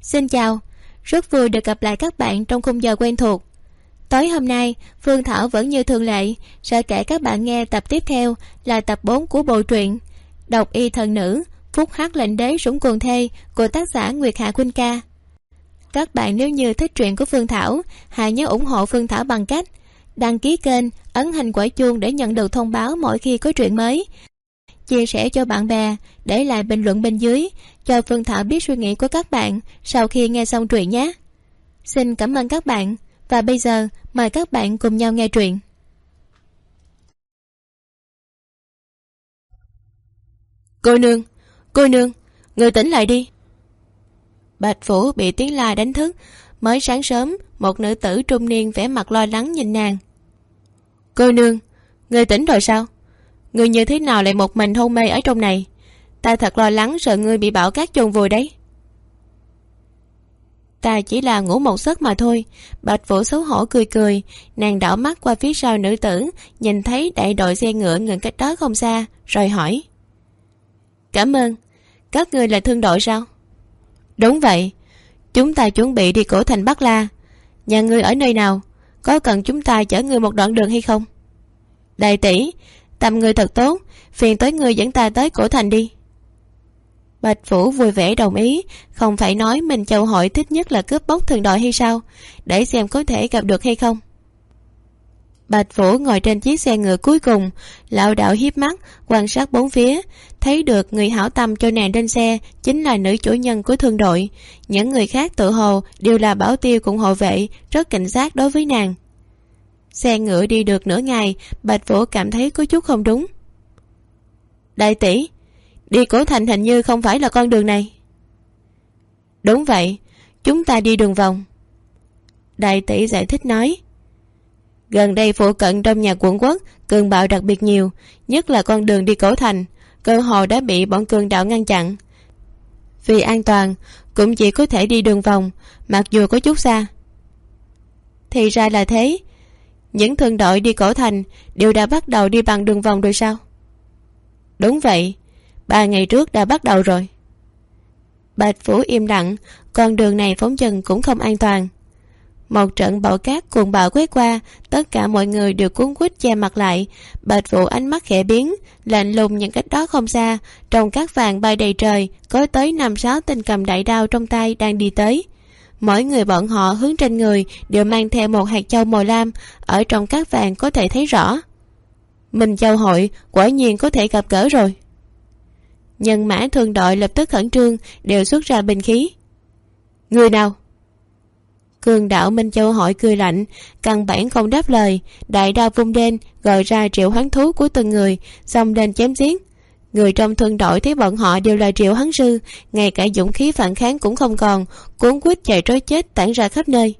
Xin chào, rất vui được gặp lại các bạn trong khung giờ quen thuộc. Tối hôm nay, Phương Thảo vẫn như thường lệ sẽ kể các bạn nghe tập tiếp theo là tập 4 của bộ truyện Độc Y Thần Nữ Phúc Hắc Lệnh Đế Sủng Cuồng Thê của tác giả Nguyệt Hạ Khuynh Ca. Các bạn nếu như thích truyện của Phương Thảo, hãy nhớ ủng hộ Phương Thảo bằng cách đăng ký kênh, ấn hình quả chuông để nhận được thông báo mỗi khi có truyện mới, chia sẻ cho bạn bè, để lại bình luận bên dưới cho Phương Thảo biết suy nghĩ của các bạn sau khi nghe xong truyện nhé. Xin cảm ơn các bạn. Và bây giờ mời các bạn cùng nhau nghe truyện. Cô nương, người tỉnh lại đi. Bạch Phủ bị tiếng la đánh thức. Mới sáng sớm, một nữ tử trung niên vẻ mặt lo lắng nhìn nàng. Cô nương, người tỉnh rồi sao? Người như thế nào lại một mình hôn mê ở trong này? Ta thật lo lắng sợ ngươi bị bão cát chôn vùi đấy. Ta chỉ là ngủ một giấc mà thôi. Bạch Vũ xấu hổ cười cười. Nàng đảo mắt qua phía sau nữ tử, nhìn thấy đại đội xe ngựa ngừng cách đó không xa, rồi hỏi. Cảm ơn. Các ngươi là thương đội sao? Đúng vậy. Chúng ta chuẩn bị đi cổ thành Bắc La. Nhà ngươi ở nơi nào? Có cần chúng ta chở ngươi một đoạn đường hay không? Đại tỷ, tầm ngươi thật tốt, phiền tới ngươi dẫn ta tới cổ thành đi. Bạch Vũ vui vẻ đồng ý. Không phải nói mình Châu Hội thích nhất là cướp bóc thường đội hay sao? Để xem có thể gặp được hay không. Bạch Vũ ngồi trên chiếc xe ngựa cuối cùng, lảo đảo hiếp mắt quan sát bốn phía, thấy được người hảo tâm cho nàng trên xe chính là nữ chủ nhân của thương đội. Những người khác tự hồ đều là bảo tiêu cùng hộ vệ, rất cảnh giác đối với nàng. Xe ngựa đi được nửa ngày, Bạch Vũ cảm thấy có chút không đúng. Đại tỷ, đi cổ thành hình như không phải là con đường này. Đúng vậy, chúng ta đi đường vòng. Đại tỷ giải thích nói. Gần đây phụ cận trong nhà quận quốc cường bạo đặc biệt nhiều, nhất là con đường đi cổ thành, cơ hồ đã bị bọn cường đạo ngăn chặn. Vì an toàn, cũng chỉ có thể đi đường vòng, mặc dù có chút xa. Thì ra là thế. Những thương đội đi cổ thành đều đã bắt đầu đi bằng đường vòng rồi sao? Đúng vậy, 3 ngày trước đã bắt đầu rồi. Bạch Vũ im lặng. Con đường này phóng chừng cũng không an toàn. Một trận bão cát cuồng bạo quét qua, tất cả mọi người đều cuốn quýt che mặt lại. Bạch Vũ ánh mắt khẽ biến, lạnh lùng nhìn cách đó không xa, trong cát vàng bay đầy trời, có tới 5-6 tên cầm đại đao trong tay đang đi tới. Mỗi người bọn họ hướng trên người đều mang theo một hạt châu màu lam, ở trong cát vàng có thể thấy rõ. Minh Châu hội quả nhiên có thể gặp gỡ rồi. Nhân mã thương đội lập tức khẩn trương, đều xuất ra binh khí. Người nào? Cường đạo Minh Châu hội cười lạnh, căn bản không đáp lời, đại đao vung lên, gọi ra triệu hoán thú của từng người, xông lên chém giết. Người trong thương đội thấy bọn họ đều là triệu hoán sư, ngay cả dũng khí phản kháng cũng không còn, cuốn quýt chạy trối chết tản ra khắp nơi.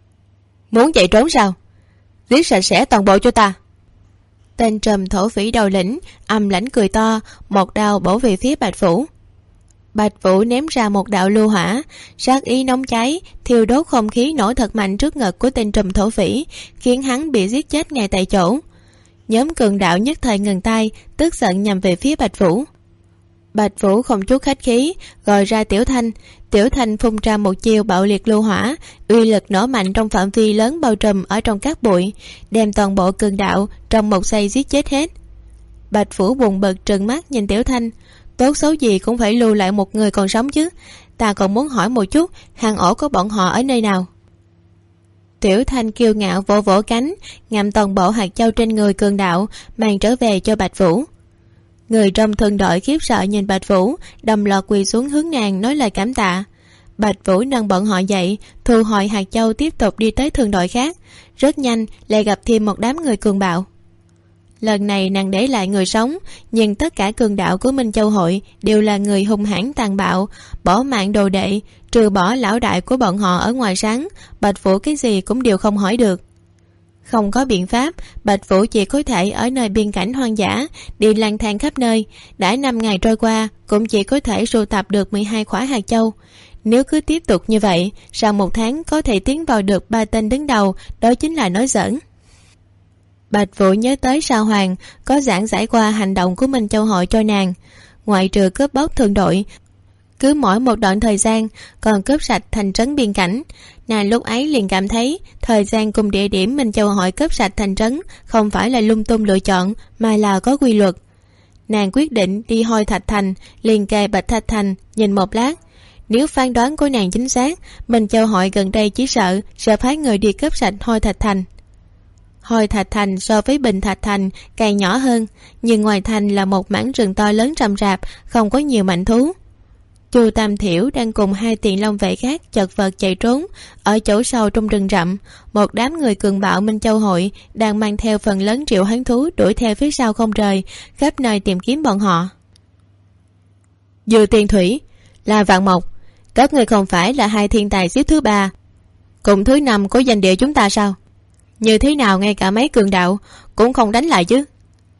Muốn chạy trốn sao? Giết sạch sẽ toàn bộ cho ta. Tên trầm thổ phỉ đầu lĩnh âm lãnh cười to, một đao bổ về phía Bạch Vũ. Bạch Vũ ném ra một đạo lưu hỏa, sát ý nóng cháy thiêu đốt không khí nổ thật mạnh trước ngực của tên trùm thổ phỉ, khiến hắn bị giết chết ngay tại chỗ. Nhóm cường đạo nhất thời ngừng tay, tức giận nhằm về phía Bạch Vũ. Bạch Vũ không chút khách khí gọi ra Tiểu Thanh. Tiểu Thanh phun ra một chiêu bạo liệt lưu hỏa, uy lực nổ mạnh trong phạm vi lớn bao trùm ở trong các bụi, đem toàn bộ cường đạo trong một giây giết chết hết. Bạch Vũ buồn bực trừng mắt nhìn Tiểu Thanh. Tốt xấu gì cũng phải lưu lại một người còn sống chứ. Ta còn muốn hỏi một chút, hang ổ của bọn họ ở nơi nào? Tiểu Thanh kiêu ngạo vỗ vỗ cánh, ngậm toàn bộ hạt châu trên người cường đạo, mang trở về cho Bạch Vũ. Người trong thương đội khiếp sợ nhìn Bạch Vũ, đầm lọt quỳ xuống hướng nàng nói lời cảm tạ. Bạch Vũ nâng bọn họ dậy, thu hồi hạt châu, tiếp tục đi tới thương đội khác. Rất nhanh lại gặp thêm một đám người cường bạo. Lần này nàng để lại người sống, nhưng tất cả cường đạo của Minh Châu hội đều là người hung hãn tàn bạo, bỏ mạng đồ đệ, trừ bỏ lão đại của bọn họ ở ngoài sáng. Bạch Vũ cái gì cũng đều không hỏi được. Không có biện pháp, Bạch Vũ chỉ có thể ở nơi biên cảnh hoang dã đi lang thang khắp nơi. Đã 5 ngày trôi qua, cũng chỉ có thể sưu tập được 12 khỏa hạt châu. Nếu cứ tiếp tục như vậy, sau 1 tháng có thể tiến vào được 3 tên đứng đầu, đó chính là nói giỡn. Bạch Vũ nhớ tới Sao Hoàng có giảng giải qua hành động của Minh Châu hội cho nàng. Ngoại trừ cướp bóc thương đội, Cứ mỗi một đoạn thời gian còn cướp sạch thành trấn biên cảnh, nàng lúc ấy liền cảm thấy thời gian cùng địa điểm Minh Châu Hội cướp sạch thành trấn không phải là lung tung lựa chọn mà là có quy luật. Nàng quyết định đi Hôi Thạch Thành, liền kề Bạch Thạch Thành nhìn một lát. Nếu phán đoán của nàng chính xác, Minh Châu Hội gần đây chỉ sợ sẽ phái người đi cướp sạch Hôi Thạch Thành. Hôi Thạch Thành so với Bình Thạch Thành càng nhỏ hơn, nhưng ngoài thành là một mảng rừng to lớn rậm rạp, không có nhiều mạnh thú. Chu Tam Thiểu đang cùng 2 Tiền Long vệ khác chật vật chạy trốn. Ở chỗ sâu trong rừng rậm, một đám người cường bạo Minh Châu Hội đang mang theo phần lớn triệu hoán thú đuổi theo phía sau không rời, khắp nơi tìm kiếm bọn họ. Dư Tiên Thủy, là Vạn Mộc, các người không phải là 2 thiên tài xếp thứ 3 cùng thứ 5 của danh địa chúng ta sao? Như thế nào ngay cả mấy cường đạo cũng không đánh lại chứ?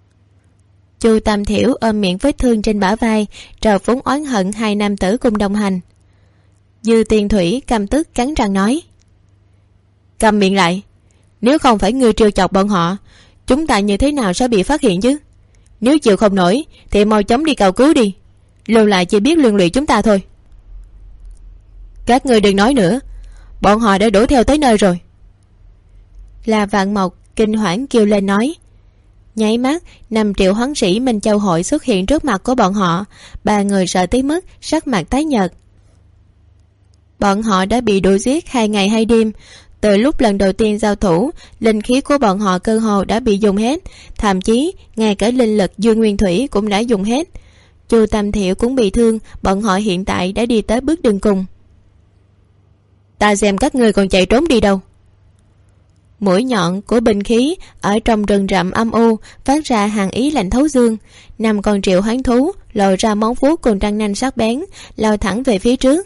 Chu Tam Thiểu ôm miệng vết thương trên bả vai, trào phúng oán hận 2 nam tử cùng đồng hành. Dư Tiên Thủy căm tức cắn răng nói: Câm miệng lại, nếu không phải ngươi trêu chọc bọn họ, chúng ta như thế nào sẽ bị phát hiện chứ? Nếu chịu không nổi thì mau chóng đi cầu cứu đi, lưu lại chỉ biết liên lụy chúng ta thôi. Các ngươi đừng nói nữa, bọn họ đã đuổi theo tới nơi rồi. Là Vạn Mộc kinh hoảng kêu lên nói. Nháy mắt 5 triệu hoán sĩ Minh Châu Hội xuất hiện trước mặt của bọn họ. 3 người sợ tới mức sắc mặt tái nhợt. Bọn họ đã bị đuổi giết 2 ngày 2 đêm. Từ lúc lần đầu tiên giao thủ, linh khí của bọn họ cơ hồ đã bị dùng hết, thậm chí ngay cả linh lực Dương Nguyên Thủy cũng đã dùng hết. Chu Tam Thiểu cũng bị thương, bọn họ hiện tại đã đi tới bước đường cùng. Ta xem các ngươi còn chạy trốn đi đâu. Mũi nhọn của binh khí ở trong rừng rậm âm u phát ra hàn ý lạnh thấu xương. 5 con triệu hoán thú lộ ra móng vuốt cùng răng nanh sắc bén, lao thẳng về phía trước.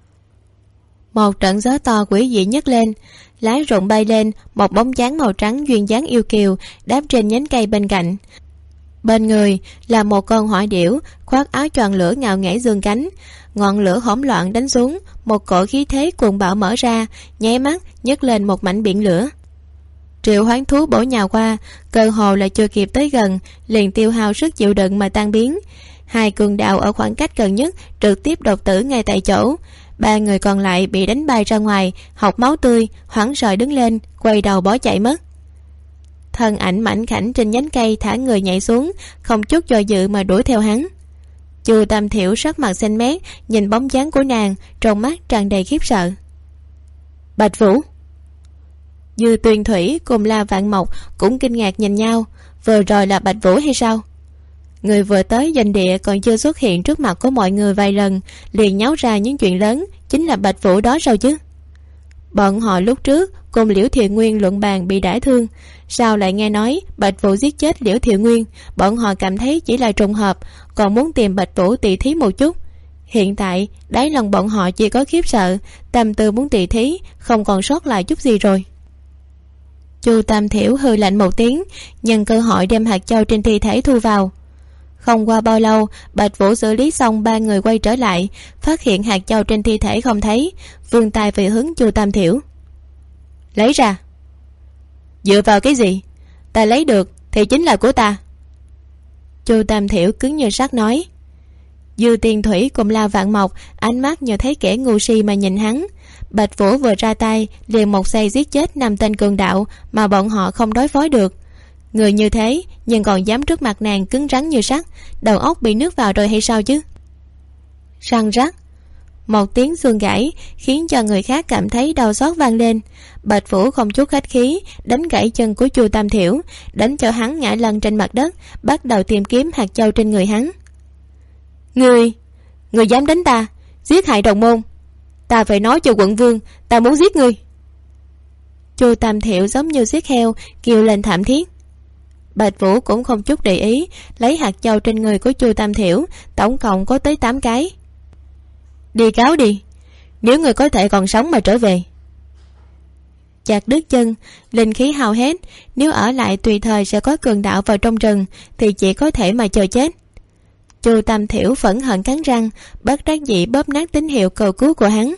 Một trận gió to quỷ dị nhấc lên, lá rụng bay lên, một bóng dáng màu trắng duyên dáng yêu kiều đáp trên nhánh cây bên cạnh. Bên người là một con hỏa điểu khoác áo choàng lửa ngạo nghễ giương cánh, ngọn lửa hỗn loạn đánh xuống, một cỗ khí thế cuồng bạo mở ra, nháy mắt nhấc lên một mảnh biển lửa. Triệu hoán thú bổ nhào qua, cơ hồ là chưa kịp tới gần, liền tiêu hao sức chịu đựng mà tan biến. 2 cường đạo ở khoảng cách gần nhất trực tiếp đột tử ngay tại chỗ. 3 người còn lại bị đánh bay ra ngoài, hộc máu tươi, hoảng sợ đứng lên, quay đầu bỏ chạy mất. Thân ảnh mảnh khảnh trên nhánh cây thả người nhảy xuống, không chút do dự mà đuổi theo hắn. Chu Tam Thiểu sắc mặt xanh mét, nhìn bóng dáng của nàng, trong mắt tràn đầy khiếp sợ. Bạch Vũ. Dư Tuyền Thủy cùng La Vạn Mộc cũng kinh ngạc nhìn nhau. Vừa rồi là Bạch Vũ hay sao? Người vừa tới danh địa còn chưa xuất hiện trước mặt của mọi người vài lần, liền nháo ra những chuyện lớn, chính là Bạch Vũ đó sao chứ? Bọn họ lúc trước cùng Liễu Thiệu Nguyên luận bàn bị đả thương, sao lại nghe nói Bạch Vũ giết chết Liễu Thiệu Nguyên? Bọn họ cảm thấy chỉ là trùng hợp, còn muốn tìm Bạch Vũ tỉ thí một chút. Hiện tại đáy lòng bọn họ chỉ có khiếp sợ, tâm tư muốn tỉ thí không còn sót lại chút gì rồi. Chu Tam Thiểu hừ lạnh một tiếng, nhân cơ hội đem hạt châu trên thi thể thu vào. Không qua bao lâu, Bạch Vũ xử lý xong 3 người quay trở lại, phát hiện hạt châu trên thi thể không thấy, vươn tay về hướng Chu Tam Thiểu. Lấy ra. Dựa vào cái gì? Ta lấy được thì chính là của ta. Chu Tam Thiểu cứng như sắt nói. Dư Tiên Thủy cùng La Vạn Mộc ánh mắt như thấy kẻ ngu si mà nhìn hắn. Bạch Vũ vừa ra tay liền một giây giết chết 5 tên cường đạo mà bọn họ không đối phó được. Người như thế nhưng còn dám trước mặt nàng cứng rắn như sắt, đầu óc bị nước vào rồi hay sao chứ? Răng rắc, một tiếng xương gãy khiến cho người khác cảm thấy đau xót vang lên. Bạch Vũ không chút khách khí đánh gãy chân của Chu Tam Thiểu, đánh cho hắn ngã lăn trên mặt đất, bắt đầu tìm kiếm hạt châu trên người hắn. Người dám đánh ta, giết hại đồng môn, ta phải nói cho quận vương ta muốn giết ngươi. Chu Tam Thiểu giống như giết heo kêu lên thảm thiết. Bạch Vũ cũng không chút để ý, lấy hạt châu trên người của Chu Tam Thiểu, tổng cộng có tới 8 cái. Đi cáo đi, nếu người có thể còn sống mà trở về. Chặt đứt chân, linh khí hao hết, nếu ở lại tùy thời sẽ có cường đạo vào trong rừng thì chỉ có thể mà chờ chết. Chu Tam Thiểu phẫn hận cắn răng, bất đắc dĩ bóp nát tín hiệu cầu cứu của hắn.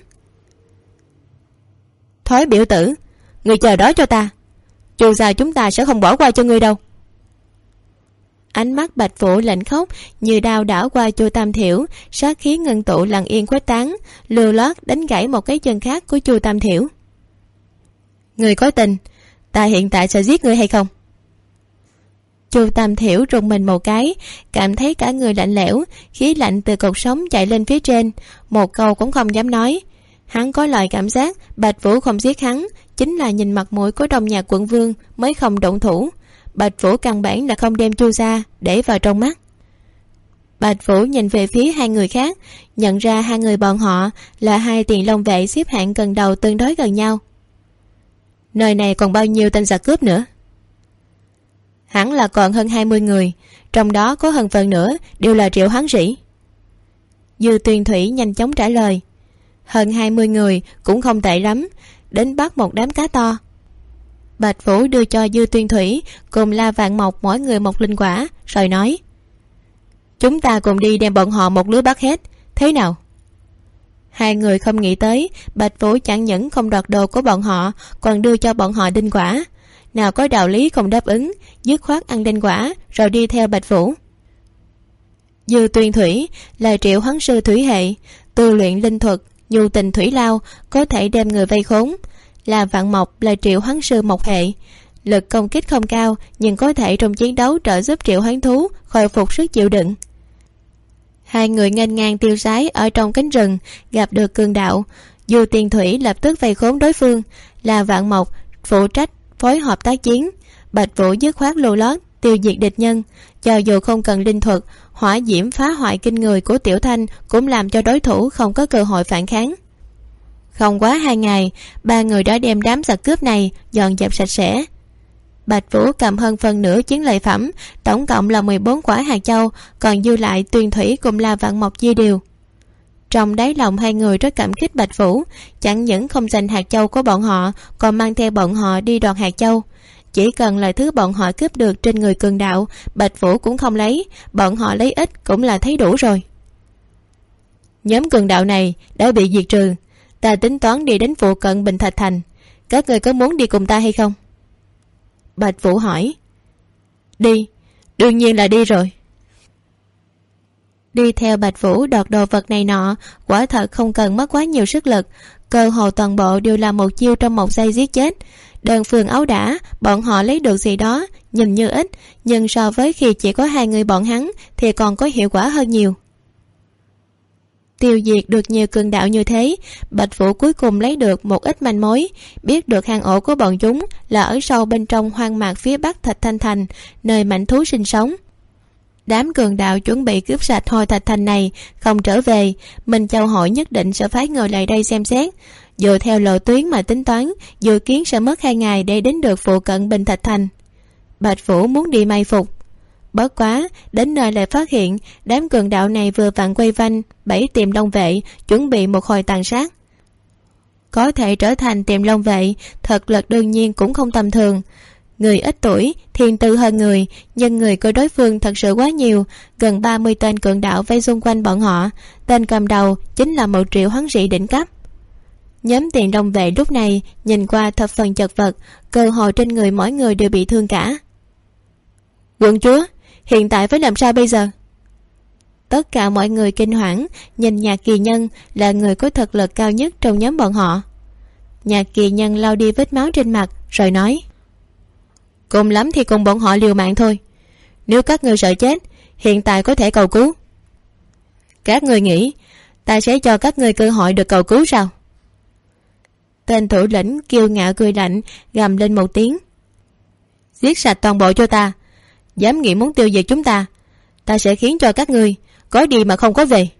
Thối biểu tử, người chờ đó cho ta, dù sao chúng ta sẽ không bỏ qua cho ngươi đâu. Ánh mắt Bạch Vũ lạnh khốc như đao đảo qua Chu Tam Thiểu, sát khí ngưng tụ lặng yên khuếch tán, lưu lót đánh gãy một cái chân khác của Chu Tam Thiểu. Người có tình, ta hiện tại sẽ giết ngươi hay không? Chu Tam Thiểu rùng mình một cái, cảm thấy cả người lạnh lẽo, khí lạnh từ cột sống chạy lên phía trên, một câu cũng không dám nói. Hắn có loại cảm giác Bạch Vũ không giết hắn chính là nhìn mặt mũi của Đông Nhạc quận vương mới không động thủ. Bạch Vũ căn bản là không đem Chu gia để vào trong mắt. Bạch Vũ nhìn về phía hai người khác, nhận ra hai người bọn họ là hai Tiền Long vệ xếp hạng gần đầu tương đối gần nhau. Nơi này còn bao nhiêu tên giặc cướp nữa? Hẳn là còn hơn 20 người, trong đó có hơn phần nữa đều là Triệu Hoán Sĩ. Dư Tuyên Thủy nhanh chóng trả lời. Hơn 20 người cũng không tệ lắm, đến bắt một đám cá to. Bạch Vũ đưa cho Dư Tuyên Thủy cùng La Vạn Mộc mỗi người một linh quả, rồi nói: Chúng ta cùng đi đem bọn họ một lứa bắt hết, thế nào? Hai người không nghĩ tới Bạch Vũ chẳng những không đoạt đồ của bọn họ, còn đưa cho bọn họ đinh quả. Nào có đạo lý không đáp ứng, dứt khoát ăn đinh quả rồi đi theo Bạch Vũ. Dư Tuyên Thủy là Triệu Hoán sư thủy hệ, tu luyện linh thuật nhu tình thủy lao, có thể đem người vây khốn. La Vạn Mộc là Triệu Hoán sư mộc hệ, lực công kích không cao nhưng có thể trong chiến đấu trợ giúp Triệu Hoán thú khôi phục sức chịu đựng. Hai người nghênh ngang tiêu sái ở trong cánh rừng, gặp được cường đạo. Dư Tuyên Thủy lập tức vây khốn đối phương, La Vạn Mộc phụ trách phối hợp tác chiến. Bạch Vũ dứt khoát lưu lót tiêu diệt địch nhân, cho dù không cần linh thuật, hỏa diễm phá hoại kinh người của Tiểu Thanh cũng làm cho đối thủ không có cơ hội phản kháng. Không quá 2 ngày, 3 người đã đem đám giặc cướp này dọn dẹp sạch sẽ. Bạch Vũ cầm hơn phần nửa chiến lợi phẩm, tổng cộng là 14 quả hạt châu, còn dư lại Tuyên Thủy cùng La Vạn Mộc chia đều. Trong đáy lòng hai người rất cảm kích Bạch Vũ, chẳng những không giành hạt châu của bọn họ, còn mang theo bọn họ đi đoạt hạt châu. Chỉ cần là thứ bọn họ cướp được trên người cường đạo, Bạch Vũ cũng không lấy, bọn họ lấy ít cũng là thấy đủ rồi. Nhóm cường đạo này đã bị diệt trừ, ta tính toán đi đến phụ cận Bình Thạch Thành, các người có muốn đi cùng ta hay không? Bạch Vũ hỏi. Đi, đương nhiên là đi rồi. Đi theo Bạch Vũ đoạt đồ vật này nọ quả thật không cần mất quá nhiều sức lực, cơ hồ toàn bộ đều là một chiêu trong một giây giết chết. Đơn phương ấu đả, bọn họ lấy được gì đó nhìn như ít, nhưng so với khi chỉ có 2 người bọn hắn thì còn có hiệu quả hơn nhiều. Tiêu diệt được nhiều cường đạo như thế, Bạch Vũ cuối cùng lấy được một ít manh mối, biết được hang ổ của bọn chúng là ở sâu bên trong hoang mạc phía bắc Thạch Thanh Thành, nơi mãnh thú sinh sống. Đám cường đạo chuẩn bị cướp sạch Hôi Thạch Thành này không trở về, Minh Châu hội nhất định sẽ phái người lại đây xem xét. Dựa theo lộ tuyến mà tính toán, dự kiến sẽ mất 2 ngày để đến được phụ cận Bình Thạch Thành. Bạch Vũ muốn đi mai phục, bất quá đến nơi lại phát hiện đám cường đạo này vừa vặn quay quanh 7 Tiềm Long vệ, chuẩn bị một hồi tàn sát. Có thể trở thành Tiềm Long vệ, thực lực đương nhiên cũng không tầm thường. Người ít tuổi, thiên tư hơn người, nhưng người của đối phương thật sự quá nhiều, gần 30 tên cường đạo vây xung quanh bọn họ. Tên cầm đầu chính là một Triệu Hoán Sĩ đỉnh cấp. Nhóm Tiền Long vệ lúc này nhìn qua thập phần chật vật, cơ hội trên người mỗi người đều bị thương cả. Quận chúa, hiện tại phải làm sao bây giờ? Tất cả mọi người kinh hoảng, nhìn Nhạc Kỳ Nhân là người có thực lực cao nhất trong nhóm bọn họ. Nhạc Kỳ Nhân lau đi vết máu trên mặt rồi nói: Cùng lắm thì cùng bọn họ liều mạng thôi. Nếu các người sợ chết, hiện tại có thể cầu cứu. Các người nghĩ ta sẽ cho các người cơ hội được cầu cứu sao? Tên thủ lĩnh kiêu ngạo cười lạnh, gầm lên một tiếng: Giết sạch toàn bộ cho ta. Dám nghĩ muốn tiêu diệt chúng ta, ta sẽ khiến cho các người có đi mà không có về.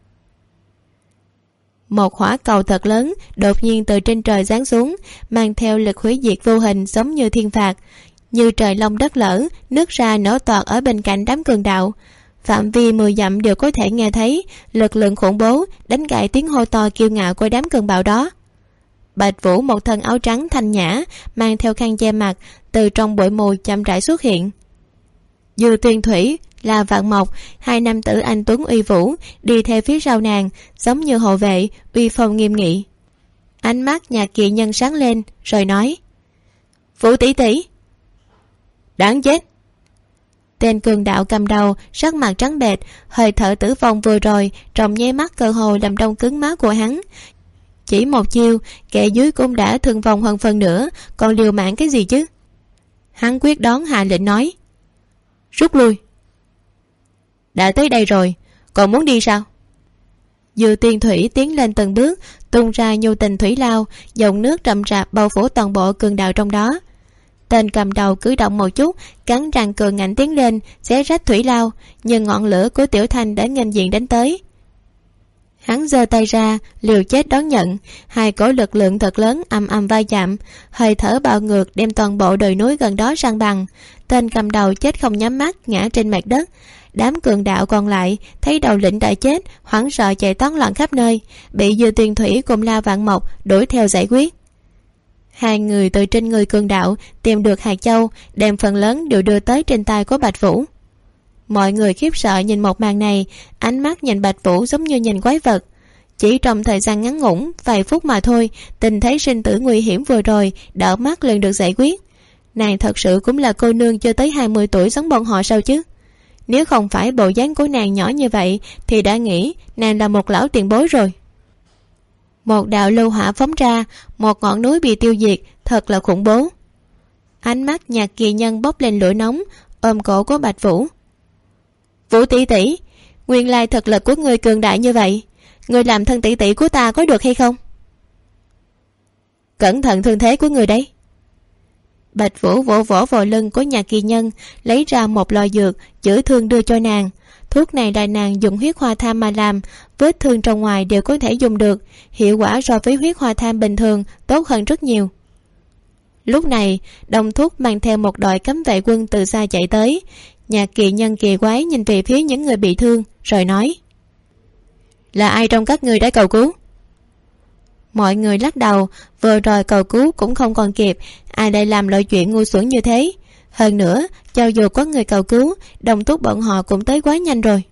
Một hỏa cầu thật lớn đột nhiên từ trên trời giáng xuống, mang theo lực hủy diệt vô hình giống như thiên phạt, như trời long đất lở, nứt ra nổ toạc ở bên cạnh đám cường đạo. Phạm vi 10 dặm đều có thể nghe thấy lực lượng khủng bố đánh gãy tiếng hô to kiêu ngạo của đám cường bạo đó. Bạch Vũ một thân áo trắng thanh nhã, mang theo khăn che mặt, từ trong bụi mù chậm rãi xuất hiện. Dư Tuyên Thủy, La Vạn Mộc, 2 nam tử anh tuấn uy vũ đi theo phía sau nàng, giống như hộ vệ, uy phong nghiêm nghị. Ánh mắt Nhạc Kỳ Nhân sáng lên rồi nói: Vũ tỷ tỷ. Đáng chết. Tên cường đạo cầm đầu sắc mặt trắng bệch, hơi thở tử vong vừa rồi trong nháy mắt cơ hồ làm đông cứng máu của hắn. Chỉ một chiêu, kẻ dưới cũng đã thương vong hơn phần nữa, còn liều mạng cái gì chứ? Hắn quyết đoán hạ lệnh nói: rút lui. Đã tới đây rồi, còn muốn đi sao? Dư Tiên Thủy tiến lên từng bước, tung ra nhu tình thủy lao, dòng nước rậm rạp bao phủ toàn bộ cường đạo trong đó. Tên cầm đầu cử động một chút, cắn răng cường ngạnh tiến lên, xé rách thủy lao, nhưng ngọn lửa của Tiểu Thanh đã nghênh diện đánh tới. Hắn giơ tay ra, liều chết đón nhận. Hai cỗ lực lượng thật lớn ầm ầm va chạm, hơi thở bạo ngược đem toàn bộ đồi núi gần đó san bằng. Tên cầm đầu chết không nhắm mắt, ngã trên mặt đất. Đám cường đạo còn lại thấy đầu lĩnh đã chết, hoảng sợ chạy tán loạn khắp nơi, bị Dư Tuyên Thủy cùng La Vạn Mộc đuổi theo giải quyết. Hai người từ trên người cường đạo tìm được hạt châu, đem phần lớn đều đưa tới trên tay của Bạch Vũ. Mọi người khiếp sợ nhìn một màn này, ánh mắt nhìn Bạch Vũ giống như nhìn quái vật. Chỉ trong thời gian ngắn ngủn vài phút mà thôi, tình thế sinh tử nguy hiểm vừa rồi đảo mắt liền được giải quyết. Nàng thật sự cũng là cô nương chưa tới 20 tuổi giống bọn họ sao chứ? Nếu không phải bộ dáng của nàng nhỏ như vậy thì đã nghĩ nàng là một lão tiền bối rồi. Một đạo lưu hỏa phóng ra, một ngọn núi bị tiêu diệt, thật là khủng bố. Ánh mắt Nhạc Kỳ Nhân bốc lên lửa nóng, ôm cổ của Bạch Vũ. Vũ tỷ tỷ, nguyên lai thực lực của người cường đại như vậy, người làm thân tỷ tỷ của ta có được hay không? Cẩn thận thương thế của người đấy. Bạch Vũ vỗ vỗ vào lưng của Nhạc Kỳ Nhân, lấy ra một lọ dược chữa thương đưa cho nàng. Thuốc này là nàng dùng huyết hoa tham mà làm, vết thương trong ngoài đều có thể dùng được, hiệu quả so với huyết hoa tham bình thường tốt hơn rất nhiều. Lúc này, Đồng Thúc mang theo một đội cấm vệ quân từ xa chạy tới. Nhạc Kỳ Nhân kỳ quái nhìn về phía những người bị thương, rồi nói: là ai trong các ngươi đã cầu cứu? Mọi người lắc đầu, vừa rồi cầu cứu cũng không còn kịp, ai lại làm loại chuyện ngu xuẩn như thế. Hơn nữa, cho dù có người cầu cứu, Đồng Thúc bọn họ cũng tới quá nhanh rồi.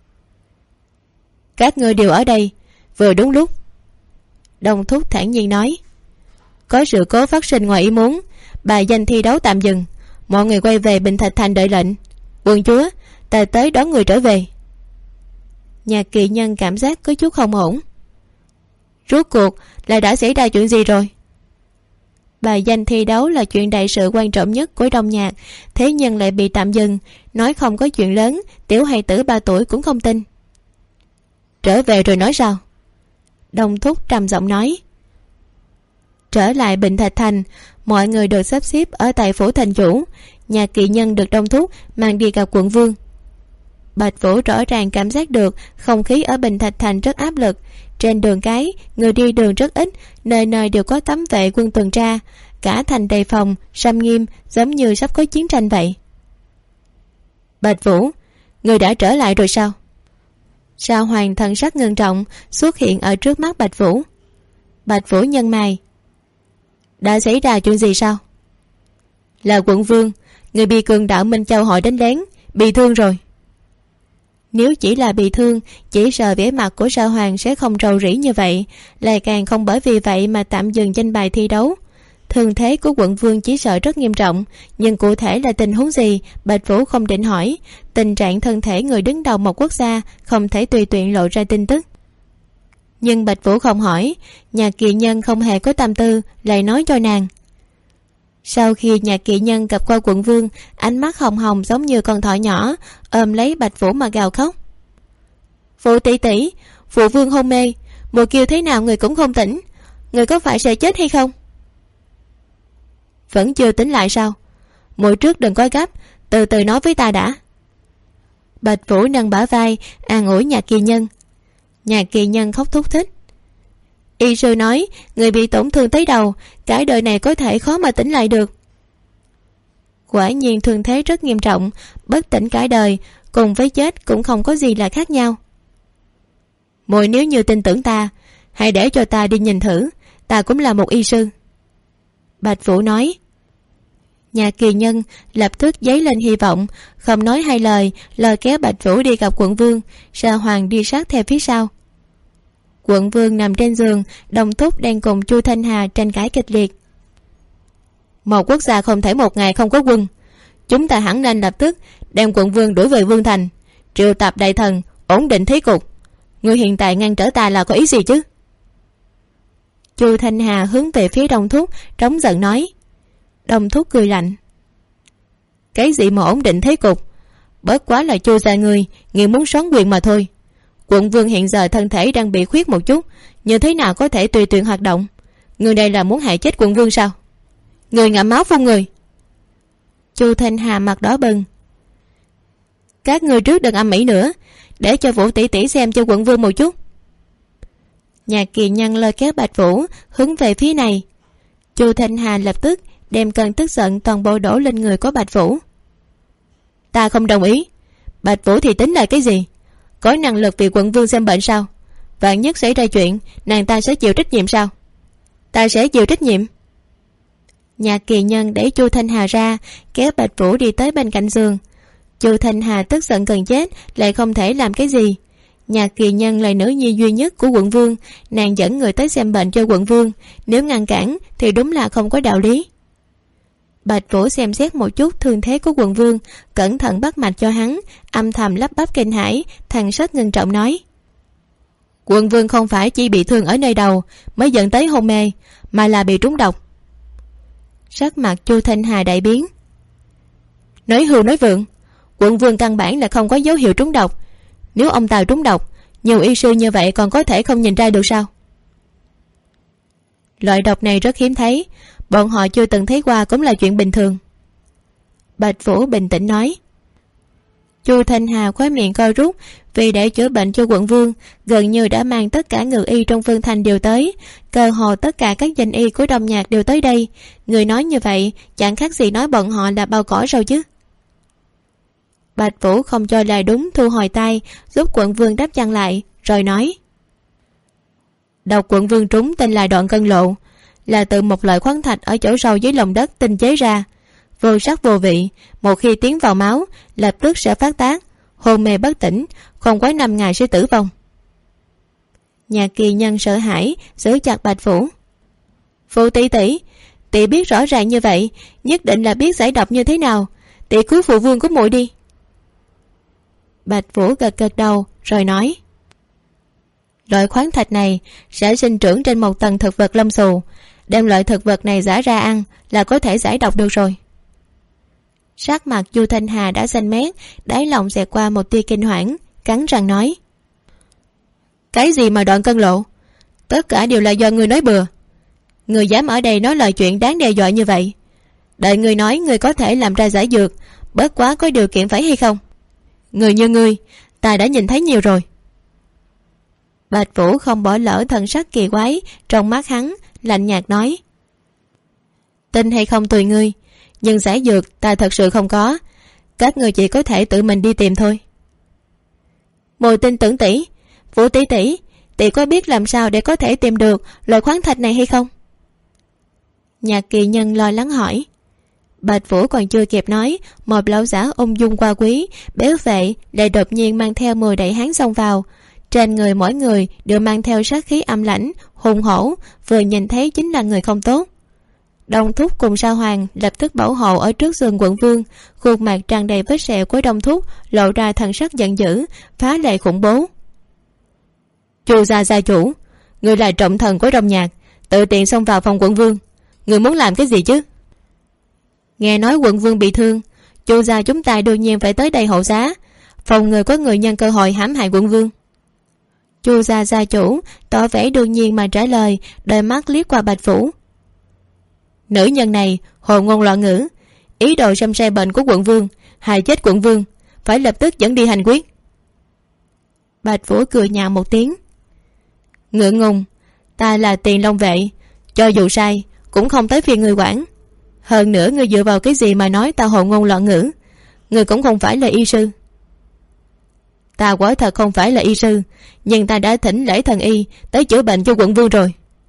Các ngươi đều ở đây, vừa đúng lúc. Đồng Thúc thản nhiên nói: có sự cố phát sinh ngoài ý muốn, bài danh thi đấu tạm dừng, mọi người quay về Bình Thạch Thành đợi lệnh. Quân chúa, ta tới đón người trở về. Nhạc Kỳ Nhân cảm giác có chút không ổn. Rốt cuộc là đã xảy ra chuyện gì rồi? Bài danh thi đấu là chuyện đại sự quan trọng nhất của Đông Nhạc, thế nhưng lại bị tạm dừng. Nói không có chuyện lớn, tiểu hài tử 3 tuổi cũng không tin. Trở về rồi nói sao? Đồng Thúc trầm giọng nói. Trở lại Bình Thạch Thành, mọi người được sắp xếp ở tại phủ thành chủ. Nhạc Kỳ Nhân được Đồng Thúc mang đi gặp quận vương. Bạch Vũ rõ ràng cảm giác được không khí ở Bình Thạch Thành rất áp lực. Trên đường cái, người đi đường rất ít, nơi nơi đều có tấm vệ quân tuần tra, cả thành đề phòng, xâm nghiêm, giống như sắp có chiến tranh vậy. Bạch Vũ, người đã trở lại rồi sao? Sa Hoàng thần sắc ngưng trọng xuất hiện ở trước mắt Bạch Vũ. Bạch Vũ nhăn mày. Đã xảy ra chuyện gì sao? Là quận vương, người bị cường đạo Minh Châu họ đánh lén, bị thương rồi. Nếu chỉ là bị thương, chỉ sợ vẻ mặt của Sa Hoàng sẽ không rầu rĩ như vậy, lại càng không bởi vì vậy mà tạm dừng danh bài thi đấu. Thương thế của quận vương chỉ sợ rất nghiêm trọng, nhưng cụ thể là tình huống gì, Bạch Vũ không định hỏi. Tình trạng thân thể người đứng đầu một quốc gia không thể tùy tiện lộ ra tin tức. Nhưng Bạch Vũ không hỏi, Nhạc Kỳ Nhân không hề có tâm tư, lại nói cho nàng. Sau khi Nhạc Kỳ Nhân gặp qua quận vương, ánh mắt hồng hồng giống như con thỏ nhỏ, ôm lấy Bạch Vũ mà gào khóc. Phụ tỷ tỷ, phụ vương hôn mê, mùa kêu thế nào người cũng không tỉnh, người có phải sẽ chết hay không? Vẫn chưa tính lại sao? Muội trước đừng có gấp, từ từ nói với ta đã. Bạch Vũ nâng bả vai an ủi Nhạc Kỳ Nhân. Nhạc Kỳ Nhân khóc thút thích. Y sư nói người bị tổn thương tới đầu, cả đời này có thể khó mà tỉnh lại được. Quả nhiên thương thế rất nghiêm trọng, bất tỉnh cả đời, cùng với chết cũng không có gì là khác nhau. Muội nếu như tin tưởng ta, hãy để cho ta đi nhìn thử, ta cũng là một y sư. Bạch Vũ nói. Nhạc Kỳ Nhân lập tức dấy lên hy vọng, không nói hai lời, lôi kéo Bạch Vũ đi gặp quận vương. Sa Hoàng đi sát theo phía sau. Quận vương nằm trên giường, Đồng Thúc đang cùng Chu Thanh Hà tranh cãi kịch liệt. Một quốc gia không thể một ngày không có quân, chúng ta hẳn nên lập tức đem quận vương đuổi về vương thành, triệu tập đại thần, ổn định thế cục. Ngươi hiện tại ngăn trở ta là có ý gì chứ? Chu Thanh Hà hướng về phía Đồng Thúc trống giận nói. Đồng Thúc cười lạnh. Cái gì mà ổn định thế cục? Bớt quá là Chu gia ngươi muốn soán quyền mà thôi. Quận vương hiện giờ thân thể đang bị khuyết một chút, như thế nào có thể tùy tiện hoạt động? Người đây là muốn hại chết quận vương sao? Người ngậm máu phun người. Chu Thanh Hà mặt đỏ bừng. Các người trước đừng ầm ĩ nữa, để cho Vũ tỷ tỷ xem cho quận vương một chút. Nhạc Kỳ Nhân lôi kéo Bạch Vũ hướng về phía này. Chu Thanh Hà lập tức đem cơn tức giận toàn bộ đổ lên người của Bạch Vũ. Ta không đồng ý. Bạch Vũ thì tính là cái gì? Có năng lực vì quận vương xem bệnh sao? Vạn nhất xảy ra chuyện, nàng ta sẽ chịu trách nhiệm sao? Ta sẽ chịu trách nhiệm. Nhạc Kỳ Nhân đẩy Chu Thanh Hà ra, kéo Bạch Vũ đi tới bên cạnh giường. Chu Thanh Hà tức giận gần chết, lại không thể làm cái gì. Nhạc Kỳ Nhân là nữ nhi duy nhất của quận vương, nàng dẫn người tới xem bệnh cho quận vương, nếu ngăn cản thì đúng là không có đạo lý. Bạch Vũ xem xét một chút thương thế của quận vương, cẩn thận bắt mạch cho hắn, âm thầm lắp bắp kinh hãi, thần sắc ngưng trọng nói. Quận vương không phải chỉ bị thương ở nơi đầu mới dẫn tới hôn mê, mà là bị trúng độc. Sắc mặt Chu Thanh Hà đại biến. Nói hưu nói vượng, quận vương căn bản là không có dấu hiệu trúng độc. Nếu ông ta trúng độc, nhiều y sư như vậy còn có thể không nhìn ra được sao? Loại độc này rất hiếm thấy, bọn họ chưa từng thấy qua cũng là chuyện bình thường. Bạch Vũ bình tĩnh nói. Chu Thanh Hà khóe miệng co rút, vì để chữa bệnh cho quận vương gần như đã mang tất cả ngự y trong Vương Thành đều tới, cơ hồ tất cả các danh y của Đông Nhạc đều tới đây. Người nói như vậy chẳng khác gì nói bọn họ là bao cỏ rồi chứ. Bạch Vũ không cho là đúng, thu hồi tay giúp quận vương đắp chăn lại, rồi nói. Độc quận vương trúng tên là Đoạn Cân Lộ, là từ một loại khoáng thạch ở chỗ sâu dưới lòng đất tinh chế ra, vô sắc vô vị, một khi tiến vào máu lập tức sẽ phát tác, hôn mê bất tỉnh, không quá 5 ngày sẽ tử vong. Nhạc Kỳ Nhân sợ hãi giữ chặt Bạch Vũ. Phụ tỷ tỷ, tỷ biết rõ ràng như vậy, nhất định là biết giải độc như thế nào, tỷ cứu phụ vương của muội đi. Bạch Vũ gật gật đầu rồi nói. Loại khoáng thạch này sẽ sinh trưởng trên một tầng thực vật lông xù, đem loại thực vật này giã ra ăn là có thể giải độc được rồi. Sắc mặt Chu Thanh Hà đã xanh mét, đáy lòng xẹt qua một tia kinh hoảng, cắn răng nói. Cái gì mà Đoạn Cân Lộ? Tất cả đều là do ngươi nói bừa. Ngươi dám ở đây nói lời chuyện đáng đe dọa như vậy? Đợi ngươi nói ngươi có thể làm ra giải dược, bớt quá có điều kiện phải hay không? Người như ngươi, ta đã nhìn thấy nhiều rồi. Bạch Vũ không bỏ lỡ thần sắc kỳ quái trong mắt hắn, lạnh nhạt nói. Tin hay không tùy ngươi, nhưng giải dược ta thật sự không có, các ngươi chỉ có thể tự mình đi tìm thôi. Muội tin tưởng tỷ. Vũ tỷ tỷ, tỷ có biết làm sao để có thể tìm được loại khoáng thạch này hay không? Nhạc Kỳ Nhân lo lắng hỏi. Bạch Vũ còn chưa kịp nói, một lão giả ung dung qua quý béo vệ lại đột nhiên mang theo mùi đẩy hán xông vào. Trên người mỗi người đều mang theo sát khí âm lãnh hùng hổ, vừa nhìn thấy chính là người không tốt. Đông Thúc cùng Sa Hoàng lập tức bảo hộ ở trước giường quận vương, khuôn mặt tràn đầy vết sẹo của Đông Thúc lộ ra thần sắc giận dữ, phá lệ khủng bố. Chu gia gia chủ, người là trọng thần của Đông Nhạc, tự tiện xông vào phòng quận vương, người muốn làm cái gì chứ? Nghe nói quận vương bị thương, Chu gia chúng ta đương nhiên phải tới đây hộ giá, phòng ngừa có người nhân cơ hội hãm hại quận vương. Chu gia gia chủ tỏ vẻ đương nhiên mà trả lời, đôi mắt liếc qua Bạch Vũ. Nữ nhân này hồ ngôn loạn ngữ, ý đồ xâm xe bệnh của quận vương, hại chết quận vương, phải lập tức dẫn đi hành quyết. Bạch Vũ cười nhạo một tiếng. Ngượng ngùng, ta là Tiền Long vệ, cho dù sai cũng không tới phiên người quản. Hơn nữa ngươi dựa vào cái gì mà nói ta hồ ngôn loạn ngữ? Ngươi cũng không phải là y sư. Ta quả thật không phải là y sư, nhưng ta đã thỉnh lễ thần y tới chữa bệnh cho quận vương rồi.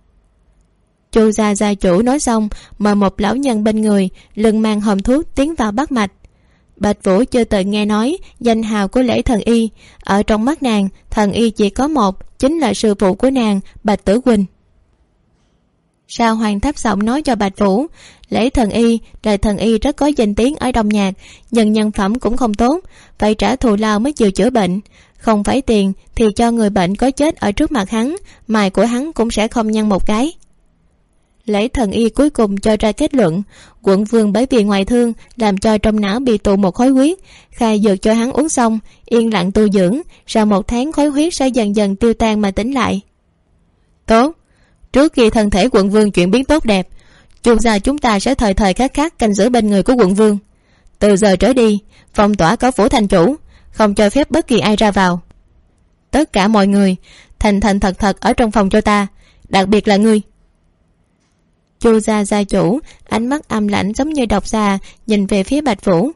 Chu gia gia chủ nói xong, mời một lão nhân bên người lưng mang hòm thuốc tiến vào bắt mạch. Bạch Vũ chưa từng nghe nói danh hào của lễ thần y, ở trong mắt nàng thần y chỉ có một, chính là sư phụ của nàng Bạch Tử Quỳnh. Sa Hoàng thấp giọng nói cho Bạch Vũ, Lễ Thần Y là thần y rất có danh tiếng ở Đông Nhạc, nhưng nhân phẩm cũng không tốt, phải trả thù lao mới chịu chữa bệnh. Không phải tiền thì cho người bệnh có chết ở trước mặt hắn, mày của hắn cũng sẽ không nhăn một cái. Lễ Thần Y cuối cùng cho ra kết luận, quận vương bởi vì ngoại thương làm cho trong não bị tụ một khối huyết, khai dược cho hắn uống xong, yên lặng tu dưỡng, sau 1 tháng khối huyết sẽ dần dần tiêu tan mà tỉnh lại. Tốt, trước khi thân thể quận vương chuyển biến tốt đẹp, Chu gia chúng ta sẽ thời thời khắc khắc canh giữ bên người của quận vương. Từ giờ trở đi, phong tỏa có phủ thành chủ, không cho phép bất kỳ ai ra vào. Tất cả mọi người thành thật thật ở trong phòng cho ta, đặc biệt là ngươi. Chu gia gia chủ ánh mắt âm lãnh giống như độc xà nhìn về phía Bạch Vũ.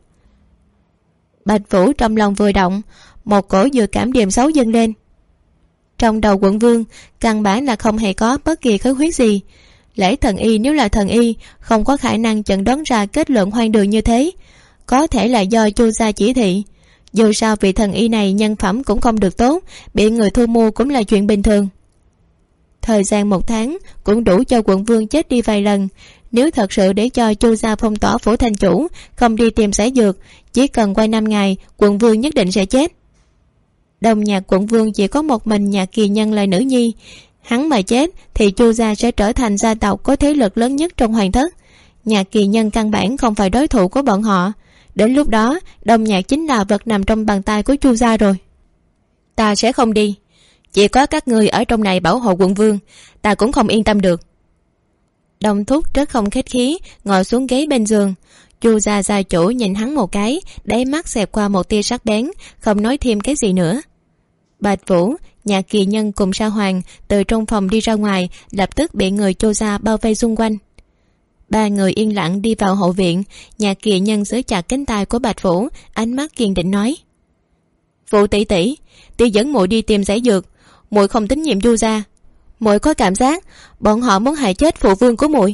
Bạch Vũ trong lòng vừa động, một cổ dự cảm điềm xấu dâng lên. Trong đầu quận vương căn bản là không hề có bất kỳ khối huyết gì. Lễ Thần Y nếu là thần y, không có khả năng chẩn đoán ra kết luận hoang đường như thế. Có thể là do Chu gia chỉ thị. Dù sao vị thần y này nhân phẩm cũng không được tốt, bị người thu mua cũng là chuyện bình thường. Thời gian 1 tháng cũng đủ cho quận vương chết đi vài lần. Nếu thật sự để cho Chu gia phong tỏa phủ thành chủ, không đi tìm giải dược, chỉ cần qua 5 ngày quận vương nhất định sẽ chết. Đông Nhạc quận vương chỉ có một mình Nhạc Kỳ Nhân là nữ nhi, hắn mà chết thì Chu gia sẽ trở thành gia tộc có thế lực lớn nhất trong hoàng thất. Nhạc Kỳ Nhân căn bản không phải đối thủ của bọn họ. Đến lúc đó Đông Nhạc chính là vật nằm trong bàn tay của Chu gia rồi. Ta sẽ không đi, chỉ có các ngươi ở trong này bảo hộ quận vương, ta cũng không yên tâm được. Đông Thúc rất không khách khí ngồi xuống ghế bên giường. Chu gia gia chủ nhìn hắn một cái, đáy mắt xẹt qua một tia sắc bén, không nói thêm cái gì nữa. Bạch Vũ, Nhạc Kỳ Nhân cùng Sa Hoàng từ trong phòng đi ra ngoài, lập tức bị người Chu gia bao vây xung quanh. 3 người yên lặng đi vào hậu viện. Nhạc Kỳ Nhân giữ chặt cánh tay của Bạch Vũ, ánh mắt kiên định nói: Vũ tỷ tỷ, tỷ dẫn muội đi tìm giải dược. Muội không tín nhiệm Chu gia, muội có cảm giác bọn họ muốn hại chết phụ vương của muội.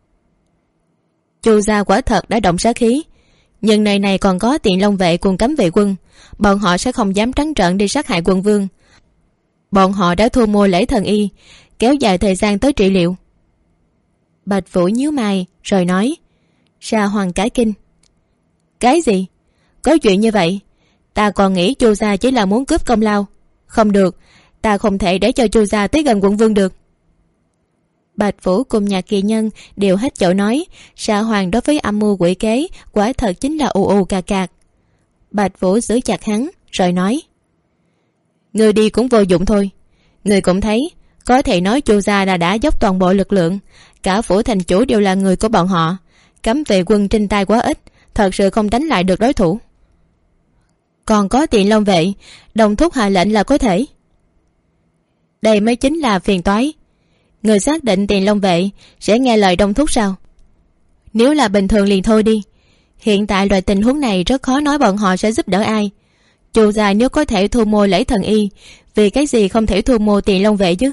Chu gia quả thật đã động sát khí, nhưng nơi này còn có Tiện Long vệ cùng cấm vệ quân, bọn họ sẽ không dám trắng trợn đi sát hại quận vương. Bọn họ đã thu mua Lễ Thần Y, kéo dài thời gian tới trị liệu. Bạch Vũ nhíu mày rồi nói. Sa Hoàng cả kinh: Cái gì? Có chuyện như vậy? Ta còn nghĩ Chu gia chỉ là muốn cướp công lao. Không được, ta không thể để cho Chu gia tới gần quận vương được. Bạch Vũ cùng Nhạc Kỳ Nhân đều hết chỗ nói. Sa Hoàng đối với âm mưu quỷ kế quả thật chính là ù ù cà cạc. Bạch Vũ giữ chặt hắn rồi nói: Người đi cũng vô dụng thôi. Người cũng thấy, có thể nói Chu gia đã dốc toàn bộ lực lượng, cả phủ thành chủ đều là người của bọn họ. Cấm vệ quân trên tay quá ít, thật sự không đánh lại được đối thủ. Còn có Tiện Long vệ, Đồng Thúc hạ lệnh là có thể. Đây mới chính là phiền toái. Người xác định Tiện Long vệ sẽ nghe lời Đồng Thúc sao? Nếu là bình thường liền thôi đi. Hiện tại loại tình huống này rất khó nói bọn họ sẽ giúp đỡ ai. Chu gia nếu có thể thu mua Lễ Thần Y, vì cái gì không thể thu mua Tiện Long vệ chứ?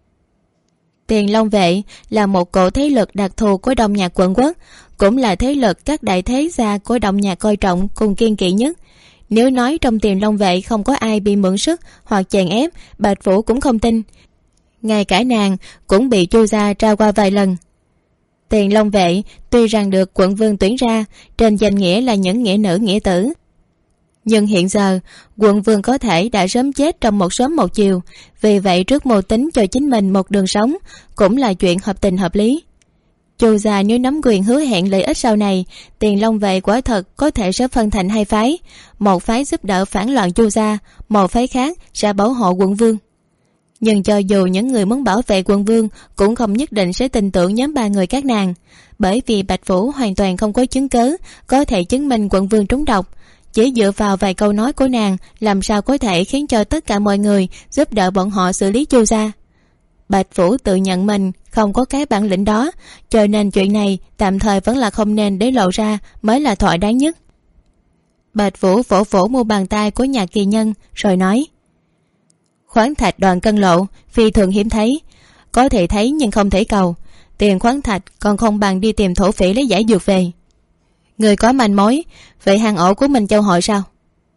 Tiện Long vệ là một cỗ thế lực đặc thù của Đông Nhạc quận quốc, cũng là thế lực các đại thế gia của Đông Nhạc coi trọng cùng kiên kỵ nhất. Nếu nói trong Tiện Long vệ không có ai bị mượn sức hoặc chèn ép, Bạch Vũ cũng không tin. Ngay cả nàng cũng bị Chu gia trao qua vài lần. Tiện Long vệ tuy rằng được quận vương tuyển ra, trên danh nghĩa là những nghĩa nữ nghĩa tử, nhưng hiện giờ quận vương có thể đã sớm chết trong một sớm một chiều. Vì vậy trước mưu tính cho chính mình một đường sống cũng là chuyện hợp tình hợp lý. Chu gia nếu nắm quyền hứa hẹn lợi ích sau này, Tiền Long vệ quả thật có thể sẽ phân thành 2 phái. Một phái giúp đỡ phản loạn Chu gia, một phái khác sẽ bảo hộ quận vương. Nhưng cho dù những người muốn bảo vệ quận vương cũng không nhất định sẽ tin tưởng nhóm 3 người các nàng, bởi vì Bạch Vũ hoàn toàn không có chứng cớ có thể chứng minh quận vương trúng độc. Chỉ dựa vào vài câu nói của nàng làm sao có thể khiến cho tất cả mọi người giúp đỡ bọn họ xử lý Chu gia. Bạch Vũ tự nhận mình không có cái bản lĩnh đó, cho nên chuyện này tạm thời vẫn là không nên để lộ ra mới là thỏa đáng nhất. Bạch Vũ vỗ vỗ mu bàn tay của Nhạc Kỳ Nhân rồi nói: Khoáng thạch Đoàn Cân Lộ phi thường hiếm thấy, có thể thấy nhưng không thể cầu. Tiền khoáng thạch còn không bằng đi tìm thổ phỉ lấy giải dược về. Người có manh mối về hang ổ của Minh Châu Hội sao?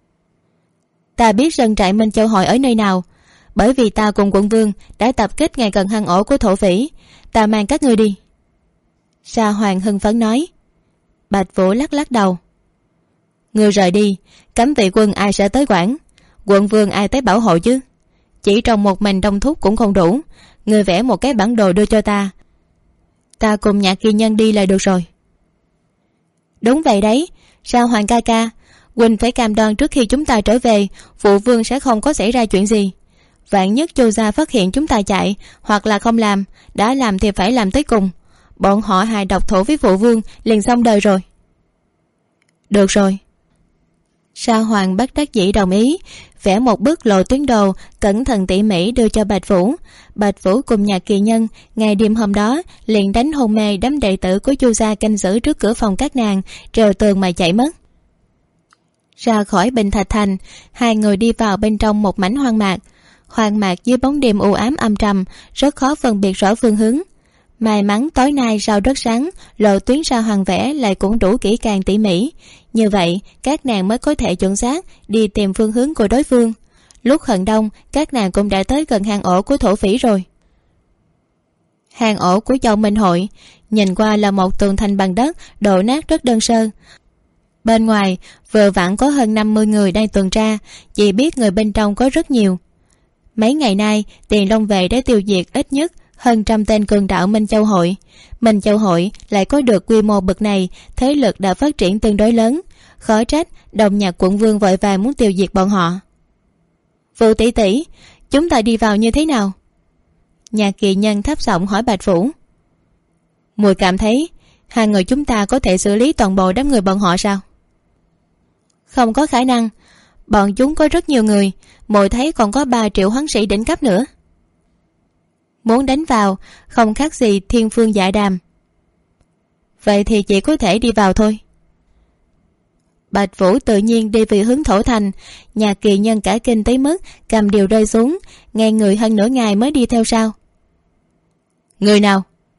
Ta biết sân trại Minh Châu Hội ở nơi nào, bởi vì ta cùng quận vương đã tập kích ngay gần hang ổ của thổ phỉ. ta mang các ngươi đi. Sa Hoàng hưng phấn nói. Bạch Vũ lắc lắc đầu. Ngươi rời đi, cấm vệ quân ai sẽ tới quản, quận vương ai tới bảo hộ chứ? Chỉ trong một mình đông thúc cũng không đủ. Ngươi vẽ một cái bản đồ đưa cho ta, ta cùng Nhạc Kỳ Nhân đi là được rồi. Đúng vậy đấy, Sa Hoàng ca ca, huynh phải cam đoan trước khi chúng ta trở về, phụ vương sẽ không có xảy ra chuyện gì. Vạn nhất Chu gia phát hiện chúng ta chạy, hoặc là không làm, đã làm thì phải làm tới cùng. Bọn họ hài độc thủ với phụ vương liền xong đời rồi. Được rồi. Sa Hoàng bất đắc dĩ đồng ý, vẽ một bức lộ tuyến đồ cẩn thận tỉ mỉ đưa cho Bạch Vũ. Bạch Vũ cùng Nhạc Kỳ Nhân ngày đêm hôm đó liền đánh hôn mê đám đệ tử của Chu gia canh giữ trước cửa phòng các nàng, trèo tường mà chạy mất. Ra khỏi Bình Thạch Thành, hai người đi vào bên trong một mảnh hoang mạc. Hoang mạc dưới bóng đêm u ám âm trầm, rất khó phân biệt rõ phương hướng. May mắn tối nay sao rất sáng, lộ tuyến Sa Hoàng vẽ lại cũng đủ kỹ càng tỉ mỉ. Như vậy các nàng mới có thể chuẩn xác đi tìm phương hướng của đối phương. Lúc hận đông, các nàng cũng đã tới gần hang ổ của thổ phỉ rồi. Hang ổ của Châu Minh Hội nhìn qua là một tường thành bằng đất đổ nát rất đơn sơ. Bên ngoài vừa vặn có hơn 50 người đang tuần tra, chỉ biết người bên trong có rất nhiều. Mấy ngày nay Tiền Long Vệ đã tiêu diệt ít nhất hơn 100 tên cường đạo Minh Châu Hội. Minh Châu Hội lại có được quy mô bậc này, thế lực đã phát triển tương đối lớn, khó trách Đồng Nhạc quận vương vội vàng muốn tiêu diệt bọn họ. Vũ tỷ tỷ, chúng ta đi vào như thế nào? Nhạc Kỳ Nhân thấp giọng hỏi Bạch Vũ. Muội cảm thấy hai người chúng ta có thể xử lý toàn bộ đám người bọn họ sao? Không có khả năng, bọn chúng có rất nhiều người, muội thấy còn có 3 triệu hoán sĩ đỉnh cấp nữa. Muốn đánh vào không khác gì thiên phương dạ đàm. Vậy thì chỉ có thể đi vào thôi. Bạch Vũ tự nhiên đi về hướng thổ thành. Nhạc Kỳ Nhân cả kinh tới mức cầm điều rơi xuống, ngay người hơn nửa ngày mới đi theo sau. Người nào?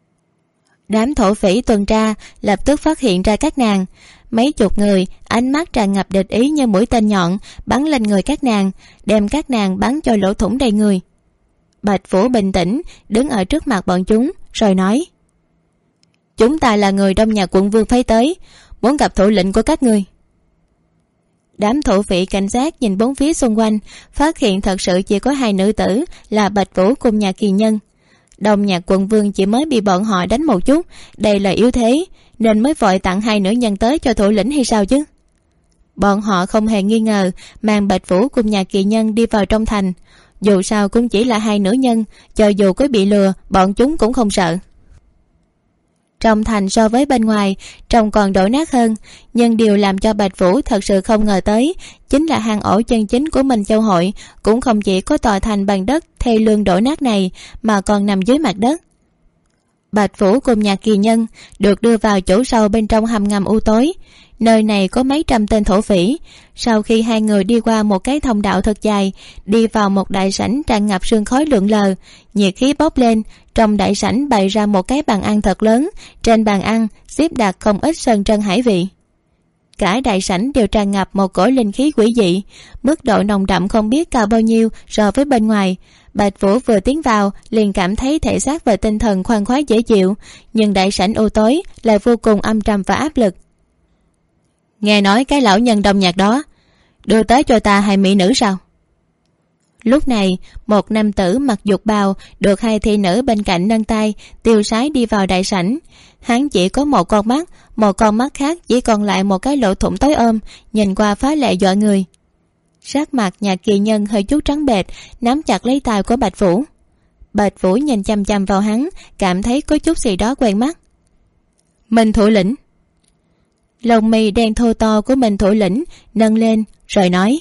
Đám thổ phỉ tuần tra lập tức phát hiện ra các nàng. Mấy chục người, ánh mắt tràn ngập địch ý như mũi tên nhọn bắn lên người các nàng, đem các nàng bắn cho lỗ thủng đầy người. Bạch Vũ bình tĩnh đứng ở trước mặt bọn chúng rồi nói. Chúng ta là người Đông Nhạc quận vương phái tới, muốn gặp thủ lĩnh của các ngươi. Đám thổ phỉ cảnh giác nhìn bốn phía xung quanh, phát hiện thật sự chỉ có 2 nữ tử là Bạch Vũ cùng Nhạc Kỳ Nhân. Đông Nhạc quận vương chỉ mới bị bọn họ đánh một chút, đây là yếu thế, nên mới vội tặng 2 nữ nhân tới cho thủ lĩnh hay sao chứ? Bọn họ không hề nghi ngờ mang Bạch Vũ cùng Nhạc Kỳ Nhân đi vào trong thành. Dù sao cũng chỉ là 2 nữ nhân, cho dù có bị lừa, bọn chúng cũng không sợ. Trong thành so với bên ngoài trông còn đổ nát hơn, nhưng điều làm cho Bạch Vũ thật sự không ngờ tới chính là hang ổ chân chính của Minh Châu Hội cũng không chỉ có tòa thành bằng đất thê lương đổ nát này, mà còn nằm dưới mặt đất. Bạch Vũ cùng Nhạc Kỳ Nhân được đưa vào chỗ sâu bên trong hầm ngầm u tối. Nơi này có mấy trăm tên thổ phỉ. Sau khi 2 người đi qua một cái thông đạo thật dài, đi vào một đại sảnh tràn ngập sương khói lượn lờ, nhiệt khí bốc lên. Trong đại sảnh bày ra một cái bàn ăn thật lớn, trên bàn ăn xếp đặt không ít sơn trân hải vị. Cả đại sảnh đều tràn ngập một cỗ linh khí quỷ dị, mức độ nồng đậm không biết cao bao nhiêu so với bên ngoài. Bạch Vũ vừa tiến vào liền cảm thấy thể xác và tinh thần khoan khoái dễ chịu, nhưng đại sảnh u tối lại vô cùng âm trầm và áp lực. Nghe nói cái lão nhân Đông Nhạc đó đưa tới cho ta 2 mỹ nữ sao? Lúc này một nam tử mặc dục bào được 2 thị nữ bên cạnh nâng tay tiêu sái đi vào đại sảnh. Hắn chỉ có một con mắt khác chỉ còn lại một cái lỗ thủng tối ôm, nhìn qua phá lệ dọa người. Sắc mặt Nhạc Kỳ Nhân hơi chút trắng bệch, nắm chặt lấy tay của Bạch Vũ. Bạch Vũ nhìn chăm chăm vào hắn, cảm thấy có chút gì đó quen mắt. Minh thủ lĩnh. Lông mi đen thô to của Minh thủ lĩnh nâng lên rồi nói.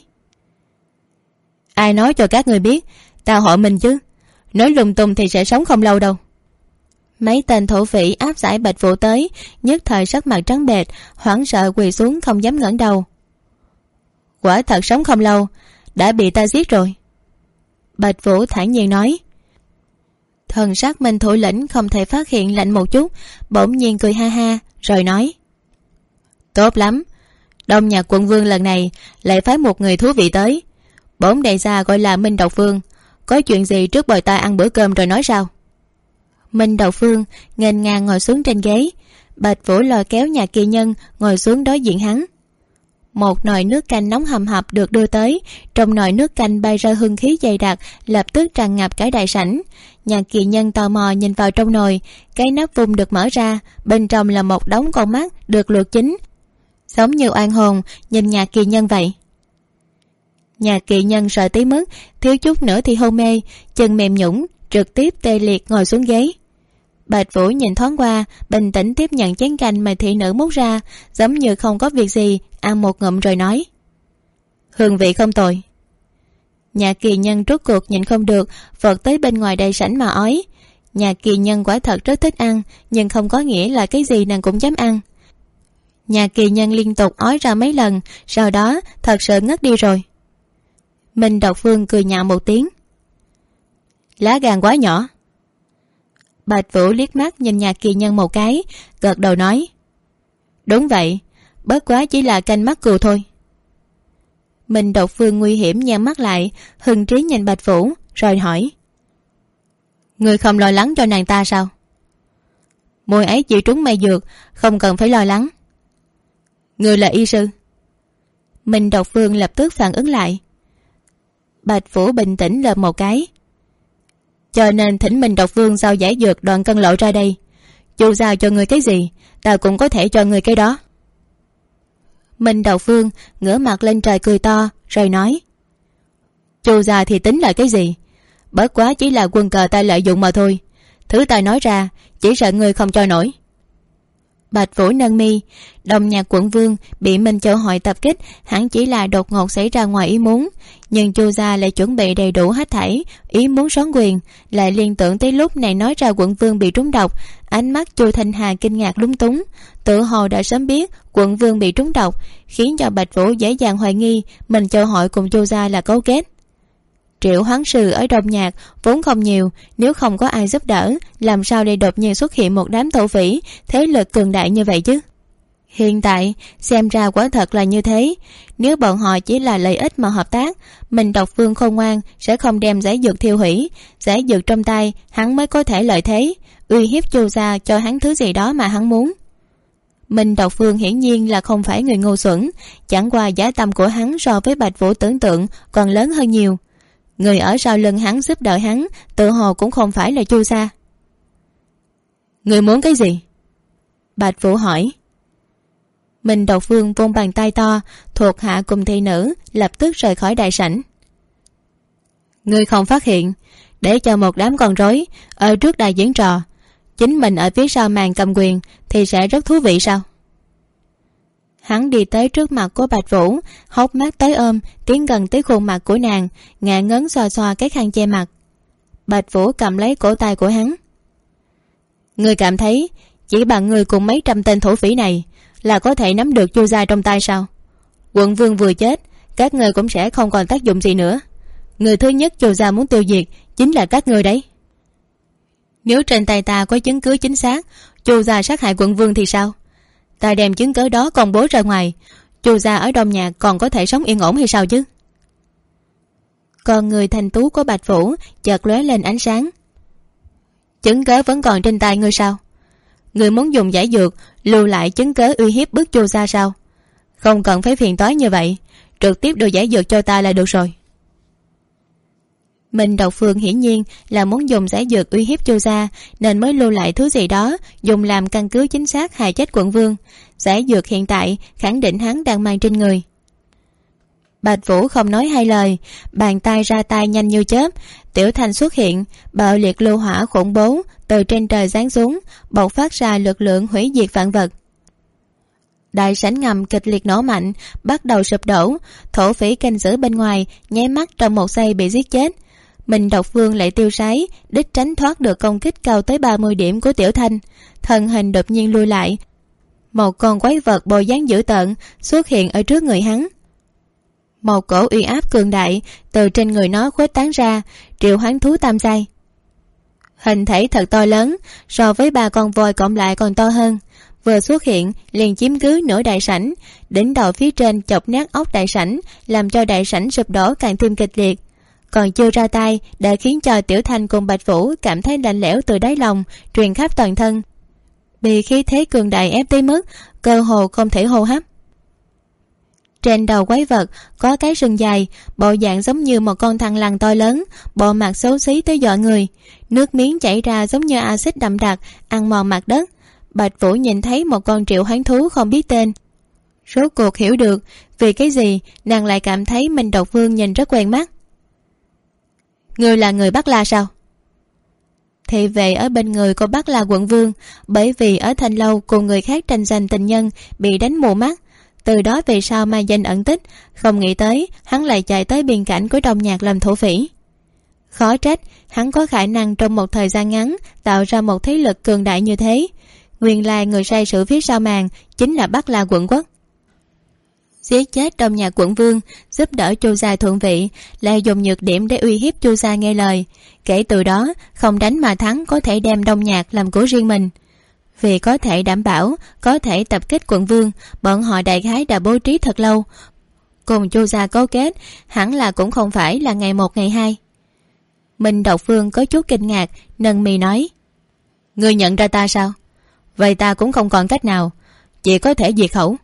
Ai nói cho các người biết ta họ Minh chứ? Nói lung tung thì sẽ sống không lâu đâu. Mấy tên thổ phỉ áp giải Bạch Vũ tới, nhất thời sắc mặt trắng bệch, hoảng sợ quỳ xuống không dám ngẩng đầu. Quả thật sống không lâu, đã bị ta giết rồi. Bạch Vũ thản nhiên nói. Thần sắc Minh thủ lĩnh không thể phát hiện lạnh một chút, bỗng nhiên cười ha ha rồi nói. Tốt lắm, Đông Nhạc quận vương lần này lại phái một người thú vị tới. Bổn đại gia gọi là Minh Độc Vương, có chuyện gì trước bồi ta ăn bữa cơm rồi nói sao? Minh Đậu Phương nghênh ngang ngồi xuống trên ghế. Bạch Vũ lôi kéo Nhạc Kỳ Nhân ngồi xuống đối diện hắn. Một nồi nước canh nóng hầm hập được đưa tới. Trong nồi nước canh bay ra hương khí dày đặc, lập tức tràn ngập cả đại sảnh. Nhạc Kỳ Nhân tò mò nhìn vào trong nồi. Cái nắp vung được mở ra, bên trong là một đống con mắt được luộc chín, giống như oan hồn nhìn Nhạc Kỳ Nhân vậy. Nhạc Kỳ Nhân sợ tới mức thiếu chút nữa thì hôn mê, chân mềm nhũn, trực tiếp tê liệt ngồi xuống ghế. Bạch Vũ nhìn thoáng qua, bình tĩnh tiếp nhận chén canh mà thị nữ múc ra, giống như không có việc gì, ăn một ngụm rồi nói: hương vị không tồi. Nhạc Kỳ Nhân rốt cuộc nhìn không được, vọt tới bên ngoài đại sảnh mà ói. Nhạc Kỳ Nhân quả thật rất thích ăn, nhưng không có nghĩa là cái gì nàng cũng dám ăn. Nhạc Kỳ Nhân liên tục ói ra mấy lần, sau đó thật sự ngất đi rồi. Minh Độc Phương cười nhạo một tiếng: lá gan quá nhỏ. Bạch Vũ liếc mắt nhìn Nhạc Kỳ Nhân một cái, gật đầu nói: đúng vậy, bất quá chỉ là canh mắt cừu thôi. Minh Độc Phương nguy hiểm nhắm mắt lại, hưng trí nhìn Bạch Vũ rồi hỏi: người không lo lắng cho nàng ta sao? Mùi ấy chỉ trúng may dược, không cần phải lo lắng. Người là y sư. Minh Độc Phương lập tức phản ứng lại. Bạch Vũ bình tĩnh lườm một cái: cho nên thỉnh Minh Độc Vương giao giải dược đoạn cân lộ ra đây. Chu giao cho người cái gì, ta cũng có thể cho người cái đó. Minh Độc Vương ngửa mặt lên trời cười to rồi nói: chu gia thì tính là cái gì, bất quá chỉ là quân cờ ta lợi dụng mà thôi. Thứ ta nói ra chỉ sợ người không cho nổi. Bạch Vũ nâng mi. Đồng Nhạc quận vương bị Minh Châu Hội tập kích hẳn chỉ là đột ngột xảy ra ngoài ý muốn, nhưng Chu gia lại chuẩn bị đầy đủ hết thảy, ý muốn soán quyền. Lại liên tưởng tới lúc này nói ra quận vương bị trúng độc, ánh mắt Chu Thanh Hà kinh ngạc lúng túng, tự hồ đã sớm biết quận vương bị trúng độc, khiến cho Bạch Vũ dễ dàng hoài nghi Minh Châu Hội cùng Chu gia là cấu kết. Triệu hoán sư ở Đông Nhạc vốn không nhiều, nếu không có ai giúp đỡ, làm sao để đột nhiên xuất hiện một đám thổ phỉ thế lực cường đại như vậy chứ? Hiện tại xem ra quả thật là như thế. Nếu bọn họ chỉ là lợi ích mà hợp tác, Minh Độc Vương khôn ngoan sẽ không đem giải dược thiêu hủy. Giải dược trong tay hắn mới có thể lợi thế, uy hiếp Chu gia cho hắn thứ gì đó mà hắn muốn. Minh Độc Vương hiển nhiên là không phải người ngu xuẩn, chẳng qua giá tâm của hắn so với Bạch Vũ tưởng tượng còn lớn hơn nhiều. Người ở sau lưng hắn giúp đỡ hắn tự hồ cũng không phải là Chu gia. Người muốn cái gì? Bạch Vũ hỏi. Minh Độc Vương vung bàn tay to, thuộc hạ cùng thị nữ lập tức rời khỏi đại sảnh. Người không phát hiện, để cho một đám con rối ở trước đài diễn trò, chính mình ở phía sau màn cầm quyền thì sẽ rất thú vị sao? Hắn đi tới trước mặt của Bạch Vũ, hốc mắt tới ôm, tiến gần tới khuôn mặt của nàng, ngả ngớn xoa xoa cái khăn che mặt. Bạch Vũ cầm lấy cổ tay của hắn. Người cảm thấy chỉ bằng người cùng mấy trăm tên thổ phỉ này là có thể nắm được Chu gia trong tay sao? Quận vương vừa chết, các người cũng sẽ không còn tác dụng gì nữa. Người thứ nhất Chu gia muốn tiêu diệt chính là các người đấy. Nếu trên tay ta có chứng cứ chính xác Chu gia sát hại quận vương thì sao? Ta đem chứng cứ đó công bố ra ngoài, Chu gia ở Đông Nhạc còn có thể sống yên ổn hay sao chứ? Còn người thanh tú của Bạch Vũ chợt lóe lên ánh sáng. Chứng cứ vẫn còn trên tay ngươi sao? Ngươi muốn dùng giải dược lưu lại chứng cứ uy hiếp bức Chu gia sao? Không cần phải phiền toái như vậy, trực tiếp đưa giải dược cho ta là được rồi. Minh Độc Phương hiển nhiên là muốn dùng giải dược uy hiếp Chu gia nên mới lưu lại thứ gì đó dùng làm căn cứ chính xác hại chết quận vương. Giải dược hiện tại khẳng định hắn đang mang trên người. Bạch Vũ không nói hai lời, bàn tay ra tay nhanh như chớp, Tiểu Thanh xuất hiện, bạo liệt lưu hỏa khủng bố từ trên trời giáng xuống, bộc phát ra lực lượng hủy diệt vạn vật. Đại sảnh ngầm kịch liệt nổ mạnh, bắt đầu sụp đổ, thổ phỉ canh giữ bên ngoài nháy mắt trong một giây bị giết chết. Minh Độc Vương lại tiêu sái, đích tránh thoát được công kích cao tới 30 điểm của Tiểu Thanh, thân hình đột nhiên lui lại. Một con quái vật bộ dáng dữ tợn xuất hiện ở trước người hắn. Một cổ uy áp cường đại từ trên người nó khuếch tán ra, triệu hoán thú tam giai. Hình thể thật to lớn, so với 3 con voi cộng lại còn to hơn. Vừa xuất hiện liền chiếm cứ nửa đại sảnh, đỉnh đầu phía trên chọc nát ốc đại sảnh, làm cho đại sảnh sụp đổ càng thêm kịch liệt. còn chưa ra tay đã khiến cho Tiểu Thanh cùng Bạch Vũ cảm thấy lạnh lẽo từ đáy lòng truyền khắp toàn thân, bị khí thế cường đại ép tới mức cơ hồ không thể hô hấp. Trên đầu quái vật có cái sừng dài, bộ dạng giống như một con thằn lằn to lớn, bộ mặt xấu xí tới dọa người, nước miếng chảy ra giống như axit đậm đặc ăn mòn mặt đất. Bạch Vũ nhìn thấy một con triệu hoán thú không biết tên, rốt cuộc hiểu được vì cái gì nàng lại cảm thấy Minh Độc Vương nhìn rất quen mắt. Ngươi là người Bắc La sao? Thị vệ ở bên người của Bắc La quận vương, bởi vì ở Thanh Lâu cùng người khác tranh giành tình nhân bị đánh mù mắt, từ đó về sau mai danh ẩn tích, không nghĩ tới hắn lại chạy tới biên cảnh của Đông Nhạc làm thổ phỉ. Khó trách hắn có khả năng trong một thời gian ngắn tạo ra một thế lực cường đại như thế. Nguyên lai người sai sự phía sau màn chính là Bắc La quận quốc. Giết chết Đông Nhạc quận vương, giúp đỡ Chu gia thuận vị, lại dùng nhược điểm để uy hiếp Chu gia nghe lời. Kể từ đó không đánh mà thắng có thể đem Đông Nhạc làm của riêng mình. Vì có thể đảm bảo có thể tập kích quận vương, bọn họ đại khái đã bố trí thật lâu. Cùng Chu gia cấu kết hẳn là cũng không phải là ngày một ngày hai. Minh Độc Vương có chút kinh ngạc, nâng mi nói: Ngươi nhận ra ta sao? Vậy ta cũng không còn cách nào, chỉ có thể diệt khẩu.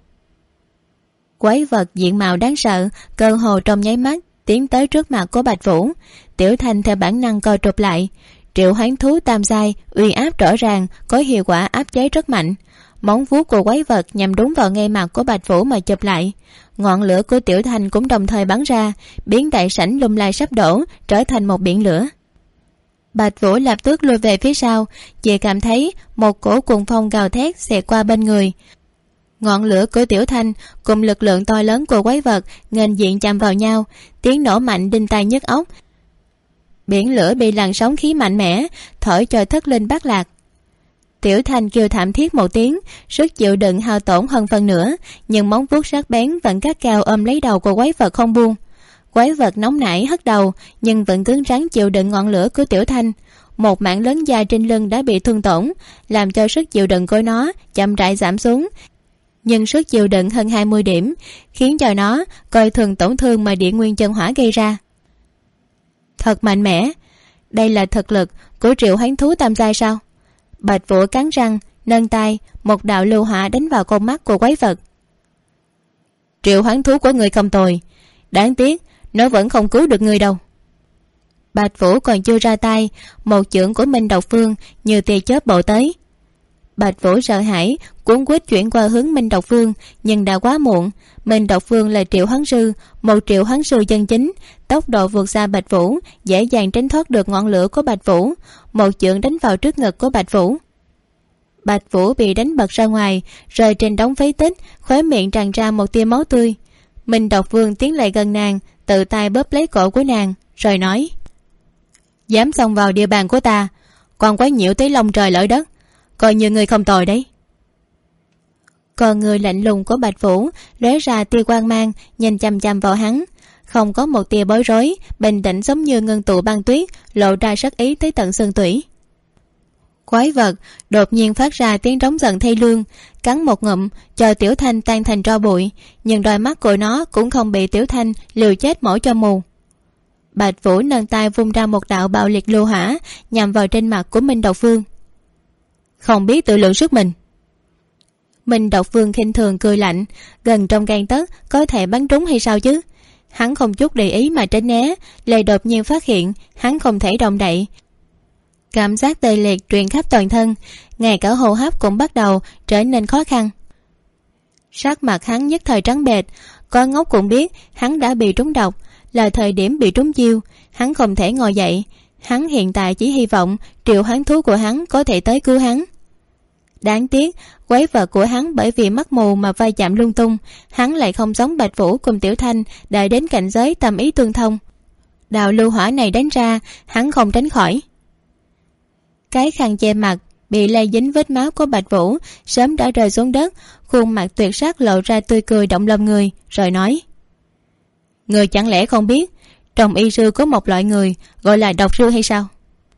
Quái vật diện mạo đáng sợ cơ hồ trong nháy mắt tiến tới trước mặt của Bạch Vũ. Tiểu Thanh theo bản năng co rụt lại. Triệu hoán thú tam giai uy áp rõ ràng, có hiệu quả áp chế rất mạnh. Móng vuốt của quái vật nhằm đúng vào ngay mặt của Bạch Vũ mà chụp lại. Ngọn lửa của Tiểu Thanh cũng đồng thời bắn ra, biến đại sảnh lung lay sắp đổ trở thành một biển lửa. Bạch Vũ lập tức lùi về phía sau, chỉ cảm thấy một cổ cuồng phong gào thét xẹt qua bên người. Ngọn lửa của Tiểu Thanh cùng lực lượng to lớn của quái vật nghênh diện chạm vào nhau, tiếng nổ mạnh đinh tai nhức óc. Biển lửa bị làn sóng khí mạnh mẽ thổi cho thất linh bát lạc. Tiểu Thanh kêu thảm thiết một tiếng, sức chịu đựng hao tổn hơn phần nữa, nhưng móng vuốt sắc bén vẫn gắt gao ôm lấy đầu của quái vật không buông. Quái vật nóng nảy hất đầu, nhưng vẫn cứng rắn chịu đựng ngọn lửa của Tiểu Thanh. Một mảng lớn da trên lưng đã bị thương tổn, làm cho sức chịu đựng của nó chậm rãi giảm xuống. Nhưng sức chịu đựng hơn 20 điểm, khiến cho nó coi thường tổn thương mà địa nguyên chân hỏa gây ra. Thật mạnh mẽ, đây là thực lực của triệu hoán thú tam giai sao? Bạch Vũ cắn răng, nâng tay, một đạo lưu hỏa đánh vào con mắt của quái vật. Triệu hoán thú của người không tồi, đáng tiếc nó vẫn không cứu được người đâu. Bạch Vũ còn chưa ra tay, một chưởng của Minh Độc Vương như tia chớp bổ tới. Bạch Vũ sợ hãi cuống quýt chuyển qua hướng Minh Độc Vương, nhưng đã quá muộn. Minh Độc Vương là triệu hoán sư, một triệu hoán sư chân chính, tốc độ vượt xa Bạch Vũ, dễ dàng tránh thoát được ngọn lửa của Bạch Vũ. Một chưởng đánh vào trước ngực của Bạch Vũ. Bạch Vũ bị đánh bật ra ngoài, rơi trên đống phế tích, khóe miệng tràn ra một tia máu tươi. Minh Độc Vương tiến lại gần nàng, tự tay bóp lấy cổ của nàng, rồi nói: Dám xông vào địa bàn của ta, còn quấy nhiễu tới lông trời lỡ đất, coi như người không tồi đấy. Còn người lạnh lùng của Bạch Vũ lóe ra tia quang mang, nhìn chằm chằm vào hắn, không có một tia bối rối, bình tĩnh giống như ngưng tụ băng tuyết, lộ ra sắc ý tới tận xương tủy. Quái vật đột nhiên phát ra tiếng rống giận thê lương, cắn một ngụm cho Tiểu Thanh tan thành tro bụi, nhưng đôi mắt của nó cũng không bị Tiểu Thanh liều chết mổ cho mù. Bạch Vũ nâng tay vung ra một đạo bạo liệt lưu hỏa nhằm vào trên mặt của Minh Độc Vương. Không biết tự lượng sức mình. Minh Độc Vương khinh thường cười lạnh, gần trong gang tấc có thể bắn trúng hay sao chứ? Hắn không chút để ý mà tránh né, lại đột nhiên phát hiện hắn không thể động đậy. Cảm giác tê liệt truyền khắp toàn thân, ngay cả hô hấp cũng bắt đầu trở nên khó khăn. Sắc mặt hắn nhất thời trắng bệch, con ngốc cũng biết hắn đã bị trúng độc, là thời điểm bị trúng chiêu. Hắn không thể ngồi dậy, hắn hiện tại chỉ hy vọng triệu hoán thú của hắn có thể tới cứu hắn. Đáng tiếc quái vật của hắn bởi vì mắt mù mà vai chạm lung tung, hắn lại không giống Bạch Vũ cùng Tiểu Thanh đã đến cảnh giới tâm ý tương thông. Đạo lưu hỏa này đánh ra, hắn không tránh khỏi. Cái khăn che mặt bị lây dính vết máu của Bạch Vũ sớm đã rơi xuống đất, khuôn mặt tuyệt sắc lộ ra tươi cười động lòng người, rồi nói: Người chẳng lẽ không biết trong y sư có một loại người gọi là độc sư hay sao?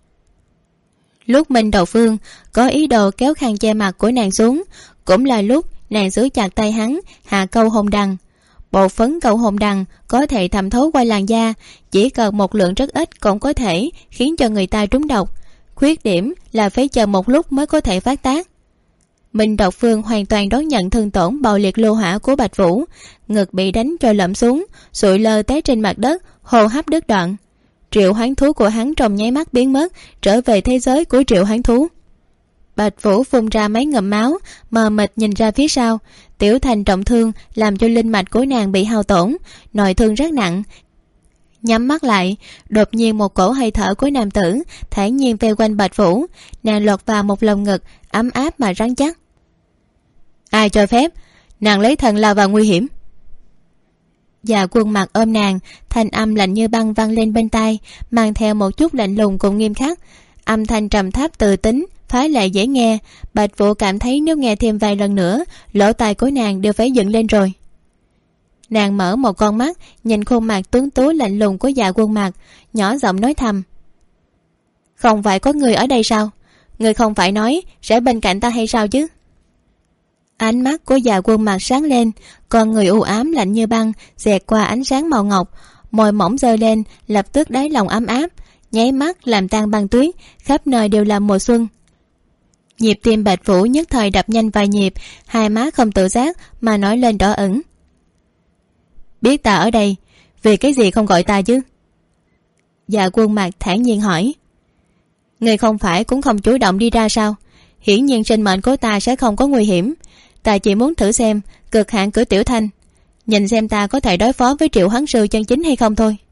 Lúc Minh Độc Vương có ý đồ kéo khăn che mặt của nàng xuống, cũng là lúc nàng giữ chặt tay hắn, hạ câu hồn đằng. Bột phấn cầu hồn đằng có thể thẩm thấu qua làn da, chỉ cần một lượng rất ít cũng có thể khiến cho người ta trúng độc. Khuyết điểm là phải chờ một lúc mới có thể phát tác. Minh Độc Phương hoàn toàn đón nhận thương tổn bạo liệt lô hỏa của Bạch Vũ, ngực bị đánh cho lẫm xuống, sụi lơ té trên mặt đất, hô hấp đứt đoạn. Triệu hoán thú của hắn trong nháy mắt biến mất, trở về thế giới của triệu hoán thú. Bạch Vũ phun ra mấy ngụm máu, mờ mịt nhìn ra phía sau. Tiểu Thành trọng thương làm cho linh mạch của nàng bị hao tổn, nội thương rất nặng. Nhắm mắt lại, đột nhiên một cổ hơi thở của nam tử thản nhiên vây quanh Bạch Vũ. Nàng lọt vào một lồng ngực ấm áp mà rắn chắc. Ai cho phép nàng lấy thần lao vào nguy hiểm? Dạ Quân Mặc ôm nàng, thanh âm lạnh như băng vang lên bên tai, mang theo một chút lạnh lùng cùng nghiêm khắc. Âm thanh trầm thấp từ tính, phá lệ dễ nghe. Bạch Vũ cảm thấy nếu nghe thêm vài lần nữa, lỗ tai của nàng đều phải dựng lên rồi. Nàng mở một con mắt, nhìn khuôn mặt tuấn tú lạnh lùng của Dạ Quân Mặc, nhỏ giọng nói thầm: Không phải có người ở đây sao? Người không phải nói sẽ bên cạnh ta hay sao chứ? Ánh mắt của Dạ Quân Mặc sáng lên, con người u ám lạnh như băng xẹt qua ánh sáng màu ngọc, môi mỏng giơ lên, lập tức đáy lòng ấm áp, nháy mắt làm tan băng tuyết, khắp nơi đều là mùa xuân. Nhịp tim Bạch Vũ nhất thời đập nhanh vài nhịp, hai má không tự giác mà nổi lên đỏ ửng. Biết ta ở đây, vì cái gì không gọi ta chứ? Dạ Quân Mặc thản nhiên hỏi. Người không phải cũng không chủ động đi ra sao? Hiển nhiên sinh mệnh của ta sẽ không có nguy hiểm. Ta chỉ muốn thử xem cực hạn của Tiểu Thanh, nhìn xem ta có thể đối phó với triệu hoán sư chân chính hay không thôi.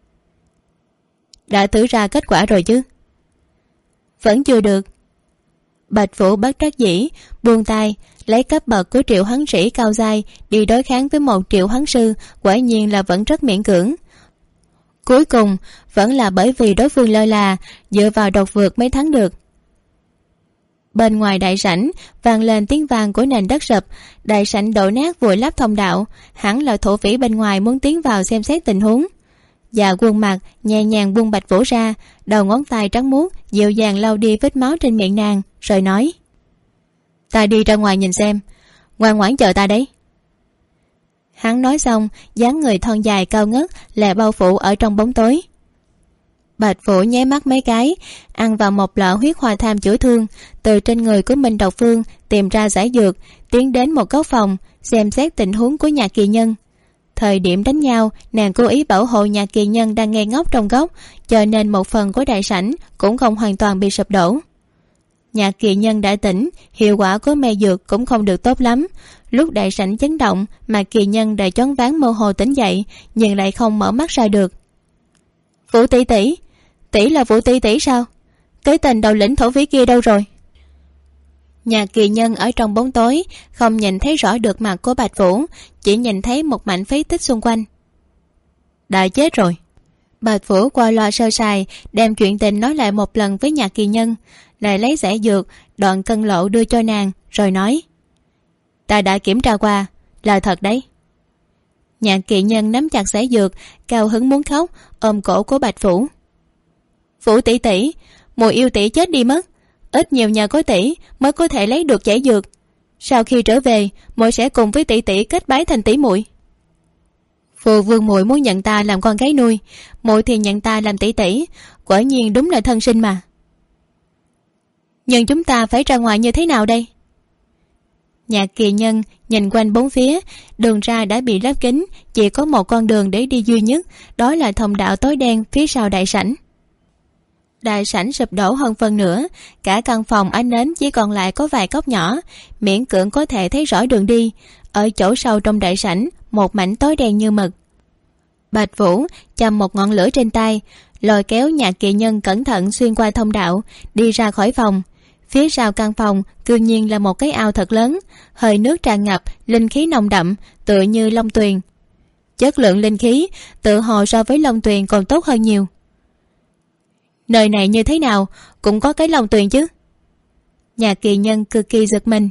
Đã thử ra kết quả rồi chứ? Vẫn chưa được. Bạch Vũ bất đắc dĩ buông tay, lấy cấp bậc của triệu hoán sĩ cao giai đi đối kháng với một triệu hoán sư, quả nhiên là vẫn rất miễn cưỡng. Cuối cùng vẫn là bởi vì đối phương lơ là, dựa vào độc vượt mới thắng được. Bên ngoài đại sảnh vang lên tiếng vang của nền đất sập, đại sảnh đổ nát vùi lấp thông đạo, hẳn là thổ phỉ bên ngoài muốn tiến vào xem xét tình huống. Dạ Quân Mặc nhẹ nhàng buông Bạch Vũ ra, đầu ngón tay trắng muốt dịu dàng lau đi vết máu trên miệng nàng, rồi nói: Ta đi ra ngoài nhìn xem, ngoan ngoãn chờ ta đấy. Hắn nói xong, dáng người thon dài cao ngất lẹ bao phủ ở trong bóng tối. Bạch Vũ nháy mắt mấy cái, ăn vào một lọ huyết hoa tham chữa thương, từ trên người của Minh Độc Phương tìm ra giải dược, tiến đến một góc phòng xem xét tình huống của Nhạc Kỳ Nhân. Thời điểm đánh nhau, nàng cố ý bảo hộ Nhạc Kỳ Nhân đang ngây ngốc trong góc, cho nên một phần của đại sảnh cũng không hoàn toàn bị sụp đổ. Nhạc Kỳ Nhân đã tỉnh, hiệu quả của mê dược cũng không được tốt lắm. Lúc đại sảnh chấn động mà Kỳ Nhân đã choáng váng mơ hồ tỉnh dậy, nhưng lại không mở mắt ra được. Vũ tỷ tỷ, tỷ là Vũ tỷ tỷ sao? Cái tên đầu lĩnh thổ phỉ kia đâu rồi? Nhạc Kỳ Nhân ở trong bóng tối không nhìn thấy rõ được mặt của Bạch Vũ, chỉ nhìn thấy một mảnh phế tích xung quanh. Đã chết rồi. Bạch Vũ qua loa sơ sài đem chuyện tình nói lại một lần với Nhạc Kỳ Nhân, lại lấy giải dược đoạn cân lộ đưa cho nàng, rồi nói: Ta đã kiểm tra qua, là thật đấy. Nhạc Kỳ Nhân nắm chặt giải dược, cao hứng muốn khóc, ôm cổ của Bạch Vũ. Vũ tỷ tỷ, mùi yêu tỷ chết đi mất, ít nhiều nhờ có tỷ mới có thể lấy được giải dược. Sau khi trở về, muội sẽ cùng với tỷ tỷ kết bái thành tỷ muội. Phụ vương muội muốn nhận ta làm con gái nuôi, muội thì nhận ta làm tỷ tỷ, quả nhiên đúng là thân sinh mà. Nhưng chúng ta phải ra ngoài như thế nào đây? Nhạc Kỳ Nhân nhìn quanh bốn phía, đường ra đã bị lấp kín, chỉ có một con đường để đi duy nhất, đó là thông đạo tối đen phía sau đại sảnh. Đại sảnh sụp đổ hơn phân nửa, cả căn phòng ánh nến chỉ còn lại có vài góc nhỏ, miễn cưỡng có thể thấy rõ đường đi. Ở chỗ sâu trong đại sảnh, một mảnh tối đen như mực. Bạch Vũ châm một ngọn lửa trên tay, lôi kéo Nhạc Kỳ Nhân cẩn thận xuyên qua thông đạo, đi ra khỏi phòng. Phía sau căn phòng cư nhiên là một cái ao thật lớn, hơi nước tràn ngập, linh khí nồng đậm, tựa như long tuyền. Chất lượng linh khí tự hồ so với long tuyền còn tốt hơn nhiều. Nơi này như thế nào cũng có cái long tuyền chứ? Nhạc Kỳ Nhân cực kỳ giật mình.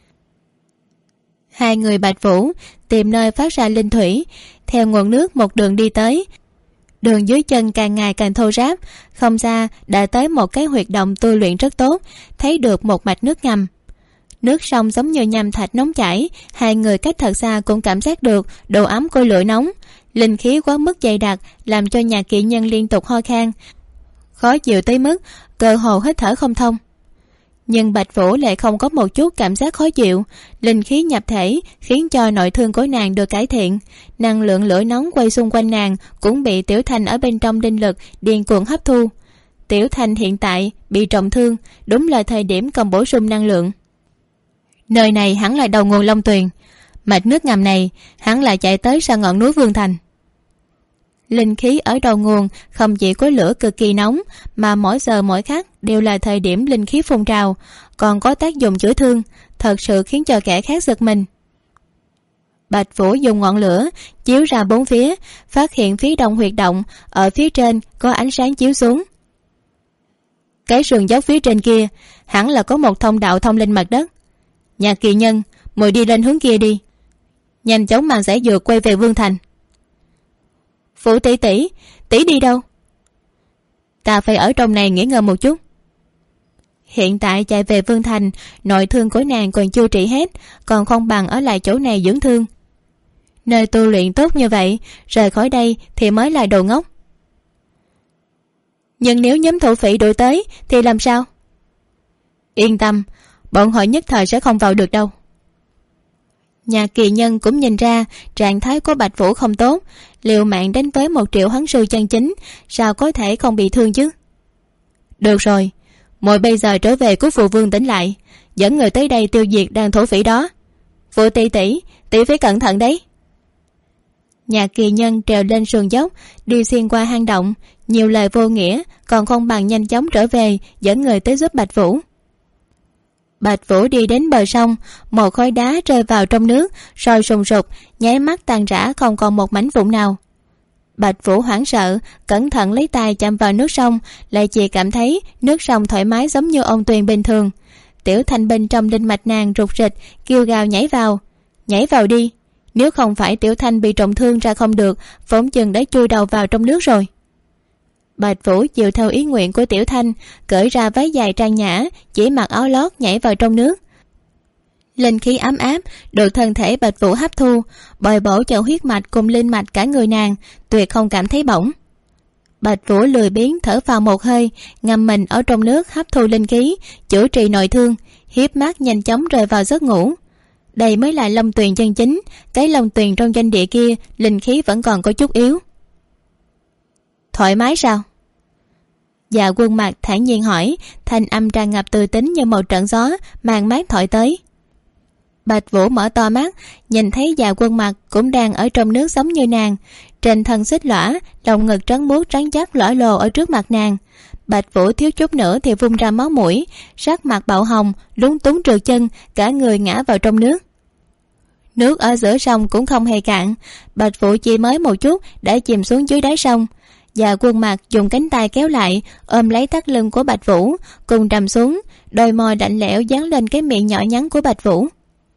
Hai người Bạch Vũ tìm nơi phát ra linh thủy, theo nguồn nước một đường đi tới. Đường dưới chân càng ngày càng thô ráp, không xa đã tới một cái huyệt động tu luyện rất tốt, thấy được một mạch nước ngầm. Nước sông giống như nham thạch nóng chảy, hai người cách thật xa cũng cảm giác được độ ấm của lửa nóng. Linh khí quá mức dày đặc làm cho nhà kỵ nhân liên tục ho khan, khó chịu tới mức cơ hồ hít thở không thông. Nhưng Bạch Vũ lại không có một chút cảm giác khó chịu. Linh khí nhập thể khiến cho nội thương của nàng được cải thiện. Năng lượng lửa nóng quay xung quanh nàng cũng bị Tiểu Thanh ở bên trong linh lực điên cuồng hấp thu. Tiểu Thanh hiện tại bị trọng thương, đúng là thời điểm cần bổ sung năng lượng. Nơi này hẳn là đầu nguồn Long Tuyền, mạch nước ngầm này hẳn là chạy tới sau ngọn núi Vương Thành. Linh khí ở đầu nguồn không chỉ có lửa cực kỳ nóng, mà mỗi giờ mỗi khắc đều là thời điểm linh khí phun trào, còn có tác dụng chữa thương, thật sự khiến cho kẻ khác giật mình. Bạch Vũ dùng ngọn lửa chiếu ra bốn phía, phát hiện phía đông huyệt động ở phía trên có ánh sáng chiếu xuống. Cái sườn dốc phía trên kia hẳn là có một thông đạo thông lên mặt đất. Nhà kỳ nhân, mời đi lên hướng kia đi, nhanh chóng mang giải dược quay về Vương Thành. Vũ tỷ tỷ, tỷ đi đâu? Ta phải ở trong này nghỉ ngơi một chút. Hiện tại chạy về Vương Thành, nội thương của nàng còn chưa trị hết, còn không bằng ở lại chỗ này dưỡng thương. Nơi tu luyện tốt như vậy, rời khỏi đây thì mới là đồ ngốc. Nhưng nếu nhóm thổ phỉ đuổi tới thì làm sao? Yên tâm, bọn họ nhất thời sẽ không vào được đâu. Nhà kỳ nhân cũng nhìn ra trạng thái của Bạch Vũ không tốt, liều mạng đến với 1 triệu hấn sư chân chính, sao có thể không bị thương chứ? Được rồi, muội bây giờ trở về cứu phụ vương tỉnh lại, dẫn người tới đây tiêu diệt đàn thổ phỉ đó. Phụ tỷ tỷ, tỷ phải cẩn thận đấy. Nhà kỳ nhân trèo lên sườn dốc, đi xuyên qua hang động, nhiều lời vô nghĩa, còn không bằng nhanh chóng trở về dẫn người tới giúp Bạch Vũ. Bạch Vũ đi đến bờ sông, một khối đá rơi vào trong nước, sôi sùng sục, nháy mắt tan rã không còn một mảnh vụn nào. Bạch Vũ hoảng sợ, cẩn thận lấy tay chạm vào nước sông, lại chỉ cảm thấy nước sông thoải mái giống như ôn tuyền bình thường. Tiểu Thanh bên trong linh mạch nàng rụt rịch, kêu gào nhảy vào đi. Nếu không phải Tiểu Thanh bị trọng thương ra không được, phóng chừng đã chui đầu vào trong nước rồi. Bạch Vũ chịu theo ý nguyện của Tiểu Thanh, cởi ra váy dài trang nhã, chỉ mặc áo lót nhảy vào trong nước. Linh khí ấm áp được thân thể Bạch Vũ hấp thu, bồi bổ cho huyết mạch cùng linh mạch cả người nàng, tuyệt không cảm thấy bỏng. Bạch Vũ lười biếng thở vào một hơi, ngâm mình ở trong nước hấp thu linh khí, chữa trị nội thương, hiếp mắt nhanh chóng rơi vào giấc ngủ. Đây mới là Long Tuyền chân chính, cái Long Tuyền trong danh địa kia linh khí vẫn còn có chút yếu. Thoải mái sao? Dạ Quân Mặc thản nhiên hỏi, thanh âm tràn ngập từ tính như một trận gió mang mát thổi tới. Bạch Vũ mở to mắt, nhìn thấy Dạ Quân Mặc cũng đang ở trong nước giống như nàng, trên thân xích lõa, lồng ngực trắng muốt trắng chắc lõi lồ ở trước mặt nàng. Bạch Vũ thiếu chút nữa thì vung ra máu mũi, sắc mặt bạo hồng, lúng túng trượt chân, cả người ngã vào trong nước. Nước ở giữa sông cũng không hề cạn, Bạch Vũ chỉ mới một chút đã chìm xuống dưới đáy sông. Dạ Quân Mặc dùng cánh tay kéo lại, ôm lấy thắt lưng của Bạch Vũ, cùng trầm xuống, đôi môi lạnh lẽo dán lên cái miệng nhỏ nhắn của Bạch Vũ.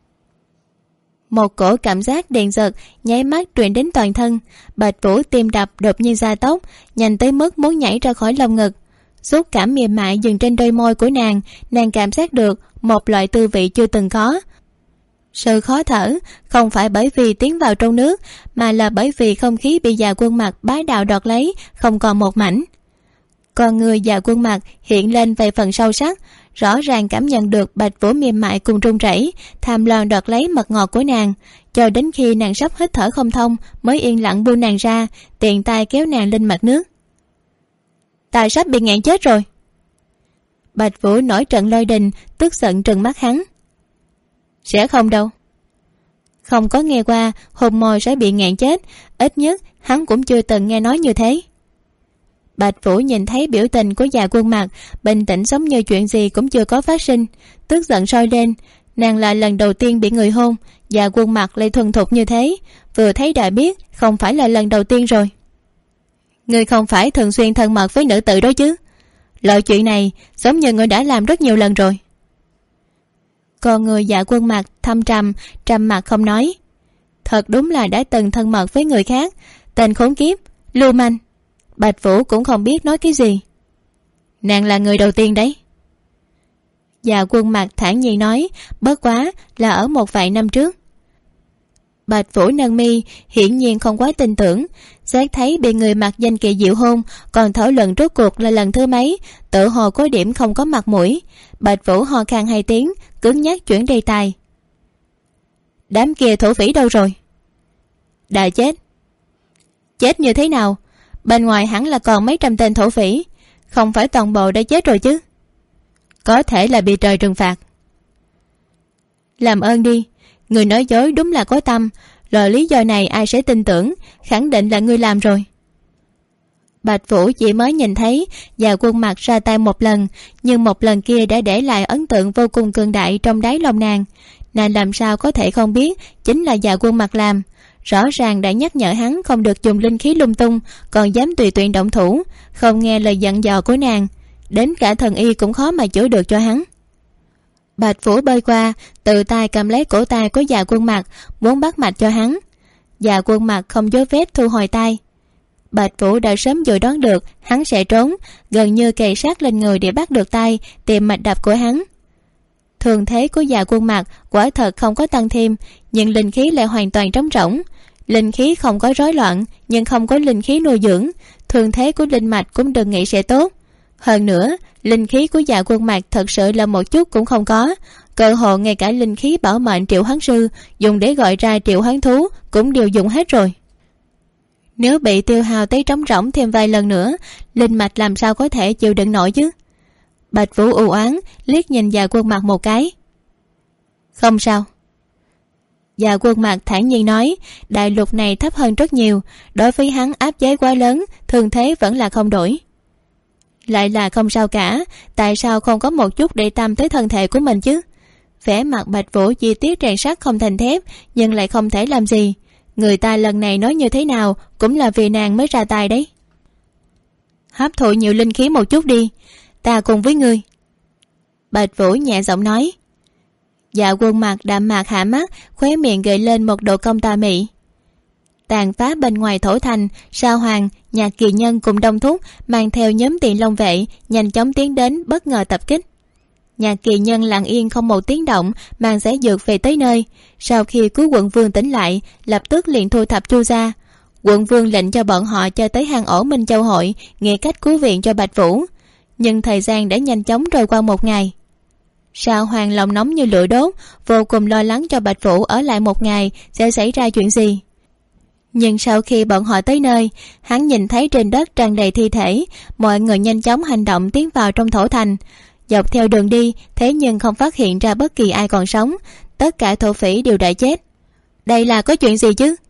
Một cổ cảm giác điện giật nháy mắt truyền đến toàn thân. Bạch Vũ tim đập đột nhiên gia tốc, nhanh tới mức muốn nhảy ra khỏi lồng ngực. Xúc cảm mềm mại dừng trên đôi môi của nàng, nàng cảm giác được một loại tư vị chưa từng có. Sự khó thở không phải bởi vì tiến vào trong nước, mà là bởi vì không khí bị Dạ Quân Mặc bá đạo đoạt lấy, không còn một mảnh. Con người Dạ Quân Mặc hiện lên về phần sâu sắc, rõ ràng cảm nhận được Bạch Vũ mềm mại cùng run rẩy, tham lam đoạt lấy mật ngọt của nàng, cho đến khi nàng sắp hít thở không thông mới yên lặng buông nàng ra, tiện tay kéo nàng lên mặt nước. Ta sắp bị nghẹn chết rồi. Bạch Vũ nổi trận lôi đình, tức giận trừng mắt hắn. Sẽ không đâu. Không có nghe qua hôn môi sẽ bị nghẹn chết, ít nhất hắn cũng chưa từng nghe nói như thế. Bạch Vũ nhìn thấy biểu tình của Dạ Quân Mặc, bình tĩnh giống như chuyện gì cũng chưa có phát sinh, tức giận sôi lên. Nàng là lần đầu tiên bị người hôn, Dạ Quân Mặc lại thuần thục như thế, vừa thấy đã biết không phải là lần đầu tiên rồi. Ngươi không phải thường xuyên thân mật với nữ tử đó chứ? Loại chuyện này giống như ngươi đã làm rất nhiều lần rồi. Còn người Dạ Quân Mặc thâm trầm mặt không nói. Thật đúng là đã từng thân mật với người khác, tên khốn kiếp, lưu manh. Bạch Vũ cũng không biết nói cái gì. Nàng là người đầu tiên đấy. Và Quân Mặc thản nhiên nói, bất quá là ở một vài năm trước. Bạch Vũ nâng mi, hiển nhiên không quá tin tưởng. Xét thấy bị người mặc danh kỳ diệu hôn, còn thảo luận rốt cuộc là lần thứ mấy, tự hồ có điểm không có mặt mũi. Bạch Vũ ho khan 2 tiếng, cứng nhắc chuyển đề tài. Đám kia thổ phỉ đâu rồi? Đã chết. Chết như thế nào? Bên ngoài hẳn là còn mấy trăm tên thổ phỉ, không phải toàn bộ đã chết rồi chứ? Có thể là bị trời trừng phạt. Làm ơn đi, người nói dối đúng là có tâm. Lời lý do này ai sẽ tin tưởng, khẳng định là ngươi làm rồi. Bạch Vũ chỉ mới nhìn thấy và Quân Mặc ra tay một lần, nhưng một lần kia đã để lại ấn tượng vô cùng cường đại trong đáy lòng nàng. Nàng làm sao có thể không biết chính là Dạ Quân Mặc làm. Rõ ràng đã nhắc nhở hắn không được dùng linh khí lung tung, còn dám tùy tiện động thủ, không nghe lời dặn dò của nàng. Đến cả thần y cũng khó mà chữa được cho hắn. Bạch Vũ bơi qua, tự tay cầm lấy cổ tay của Dạ Quân Mặc, muốn bắt mạch cho hắn. Dạ Quân Mặc không dối phép thu hồi tay. Bạch Vũ đã sớm dự đoán được hắn sẽ trốn, gần như kề sát lên người để bắt được tay, tìm mạch đập của hắn. Thường thế của Dạ Quân Mặc quả thật không có tăng thêm, nhưng linh khí lại hoàn toàn trống rỗng. Linh khí không có rối loạn, nhưng không có linh khí nuôi dưỡng, thường thế của linh mạch cũng đừng nghĩ sẽ tốt. Hơn nữa, linh khí của Dạ Quân Mặc thật sự là một chút cũng không có. Cơ hồ ngay cả linh khí bảo mệnh triệu hoán sư dùng để gọi ra triệu hoán thú cũng đều dùng hết rồi. Nếu bị tiêu hao tới trống rỗng thêm vài lần nữa, linh mạch làm sao có thể chịu đựng nổi chứ? Bạch Vũ u oán liếc nhìn Dạ Quân Mặc một cái. Không sao. Dạ Quân Mặc thản nhiên nói, đại lục này thấp hơn rất nhiều, đối với hắn áp chế quá lớn, thường thế vẫn là không đổi. Lại là không sao cả, tại sao không có một chút để tâm tới thân thể của mình chứ? Vẻ mặt Bạch Vũ chi tiết rèn sắt không thành thép, nhưng lại không thể làm gì. Người ta lần này nói như thế nào cũng là vì nàng mới ra tay đấy. Hấp thụ nhiều linh khí một chút đi, ta cùng với ngươi. Bạch Vũ nhẹ giọng nói. Dạ Quân Mặc đạm mạc hạ mắt, khóe miệng gợi lên một độ cong tà mị. Tàn phá bên ngoài thổ thành, Sao Hoàng, Nhạc Kỳ Nhân cùng Đông Thúc mang theo nhóm Tiền Long vệ nhanh chóng tiến đến, bất ngờ tập kích. Nhạc Kỳ Nhân lặng yên không một tiếng động, mang giải dược về tới nơi. Sau khi cứu quận vương tỉnh lại, lập tức liền thu thập Chu gia. Quận vương lệnh cho bọn họ cho tới hang ổ Minh Châu hội, nghĩ cách cứu viện cho Bạch Vũ. Nhưng thời gian đã nhanh chóng trôi qua 1 ngày. Sao Hoàng lòng nóng như lửa đốt, vô cùng lo lắng cho Bạch Vũ ở lại 1 ngày sẽ xảy ra chuyện gì. Nhưng sau khi bọn họ tới nơi, hắn nhìn thấy trên đất tràn đầy thi thể, mọi người nhanh chóng hành động tiến vào trong thổ thành. Dọc theo đường đi, thế nhưng không phát hiện ra bất kỳ ai còn sống, tất cả thổ phỉ đều đã chết. Đây là có chuyện gì chứ?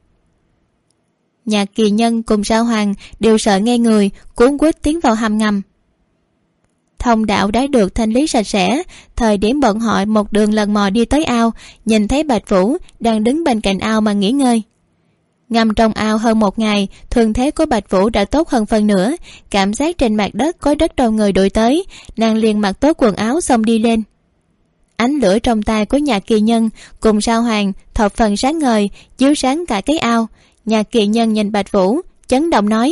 Nhạc Kỳ Nhân cùng Sao Hoàng đều sợ nghe người, cuốn quýt tiến vào hầm ngầm. Thông đạo đã được thanh lý sạch sẽ. Thời điểm bọn họ một đường lần mò đi tới ao, nhìn thấy Bạch Vũ đang đứng bên cạnh ao mà nghỉ ngơi. Ngâm trong ao hơn 1 ngày, thương thế của Bạch Vũ đã tốt hơn phần nữa. Cảm giác trên mặt đất có rất đông người đuổi tới, nàng liền mặc tốt quần áo xong đi lên. Ánh lửa trong tay của Nhạc Kỳ Nhân cùng Sao Hoàng thập phần sáng ngời, chiếu sáng cả cái ao. Nhạc Kỳ Nhân nhìn Bạch Vũ, chấn động nói: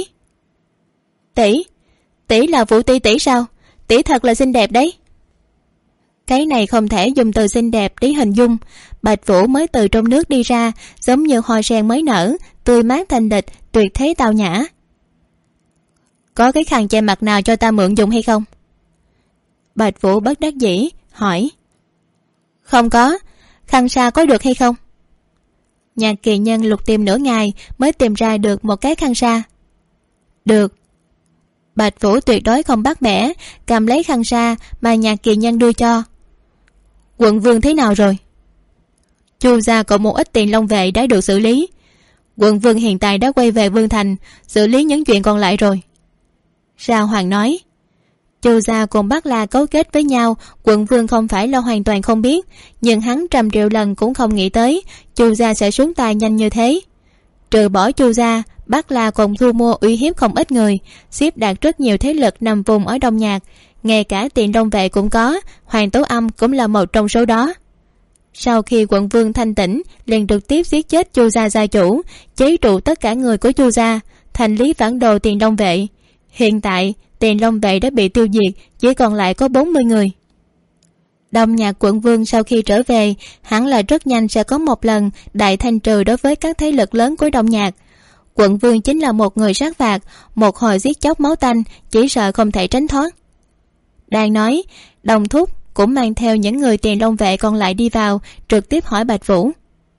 tỷ là Vũ tỷ sao? Tỷ thật là xinh đẹp đấy. Cái này không thể dùng từ xinh đẹp để hình dung. Bạch Vũ mới từ trong nước đi ra, giống như hoa sen mới nở, tươi mát thanh lịch, tuyệt thế tao nhã. Có cái khăn che mặt nào cho ta mượn dùng hay không? Bạch Vũ bất đắc dĩ hỏi. Không có. Khăn sa có được hay không? Nhạc Kỳ Nhân lục tìm nửa ngày mới tìm ra được một cái khăn sa. Được. Bạch Vũ tuyệt đối không bắt bẻ, cầm lấy khăn sa mà Nhạc Kỳ Nhân đưa cho. Quận vương thế nào rồi? Chu gia có một ít Tiền Long vệ đã được xử lý. Quận vương hiện tại đã quay về Vương Thành, xử lý những chuyện còn lại rồi. Sao Hoàng nói. Chu gia cùng Bắc La cấu kết với nhau, quận vương không phải là hoàn toàn không biết, nhưng hắn 100 triệu lần cũng không nghĩ tới Chu gia sẽ xuống tay nhanh như thế. Trừ bỏ Chu gia, Bắc La còn thu mua uy hiếp không ít người, xếp đặt rất nhiều thế lực nằm vùng ở Đông Nhạc, ngay cả Tiền Long vệ cũng có, Hoàng Tố Âm cũng là một trong số đó. Sau khi quận vương thanh tỉnh, liền trực tiếp giết chết Chu gia gia chủ, chế trụ tất cả người của Chu gia, thành lý phản đồ Tiền Long vệ. Hiện tại Tiền Long vệ đã bị tiêu diệt, chỉ còn lại có 40 người. Đông Nhạc quận vương sau khi trở về hẳn là rất nhanh sẽ có một lần đại thanh trừ đối với các thế lực lớn của Đông Nhạc. Quận vương chính là một người sát phạt, một hồi giết chóc máu tanh, chỉ sợ không thể tránh thoát. Đang nói, Đồng Thúc cũng mang theo những người Tiền Long vệ còn lại đi vào, trực tiếp hỏi Bạch Vũ: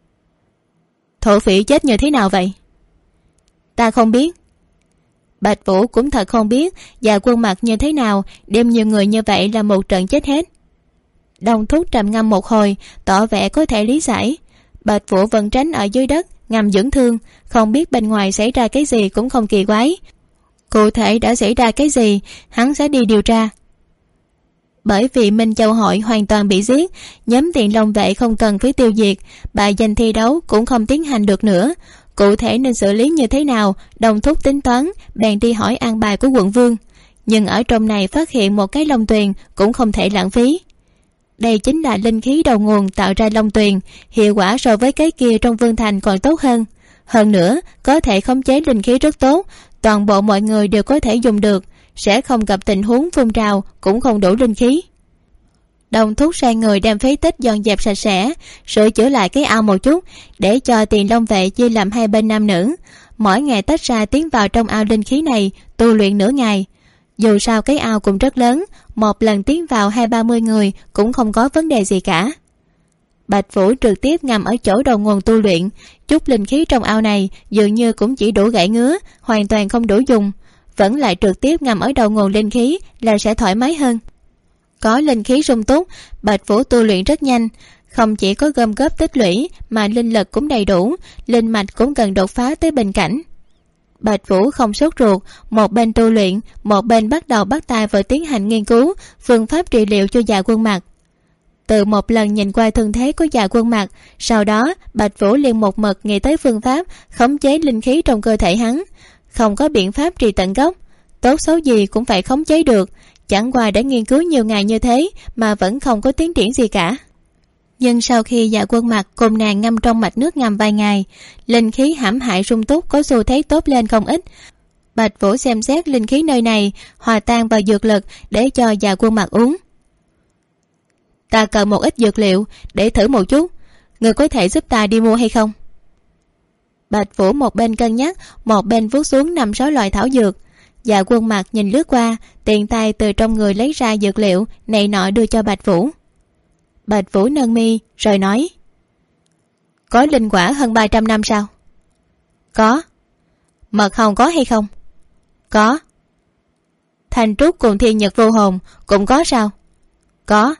Thổ phỉ chết như thế nào vậy? Ta không biết. Bạch Vũ cũng thật không biết Dạ Quân Mặc như thế nào đem nhiều người như vậy là một trận chết hết. Đồng Thúc trầm ngâm một hồi, tỏ vẻ có thể lý giải. Bạch Vũ vẫn tránh ở dưới đất ngầm dưỡng thương, không biết bên ngoài xảy ra cái gì cũng không kỳ quái. Cụ thể đã xảy ra cái gì, hắn sẽ đi điều tra. Bởi vì Minh Châu hội hoàn toàn bị giết, nhóm Tiền Long vệ không cần phải tiêu diệt, bài danh thi đấu cũng không tiến hành được nữa. Cụ thể nên xử lý như thế nào, Đồng Thúc tính toán, bèn đi hỏi an bài của quận vương. Nhưng ở trong này phát hiện một cái long tuyền cũng không thể lãng phí. Đây chính là linh khí đầu nguồn tạo ra long tuyền, hiệu quả so với cái kia trong vương thành còn tốt hơn. Hơn nữa, có thể khống chế linh khí rất tốt, toàn bộ mọi người đều có thể dùng được, sẽ không gặp tình huống phun trào cũng không đủ linh khí. Đồng Thúc sai người đem phế tích dọn dẹp sạch sẽ, sửa chữa lại cái ao một chút, để cho Tiền Long vệ chia làm hai bên nam nữ, mỗi ngày tách ra tiến vào trong ao linh khí này tu luyện nửa ngày. Dù sao cái ao cũng rất lớn, một lần tiến vào 20-30 người cũng không có vấn đề gì cả. Bạch Vũ trực tiếp ngầm ở chỗ đầu nguồn tu luyện, chút linh khí trong ao này dường như cũng chỉ đủ gãy ngứa, hoàn toàn không đủ dùng, vẫn lại trực tiếp ngầm ở đầu nguồn linh khí là sẽ thoải mái hơn. Có linh khí sung túc, Bạch Vũ tu luyện rất nhanh, không chỉ có gom góp tích lũy mà linh lực cũng đầy đủ, linh mạch cũng cần đột phá tới bình cảnh. Bạch Vũ không sốt ruột, một bên tu luyện, một bên bắt tay vào tiến hành nghiên cứu phương pháp trị liệu cho Dạ Quân Mặc. Từ một lần nhìn qua thân thế của Dạ Quân Mặc, sau đó Bạch Vũ liền một mực nghĩ tới phương pháp khống chế linh khí trong cơ thể hắn. Không có biện pháp trị tận gốc, tốt xấu gì cũng phải khống chế được, chẳng qua đã nghiên cứu nhiều ngày như thế mà vẫn không có tiến triển gì cả. Nhưng sau khi Dạ Quân Mặc cùng nàng ngâm trong mạch nước ngầm vài ngày, linh khí hãm hại sung túc có xu thế tốt lên không ít. Bạch Vũ xem xét linh khí nơi này hòa tan vào dược lực để cho Dạ Quân Mặc uống. Ta cần một ít dược liệu để thử một chút, người có thể giúp ta đi mua hay không? Bạch Vũ một bên cân nhắc, một bên vuốt xuống 5-6 loại thảo dược. Dạ Quân Mặc nhìn lướt qua, tiện tay từ trong người lấy ra dược liệu này nọ đưa cho Bạch Vũ. Bạch Vũ nâng mi rồi nói: Có linh quả hơn 300 năm sao? Có. Mật hồng có hay không? Có. Thanh trúc cùng thiên nhật vô hồn cũng có sao? Có.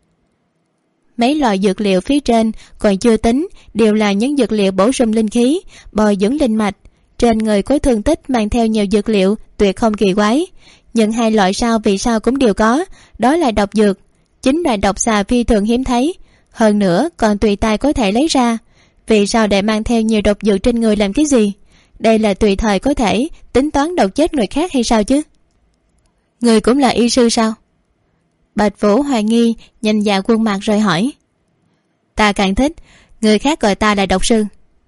Mấy loại dược liệu phía trên còn chưa tính đều là những dược liệu bổ sung linh khí, bồi dưỡng linh mạch. Trên người có thương tích mang theo nhiều dược liệu tuyệt không kỳ quái. Nhưng hai loại sau vì sao cũng đều có, đó là độc dược, chính là độc xà phi thường hiếm thấy, hơn nữa còn tùy tay có thể lấy ra. Vì sao để mang theo nhiều độc dược trên người làm cái gì? Đây là tùy thời có thể tính toán độc chết người khác hay sao chứ? Người cũng là y sư sao? Bạch Vũ hoài nghi nhìn Dạ Quân Mặc rồi hỏi. Ta càng thích người khác gọi ta là độc sư.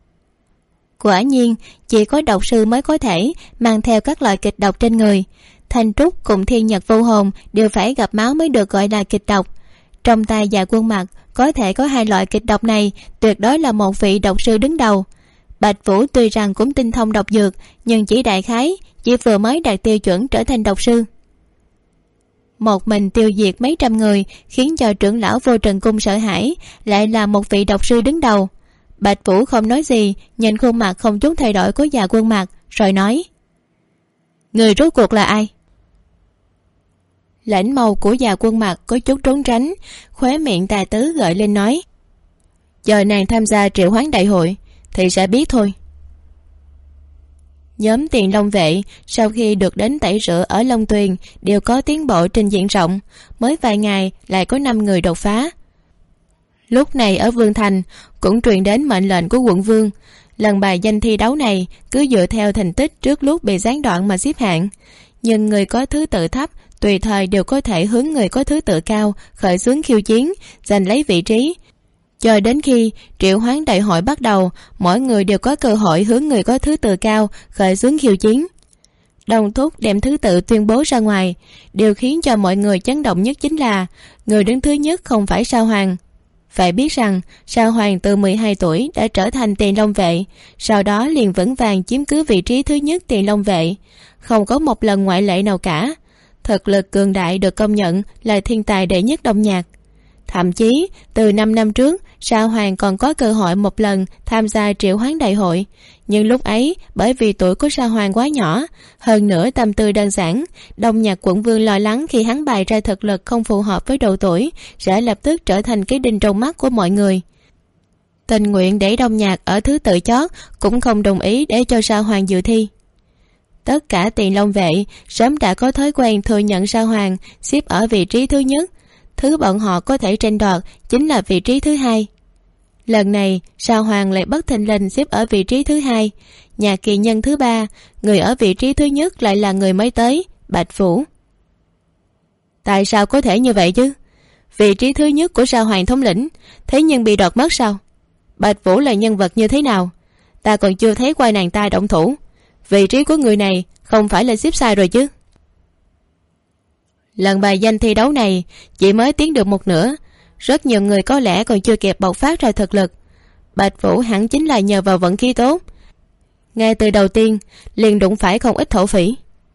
Quả nhiên chỉ có độc sư mới có thể mang theo các loại kịch độc trên người. Thanh trúc cùng thiên nhật vô hồn đều phải gặp máu mới được gọi là kịch độc. Trong tay Dạ Quân Mặc có thể có hai loại kịch độc này, tuyệt đối là một vị độc sư đứng đầu. Bạch Vũ tuy rằng cũng tinh thông độc dược, nhưng chỉ đại khái, chỉ vừa mới đạt tiêu chuẩn trở thành độc sư. Một mình tiêu diệt mấy trăm người khiến cho trưởng lão Vô Trần Cung sợ hãi, lại là một vị độc sư đứng đầu. Bạch Vũ không nói gì, nhìn khuôn mặt không chút thay đổi của Dạ Quân Mặc rồi nói: Người rốt cuộc là ai? Lãnh màu của Dạ Quân Mặc có chút trốn tránh, khóe miệng tà tứ gợi lên nói: Chờ nàng tham gia triệu hoán đại hội thì sẽ biết thôi. Nhóm Tiền Long vệ sau khi được đến tẩy rửa ở Long Tuyền đều có tiến bộ trên diện rộng, mới vài ngày lại có 5 người đột phá. Lúc này ở Vương Thành cũng truyền đến mệnh lệnh của quận vương, lần bài danh thi đấu này cứ dựa theo thành tích trước lúc bị gián đoạn mà xếp hạng, nhưng người có thứ tự thấp tùy thời đều có thể hướng người có thứ tự cao khởi xướng khiêu chiến, giành lấy vị trí. Cho đến khi triệu hoán đại hội bắt đầu, mỗi người đều có cơ hội hướng người có thứ tự cao khởi xướng khiêu chiến. Đồng thúc đem thứ tự tuyên bố ra ngoài. Điều khiến cho mọi người chấn động nhất chính là người đứng thứ nhất không phải Sao Hoàng. Phải biết rằng Sao Hoàng từ 12 tuổi đã trở thành Tiền Long Vệ, sau đó liền vững vàng chiếm cứ vị trí thứ nhất Tiền Long Vệ, không có một lần ngoại lệ nào cả. Thực lực cường đại được công nhận là thiên tài đệ nhất Đông Nhạc. Thậm chí từ 5 năm trước, Sao Hoàng còn có cơ hội một lần tham gia triệu hoán đại hội, nhưng lúc ấy bởi vì tuổi của Sao Hoàng quá nhỏ, hơn nữa tâm tư đơn giản, Đông Nhạc quận vương lo lắng khi hắn bày ra thực lực không phù hợp với độ tuổi sẽ lập tức trở thành cái đinh trong mắt của mọi người. Tình nguyện để Đông Nhạc ở thứ tự chót cũng không đồng ý để cho Sao Hoàng dự thi. Tất cả Tiền Long Vệ sớm đã có thói quen thừa nhận Sao Hoàng xếp ở vị trí thứ nhất, thứ bọn họ có thể tranh đoạt chính là vị trí thứ hai. Lần này Sao Hoàng lại bất thình lình xếp ở vị trí thứ hai, nhà kỳ nhân thứ ba, người ở vị trí thứ nhất lại là người mới tới, Bạch Vũ. Tại sao có thể như vậy chứ? Vị trí thứ nhất của Sao Hoàng thống lĩnh, thế nhưng bị đoạt mất sao? Bạch Vũ là nhân vật như thế nào? Ta còn chưa thấy qua nàng ta động thủ. Vị trí của người này không phải là xếp sai rồi chứ? Lần bài danh thi đấu này chỉ mới tiến được một nửa, rất nhiều người có lẽ còn chưa kịp bộc phát ra thực lực. Bạch Vũ hẳn chính là nhờ vào vận khí tốt, ngay từ đầu tiên liền đụng phải không ít thổ phỉ.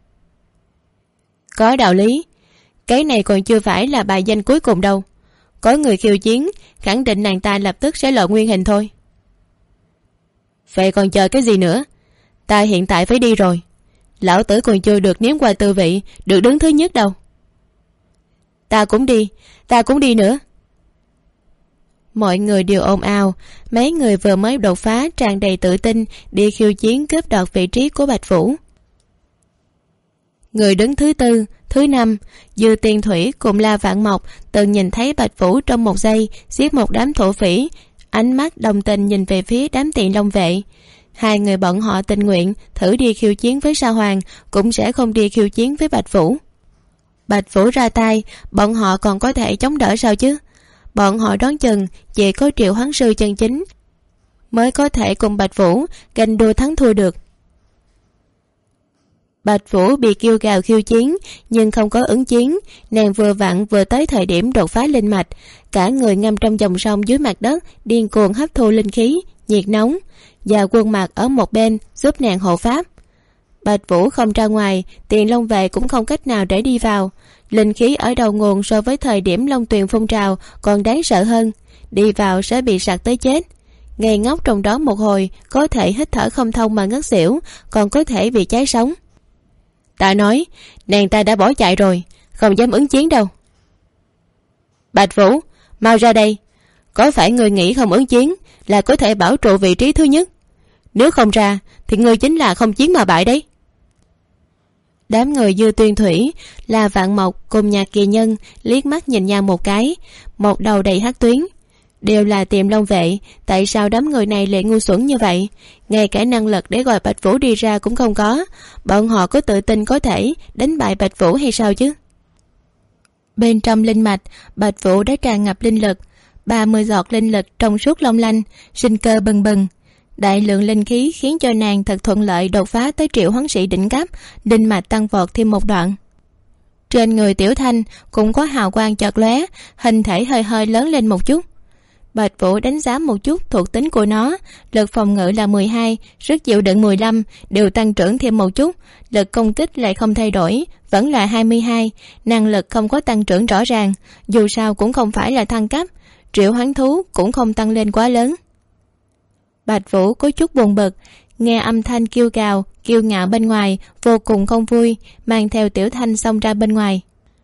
Có đạo lý, cái này còn chưa phải là bài danh cuối cùng đâu. Có người khiêu chiến, khẳng định nàng ta lập tức sẽ lộ nguyên hình thôi. Vậy còn chờ cái gì nữa? Ta hiện tại phải đi rồi. Lão tử còn chưa được nếm qua tư vị được đứng thứ nhất đâu. Ta cũng đi nữa. Mọi người đều ồn ào. Mấy người vừa mới đột phá tràn đầy tự tin đi khiêu chiến cướp đoạt vị trí của Bạch Vũ. Người đứng thứ tư, thứ năm, Dư Tiên Thủy cùng La Vạn Mộc từng nhìn thấy Bạch Vũ trong một giây giết một đám thổ phỉ, ánh mắt đồng tình nhìn về phía đám Tiền Long Vệ. Hai người bọn họ tình nguyện thử đi khiêu chiến với Sao Hoàng, cũng sẽ không đi khiêu chiến với Bạch Vũ. Bạch Vũ ra tay, bọn họ còn có thể chống đỡ sao chứ? Bọn họ đoán chừng chỉ có Triệu Hoán Sư chân chính mới có thể cùng Bạch Vũ ganh đua thắng thua được. Bạch Vũ bị kêu gào khiêu chiến nhưng không có ứng chiến. Nàng vừa vặn vừa tới thời điểm đột phá linh mạch, cả người ngâm trong dòng sông dưới mặt đất, điên cuồng hấp thu linh khí, nhiệt nóng, và Quân Mạc ở một bên giúp nàng hộ pháp. Bạch Vũ không ra ngoài, Tiền Long Vệ cũng không cách nào để đi vào. Linh khí ở đầu nguồn so với thời điểm Long Tuyền phun trào còn đáng sợ hơn, đi vào sẽ bị sặc tới chết. Ngây ngốc trong đó một hồi, có thể hít thở không thông mà ngất xỉu, còn có thể bị cháy sống. Ta nói, nàng ta đã bỏ chạy rồi, không dám ứng chiến đâu. Bạch Vũ, mau ra đây. Có phải người nghĩ không ứng chiến là có thể bảo trụ vị trí thứ nhất? Nếu không ra thì người chính là không chiến mà bại đấy. Đám người Dư Tuyên Thủy, La Vạn Mộc cùng Nhạc Kỳ Nhân liếc mắt nhìn nhau một cái, một đầu đầy hắc tuyến. Đều là Tiền Long Vệ, tại sao đám người này lại ngu xuẩn như vậy? Ngay cả năng lực để gọi Bạch Vũ đi ra cũng không có. Bọn họ có tự tin có thể đánh bại Bạch Vũ hay sao chứ? Bên trong linh mạch, Bạch Vũ đã tràn ngập linh lực, 30 giọt linh lực trong suốt long lanh, sinh cơ bừng bừng. Đại lượng linh khí khiến cho nàng thật thuận lợi đột phá tới Triệu Hoán Sĩ đỉnh cấp, linh mạch tăng vọt thêm một đoạn. Trên người Tiểu Thanh cũng có hào quang chợt lóe, hình thể hơi hơi lớn lên một chút. Bạch Vũ đánh giá một chút thuộc tính của nó, lực phòng ngự là 12, sức chịu đựng 15, đều tăng trưởng thêm một chút, lực công kích lại không thay đổi, vẫn là 22, năng lực không có tăng trưởng rõ ràng, dù sao cũng không phải là thăng cấp, Triệu Hoán Thú cũng không tăng lên quá lớn. Bạch Vũ có chút buồn bực, nghe âm thanh kêu gào, kiêu ngạo bên ngoài, vô cùng không vui, mang theo Tiểu Thanh xông ra bên ngoài.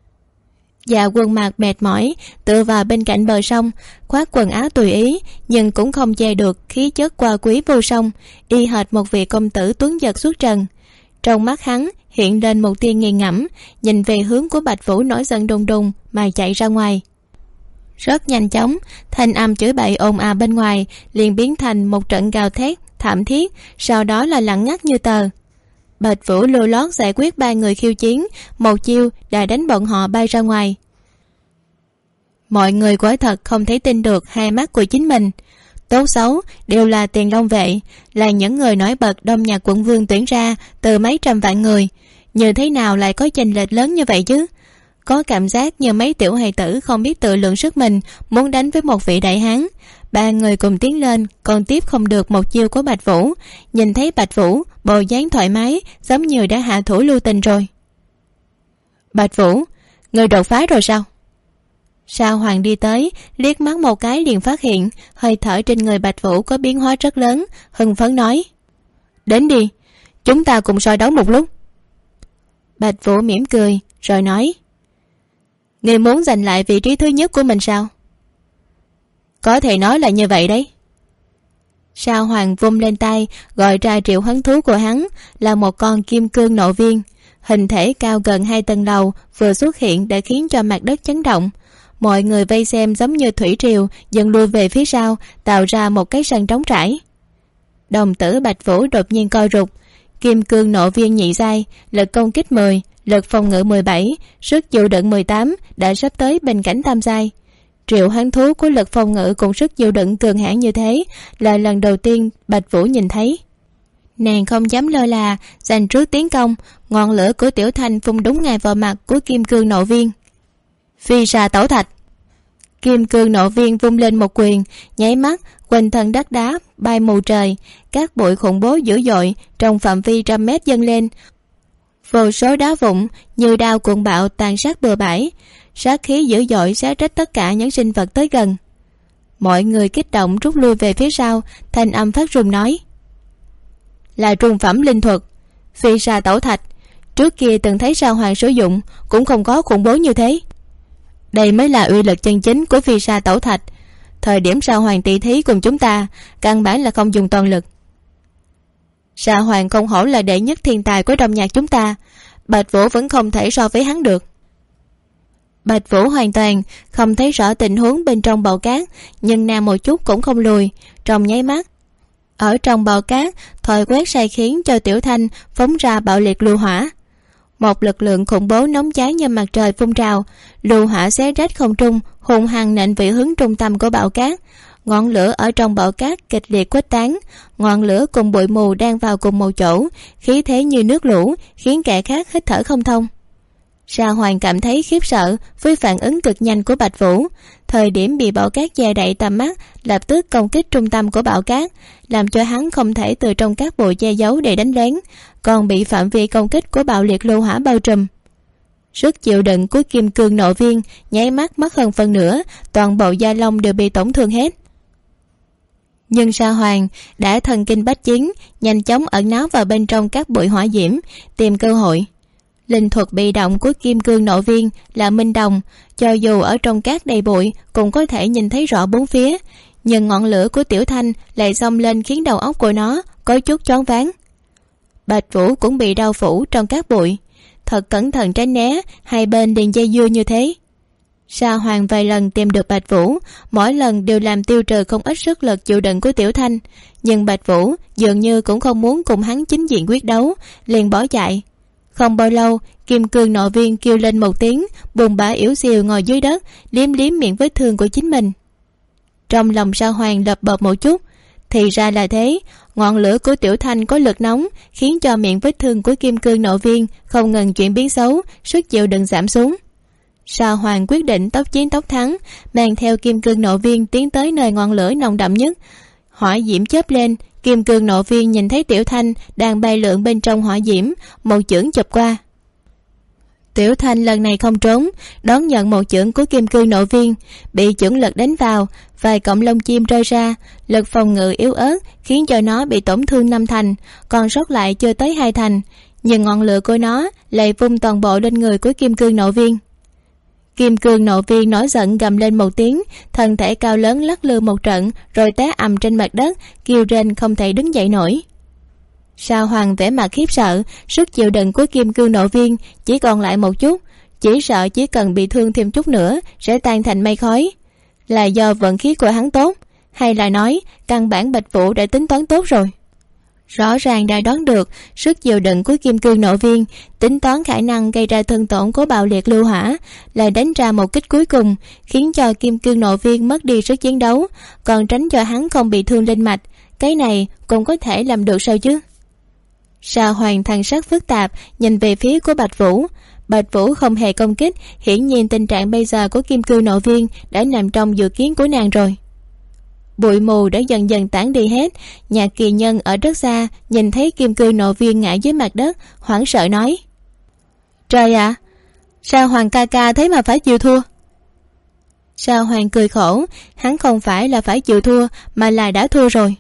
Dạ Quân Mạc mệt mỏi, tựa vào bên cạnh bờ sông, khoác quần áo tùy ý, nhưng cũng không che được khí chất qua quý vô song, y hệt một vị công tử tuấn giật xuất trần. Trong mắt hắn hiện lên một tia nghiền ngẫm, nhìn về hướng của Bạch Vũ nổi giận đùng đùng mà chạy ra ngoài. Rất nhanh chóng, thanh âm chửi bậy ồn ào bên ngoài liền biến thành một trận gào thét thảm thiết, sau đó là lặng ngắt như tờ. Bạch Vũ lưu lót giải quyết 3 người khiêu chiến, một chiêu đã đánh bọn họ bay ra ngoài. Mọi người quả thật không thể tin được hai mắt của chính mình. Tốt xấu đều là Tiền Long Vệ, là những người nổi bật Đông Nhạc quận vương tuyển ra từ mấy trăm vạn người, như thế nào lại có chênh lệch lớn như vậy chứ? Có cảm giác như mấy tiểu hài tử không biết tự lượng sức mình muốn đánh với một vị đại hán. Ba người cùng tiến lên, còn tiếp không được một chiêu của Bạch Vũ. Nhìn thấy Bạch Vũ bộ dáng thoải mái, giống như đã hạ thủ lưu tình rồi. Bạch Vũ, người đột phá rồi sao? Sa Hoàng đi tới, liếc mắt một cái liền phát hiện hơi thở trên người Bạch Vũ có biến hóa rất lớn, hưng phấn nói: đến đi, chúng ta cùng soi đấu một lúc. Bạch Vũ mỉm cười rồi nói: người muốn giành lại vị trí thứ nhất của mình sao? Có thể nói là như vậy đấy. Sa Hoàng vung lên tay gọi ra triệu hoán thú của hắn, là một con kim cương nộ viên, hình thể cao gần 2 tầng lầu, vừa xuất hiện đã khiến cho mặt đất chấn động. Mọi người vây xem giống như thủy triều dần lui về phía sau, tạo ra một cái sân trống trải. Đồng tử Bạch Vũ đột nhiên co rụt. Kim cương nộ viên nhị giai, lực công kích 10, lực phòng ngự 17, sức chịu đựng 18, đã sắp tới bình cảnh tam giai. Triệu hoán thú của lực phòng ngự cùng sức chịu đựng cường hãn như thế là lần đầu tiên Bạch Vũ nhìn thấy. Nàng không dám lơ là, giành trước tiến công. Ngọn lửa của Tiểu Thanh phun đúng ngay vào mặt của kim cương nộ viên. Phi sa tẩu thạch. Kim cương nộ viên vung lên một quyền, nháy mắt quanh thân đất đá bay mù trời, các bụi khủng bố dữ dội trong phạm vi 100 mét dâng lên. Vô số đá vụn như đao cuồng bạo tàn sát bừa bãi, sát khí dữ dội xé rách tất cả những sinh vật tới gần. Mọi người kích động rút lui về phía sau, thanh âm phát run nói: là trung phẩm linh thuật, phi sa tẩu thạch. Trước kia từng thấy Sa Hoàng sử dụng, cũng không có khủng bố như thế. Đây mới là uy lực chân chính của phi sa tẩu thạch. Thời điểm Sa Hoàng tỷ thí cùng chúng ta, căn bản là không dùng toàn lực. Sa Hoàng không hổ là đệ nhất thiên tài của đồng nhạc chúng ta, Bạch Vũ vẫn không thể so với hắn được. Bạch Vũ hoàn toàn không thấy rõ tình huống bên trong bầu cát, nhưng nàng một chút cũng không lùi. Trong nháy mắt, ở trong bầu cát thổi quét sai khiến cho Tiểu Thanh phóng ra bạo liệt lưu hỏa. Một lực lượng khủng bố nóng cháy như mặt trời phun trào, lưu hỏa xé rách không trung, hung hăng nện về hướng trung tâm của bão cát. Ngọn lửa ở trong bão cát kịch liệt khuếch tán, ngọn lửa cùng bụi mù đang vào cùng một chỗ, khí thế như nước lũ, khiến kẻ khác hít thở không thông. Sa Hoàng cảm thấy khiếp sợ với phản ứng cực nhanh của Bạch Vũ. Thời điểm bị bão cát che đậy tầm mắt, lập tức công kích trung tâm của bão cát, làm cho hắn không thể từ trong các bụi che giấu để đánh lén, còn bị phạm vi công kích của bạo liệt lưu hỏa bao trùm. Sức chịu đựng của kim cương nộ viên nháy mắt mất hơn phân nửa, toàn bộ da lông đều bị tổn thương hết. Nhưng Sa Hoàng đã thần kinh bách chiến, nhanh chóng ẩn náu vào bên trong các bụi hỏa diễm, tìm cơ hội. Linh thuật bị động của kim cương nộ viên là minh đồng, cho dù ở trong cát đầy bụi cũng có thể nhìn thấy rõ bốn phía, nhưng ngọn lửa của Tiểu Thanh lại xông lên khiến đầu óc của nó có chút choáng váng. Bạch Vũ cũng bị đau phủ trong các bụi, thật cẩn thận tránh né, hai bên liền dây dưa như thế. Sa Hoàng vài lần tìm được Bạch Vũ, mỗi lần đều làm tiêu trừ không ít sức lực chịu đựng của Tiểu Thanh, nhưng Bạch Vũ dường như cũng không muốn cùng hắn chính diện quyết đấu, liền bỏ chạy. Không bao lâu, kim cương nộ viên kêu lên một tiếng, buồn bã yếu xìu ngồi dưới đất, liếm liếm miệng vết thương của chính mình. Trong lòng Sa Hoàng lập bập một chút, thì ra là thế. Ngọn lửa của Tiểu Thanh có lực nóng, khiến cho miệng vết thương của kim cương nộ viên không ngừng chuyển biến xấu, sức chịu đựng giảm xuống. Sa Hoàng quyết định tốc chiến tốc thắng, mang theo kim cương nộ viên tiến tới nơi ngọn lửa nồng đậm nhất. Hỏa diễm chớp lên, kim cương nộ viên nhìn thấy Tiểu Thanh đang bay lượn bên trong hỏa diễm, một chưởng chụp qua. Tiểu Thanh lần này không trốn, đón nhận một chưởng của kim cương nộ viên, bị chưởng lực đánh vào, vài cọng lông chim rơi ra, lực phòng ngự yếu ớt khiến cho nó bị tổn thương 5 thành, còn sót lại chưa tới 2 thành, nhưng ngọn lửa của nó lại vung toàn bộ lên người của kim cương nộ viên. Kim cương nộ viên nổi giận gầm lên một tiếng, thân thể cao lớn lắc lư một trận rồi té ầm trên mặt đất, kêu rên không thể đứng dậy nổi. Sa Hoàng vẻ mặt khiếp sợ, sức chịu đựng của kim cương nộ viên chỉ còn lại một chút, chỉ sợ chỉ cần bị thương thêm chút nữa sẽ tan thành mây khói. Là do vận khí của hắn tốt, hay là nói căn bản Bạch Vũ đã tính toán tốt rồi? Rõ ràng đã đoán được sức chịu đựng của kim cương nộ viên, tính toán khả năng gây ra thương tổn của bạo liệt lưu hỏa, lại đánh ra một kích cuối cùng khiến cho kim cương nộ viên mất đi sức chiến đấu, còn tránh cho hắn không bị thương linh mạch. Cái này cũng có thể làm được sao chứ? Sa Hoàng thần sắc phức tạp nhìn về phía của Bạch Vũ. Bạch Vũ không hề công kích, hiển nhiên tình trạng bây giờ của Kim Cương Nộ Viên đã nằm trong dự kiến của nàng rồi. Bụi mù đã dần dần tản đi hết. Nhạc Kỳ Nhân ở rất xa nhìn thấy Kim Cương Nộ Viên ngã dưới mặt đất, hoảng sợ nói: Trời ạ, Sa Hoàng ca ca thế mà phải chịu thua. Sa Hoàng cười khổ, hắn không phải là phải chịu thua mà là đã thua rồi.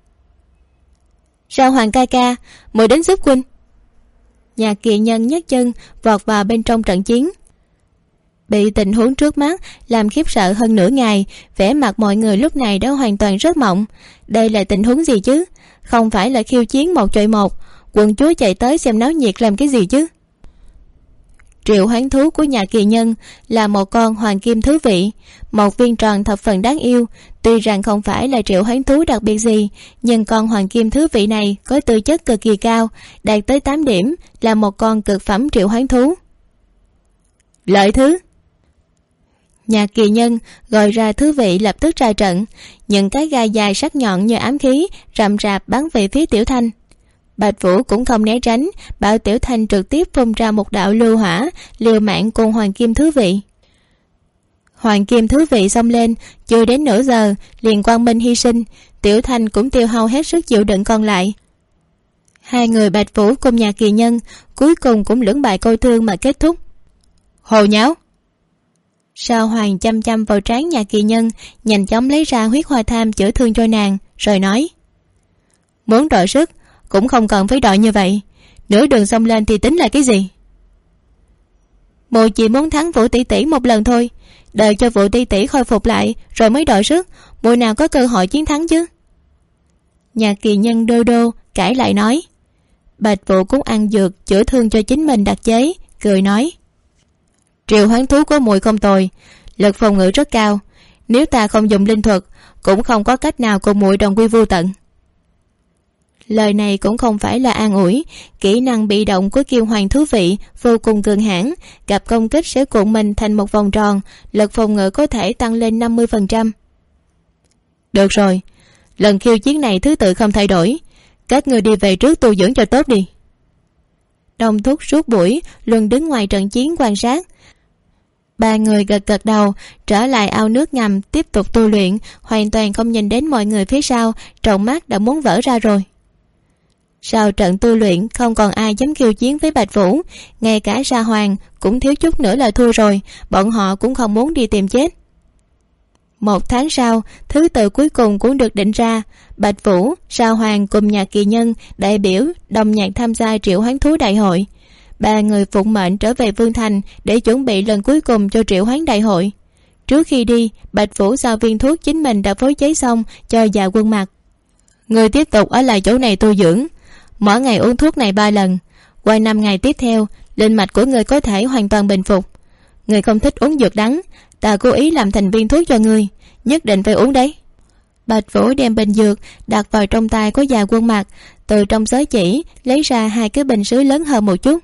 Sa Hoàng ca ca, muội đến giúp huynh. Nhạc Kỳ Nhân nhấc chân vọt vào bên trong trận chiến. Bị tình huống trước mắt làm khiếp sợ hơn nửa ngày, vẻ mặt mọi người lúc này đã hoàn toàn rớt mộng. Đây là tình huống gì chứ? Không phải là khiêu chiến 1 chọi 1, quận chúa chạy tới xem náo nhiệt làm cái gì chứ? Triệu hoán thú của Nhạc Kỳ Nhân là một con hoàng kim thú vị, một viên tròn thập phần đáng yêu. Tuy rằng không phải là triệu hoán thú đặc biệt gì, nhưng con hoàng kim thú vị này có tư chất cực kỳ cao, đạt tới 8 điểm, là một con cực phẩm triệu hoán thú. Lợi thứ. Nhạc Kỳ Nhân gọi ra thú vị lập tức ra trận, những cái gai dài sắc nhọn như ám khí rậm rạp bắn về phía Tiểu Thanh. Bạch Vũ cũng không né tránh, bảo Tiểu Thanh trực tiếp phun ra một đạo lưu hỏa, liều mạng cùng hoàng kim thú vị. Hoàng kim thú vị xông lên, chưa đến nửa giờ liền quang minh hy sinh. Tiểu Thanh cũng tiêu hao hết sức chịu đựng còn lại. Hai người Bạch Vũ cùng Nhạc Kỳ Nhân cuối cùng cũng lưỡng bại câu thương mà kết thúc. Hồ nháo. Sa Hoàng chăm chăm vào trán Nhạc Kỳ Nhân, nhanh chóng lấy ra huyết hoa tham chữa thương cho nàng, rồi nói: Muốn đọ sức cũng không cần phải đọ như vậy, nửa đường xông lên thì tính là cái gì? Muội chỉ muốn thắng Vũ tỷ tỷ một lần thôi, đợi cho Vũ tỷ tỷ khôi phục lại rồi mới đọ sức, muội nào có cơ hội chiến thắng chứ? Nhạc Kỳ Nhân đô đô cãi lại nói. Bạch Vũ cũng ăn dược chữa thương cho chính mình đặc chế, cười nói: Triệu hoán thú của muội không tồi, lực phòng ngự rất cao, nếu ta không dùng linh thuật cũng không có cách nào cùng muội đồng quy vô tận. Lời này cũng không phải là an ủi, kỹ năng bị động của Kiêu Hoàng thú vị vô cùng cường hãn, gặp công kích sẽ cuộn mình thành một vòng tròn, lực phòng ngự có thể tăng lên 50%. Được rồi, lần khiêu chiến này thứ tự không thay đổi, các người đi về trước tu dưỡng cho tốt đi. Đông Thúc suốt buổi luôn đứng ngoài trận chiến quan sát. Ba người gật gật đầu, trở lại ao nước ngầm tiếp tục tu luyện, hoàn toàn không nhìn đến mọi người phía sau, tròng mắt đã muốn vỡ ra rồi. Sau trận tu luyện không còn ai dám khiêu chiến với Bạch Vũ, ngay cả Sa Hoàng cũng thiếu chút nữa là thua rồi, bọn họ cũng không muốn đi tìm chết. 1 tháng sau, thứ tự cuối cùng cũng được định ra. Bạch Vũ, Sa Hoàng cùng Nhạc Kỳ Nhân đại biểu đồng nhạc tham gia triệu hoán thú đại hội. 3 người phụng mệnh trở về Vương Thành để chuẩn bị lần cuối cùng cho triệu hoán đại hội. Trước khi đi, Bạch Vũ giao viên thuốc chính mình đã phối chế xong cho Dạ Quân Mặc. Người tiếp tục ở lại chỗ này tu dưỡng, mỗi ngày uống thuốc này 3 lần. Qua 5 ngày tiếp theo, linh mạch của người có thể hoàn toàn bình phục. Người không thích uống dược đắng, ta cố ý làm thành viên thuốc cho người, nhất định phải uống đấy. Bạch Vũ đem bình dược đặt vào trong tay của Dạ Quân Mặc, từ trong giới chỉ lấy ra 2 cái bình sứ lớn hơn một chút.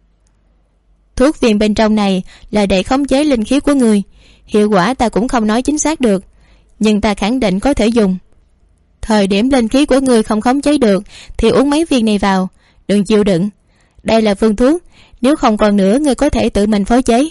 Thuốc viên bên trong này là để khống chế linh khí của người, hiệu quả ta cũng không nói chính xác được, nhưng ta khẳng định có thể dùng. Thời điểm linh khí của người không khống chế được thì uống mấy viên này vào, đừng chịu đựng. Đây là phương thuốc, nếu không còn nữa người có thể tự mình phối chế.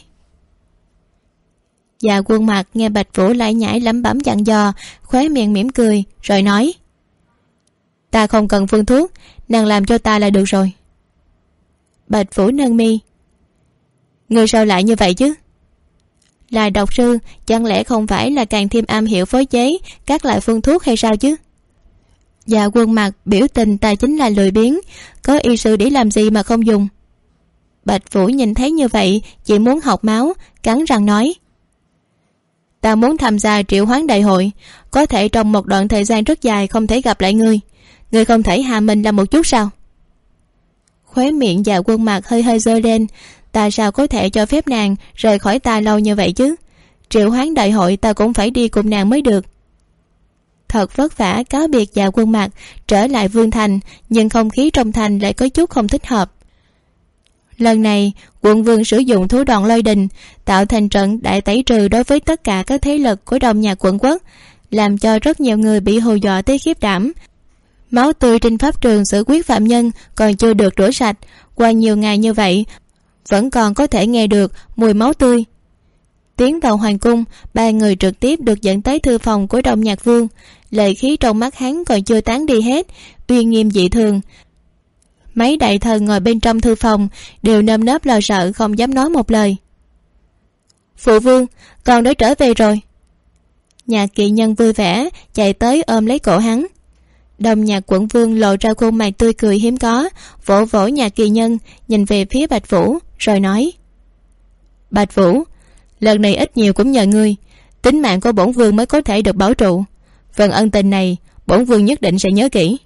Dạ Quân Mặc nghe Bạch Vũ lại nhảy lẩm bẩm dặn dò, khóe miệng mỉm cười rồi nói: Ta không cần phương thuốc, nàng làm cho ta là được rồi. Bạch Vũ nâng mi: Người sao lại như vậy chứ? Là độc sư, chẳng lẽ không phải là càng thêm am hiểu phối chế các loại phương thuốc hay sao chứ? Dạ Quân Mặc biểu tình ta chính là lười biếng, có y sư để làm gì mà không dùng. Bạch Vũ nhìn thấy như vậy chỉ muốn học máu, cắn răng nói: Ta muốn tham gia triệu hoán đại hội, có thể trong một đoạn thời gian rất dài không thể gặp lại ngươi, ngươi không thể hạ mình làm một chút sao? Khóe miệng Dạ Quân Mặc hơi hơi giơ lên, ta sao có thể cho phép nàng rời khỏi ta lâu như vậy chứ? Triệu hoán đại hội ta cũng phải đi cùng nàng mới được. Thật vất vả cáo biệt Dạ Quân Mặc, trở lại Vương Thành, nhưng không khí trong thành lại có chút không thích hợp. Lần này quận vương sử dụng thú đòn lôi đình, tạo thành trận đại tẩy trừ đối với tất cả các thế lực của Đông Nhạc quận quốc, làm cho rất nhiều người bị hù dọa tới khiếp đảm. Máu tươi trên pháp trường xử quyết phạm nhân còn chưa được rửa sạch, qua nhiều ngày như vậy vẫn còn có thể nghe được mùi máu tươi. Tiến vào hoàng cung, ba người trực tiếp được dẫn tới thư phòng của Đông Nhạc Vương. Lệ khí trong mắt hắn còn chưa tán đi hết, uy nghiêm dị thường. Mấy đại thần ngồi bên trong thư phòng đều nơm nớp lo sợ, không dám nói một lời. Phụ vương, con đã trở về rồi. Nhạc Kỳ Nhân vui vẻ chạy tới ôm lấy cổ hắn. Đông Nhạc Quận Vương lộ ra khuôn mặt tươi cười hiếm có, vỗ vỗ Nhạc Kỳ Nhân, nhìn về phía Bạch Vũ rồi nói: Bạch Vũ, lần này ít nhiều cũng nhờ ngươi, tính mạng của bổn vương mới có thể được bảo trụ. Phần ân tình này bổn vương nhất định sẽ nhớ kỹ.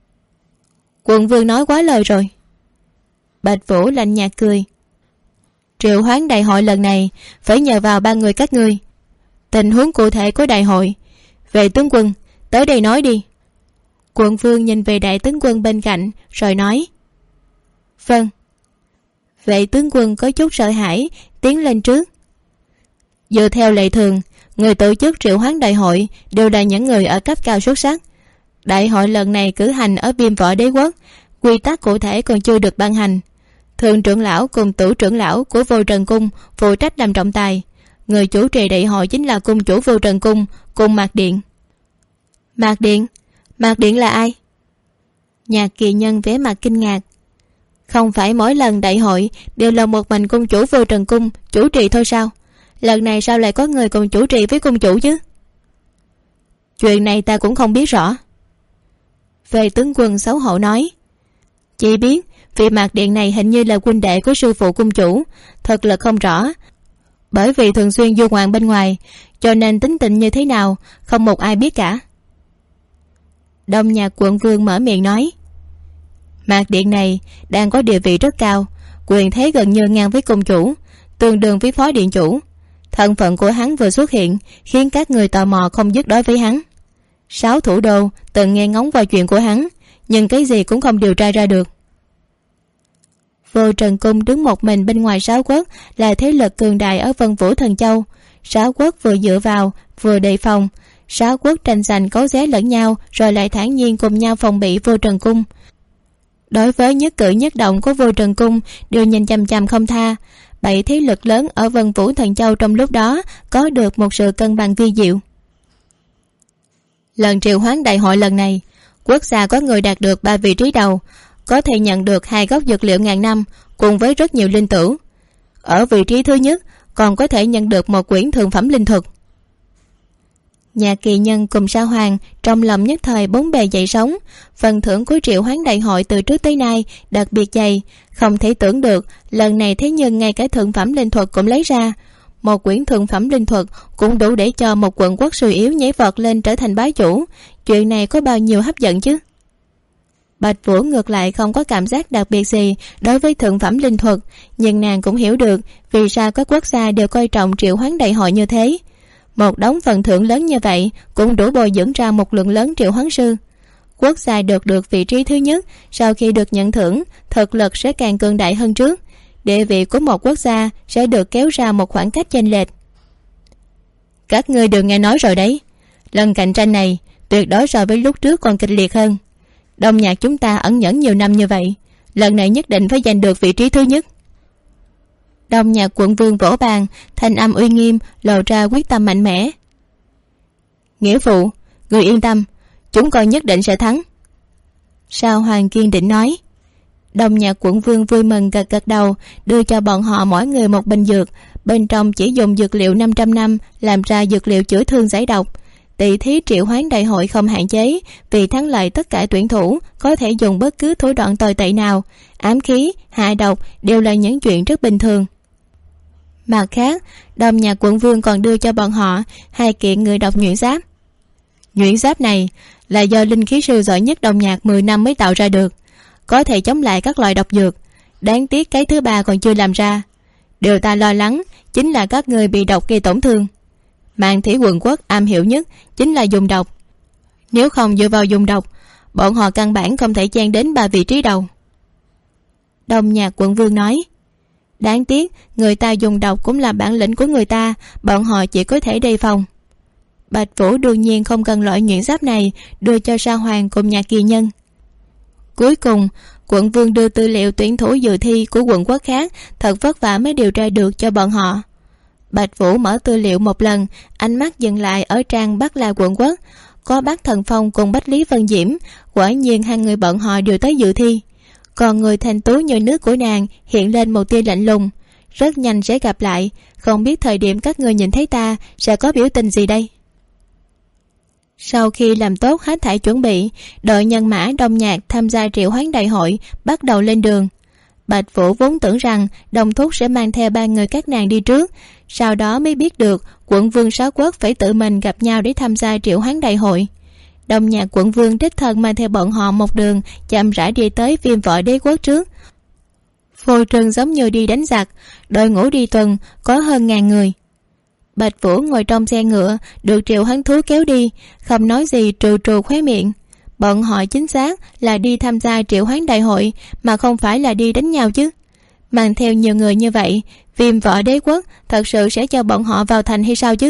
Quận vương nói quá lời rồi. Bạch Vũ lạnh nhạt cười: Triệu hoán đại hội lần này phải nhờ vào ba người các ngươi. Tình huống cụ thể của đại hội, Vệ tướng quân tới đây nói đi. Quận vương nhìn về đại tướng quân bên cạnh rồi nói: Vâng. Vệ tướng quân có chút sợ hãi tiến lên trước. Dựa theo lệ thường, người tổ chức triệu hoán đại hội đều là những người ở cấp cao xuất sắc. Đại hội lần này cử hành ở Viêm Võ Đế Quốc, quy tắc cụ thể còn chưa được ban hành. Thượng trưởng lão cùng tửu trưởng lão của Vô Trần Cung phụ trách làm trọng tài. Người chủ trì đại hội chính là cung chủ Vô Trần Cung cùng Mạc Điện. Mạc Điện? Mạc Điện là ai? Nhạc Kỳ Nhân vẻ mặt kinh ngạc. Không phải mỗi lần đại hội đều là một mình cung chủ Vô Trần Cung chủ trì thôi sao? Lần này sao lại có người cùng chủ trì với cung chủ chứ? Chuyện này ta cũng không biết rõ. Về tướng quân xấu hổ nói: Chỉ biết vị Mạc Điện này hình như là huynh đệ của sư phụ cung chủ, thực lực không rõ. Bởi vì thường xuyên du ngoạn bên ngoài, cho nên tính tình như thế nào không một ai biết cả. Đông Nhạc Quận Vương mở miệng nói: Mạc Điện này đang có địa vị rất cao, quyền thế gần như ngang với cung chủ, tương đương với phó điện chủ. Thân phận của hắn vừa xuất hiện khiến các người tò mò không dứt đối với hắn. 6 thủ đô từng nghe ngóng vào chuyện của hắn, nhưng cái gì cũng không điều tra ra được. Vô Trần Cung đứng một mình bên ngoài Sáu Quốc, là thế lực cường đại ở Vân Vũ Thần Châu. Sáu Quốc vừa dựa vào vừa đề phòng, Sáu Quốc tranh giành cấu xé lẫn nhau, rồi lại thản nhiên cùng nhau phòng bị Vô Trần Cung. Đối với nhất cử nhất động của Vô Trần Cung đều nhìn chằm chằm không tha. 7 thế lực lớn ở Vân Vũ Thần Châu trong lúc đó có được một sự cân bằng vi diệu. Lần triệu hoán đại hội lần này, quốc gia có người đạt được 3 vị trí đầu, có thể nhận được 2 gốc dược liệu ngàn năm cùng với rất nhiều linh tửu. Ở vị trí thứ nhất còn có thể nhận được một quyển thượng phẩm linh thuật. Nhạc Kỳ Nhân cùng Sa Hoàng trong lòng nhất thời bốn bề dậy sóng. Phần thưởng của triệu hoán đại hội từ trước tới nay đặc biệt dày, không thể tưởng được lần này thế nhưng ngay cả thượng phẩm linh thuật cũng lấy ra. Một quyển thượng phẩm linh thuật cũng đủ để cho một quận quốc suy yếu nhảy vọt lên trở thành bá chủ. Chuyện này có bao nhiêu hấp dẫn chứ? Bạch Vũ ngược lại không có cảm giác đặc biệt gì đối với thượng phẩm linh thuật, nhưng nàng cũng hiểu được vì sao các quốc gia đều coi trọng triệu hoán đại hội như thế. Một đống phần thưởng lớn như vậy cũng đủ bồi dưỡng ra một lượng lớn triệu hoán sư. Quốc gia được vị trí thứ nhất, sau khi được nhận thưởng, thực lực sẽ càng cường đại hơn trước. Địa vị của một quốc gia sẽ được kéo ra một khoảng cách chênh lệch. Các ngươi đều nghe nói rồi đấy, lần cạnh tranh này tuyệt đối so với lúc trước còn kịch liệt hơn. Đông Nhạc chúng ta ẩn nhẫn nhiều năm như vậy, lần này nhất định phải giành được vị trí thứ nhất. Đông Nhạc Quận Vương vỗ bàn, thanh âm uy nghiêm, lộ ra quyết tâm mạnh mẽ. Nghĩa phụ, người yên tâm, chúng con nhất định sẽ thắng. Sao Hoàng kiên định nói. Đông Nhạc Quận Vương vui mừng gật gật đầu, đưa cho bọn họ mỗi người một bình dược, bên trong chỉ dùng dược liệu 500 năm làm ra dược liệu chữa thương giải độc. Tỷ thí triệu hoán đại hội không hạn chế, vì thắng lợi tất cả tuyển thủ có thể dùng bất cứ thủ đoạn tồi tệ nào, ám khí, hạ độc đều là những chuyện rất bình thường. Mặt khác, Đông Nhạc Quận Vương còn đưa cho bọn họ 2 kiện người độc nhuyễn giáp. Nhuyễn giáp này là do linh khí sư giỏi nhất Đông Nhạc 10 năm mới tạo ra được, có thể chống lại các loại độc dược. Đáng tiếc cái thứ 3 còn chưa làm ra. Điều ta lo lắng chính là các người bị độc gây tổn thương. Mạn Thủy Quận Quốc am hiểu nhất chính là dùng độc. Nếu không dựa vào dùng độc, bọn họ căn bản không thể chen đến 3 vị trí đầu. Đông Nhạc Quận Vương nói. Đáng tiếc người ta dùng độc cũng là bản lĩnh của người ta, bọn họ chỉ có thể đề phòng. Bạch Vũ đương nhiên không cần loại nhuyễn giáp này đưa cho Sa Hoàng cùng Nhạc Kỳ Nhân. Cuối cùng quận vương đưa tư liệu tuyển thủ dự thi của quận quốc khác thật vất vả mới điều tra được cho bọn họ. Bạch Vũ mở tư liệu một lần, ánh mắt dừng lại ở trang Bắc La quận quốc. Có Bắc Thần Phong cùng Bách Lý Vân Diễm, quả nhiên hai người bọn họ đều tới dự thi. Còn người thanh tú như nước của nàng hiện lên một tia lạnh lùng. Rất nhanh sẽ gặp lại, không biết thời điểm các người nhìn thấy ta sẽ có biểu tình gì đây. Sau khi làm tốt hết thảy chuẩn bị, đội nhân mã Đông Nhạc tham gia triệu hoán đại hội bắt đầu lên đường. Bạch Vũ vốn tưởng rằng Đồng Thúc sẽ mang theo ba người các nàng đi trước, sau đó mới biết được quận vương 6 quốc phải tự mình gặp nhau để tham gia triệu hoán đại hội. Đông Nhạc quận vương đích thân mang theo bọn họ một đường chậm rãi đi tới Viêm Võ Đế quốc trước. Phô trương giống như đi đánh giặc, đội ngũ đi tuần có hơn 1000 người. Bạch Vũ ngồi trong xe ngựa được triệu hoán thú kéo đi, không nói gì trừ trừ khóe miệng. Bọn họ chính xác là đi tham gia triệu hoán đại hội mà không phải là đi đánh nhau chứ. Mang theo nhiều người như vậy, Viêm Võ Đế quốc thật sự sẽ cho bọn họ vào thành hay sao chứ?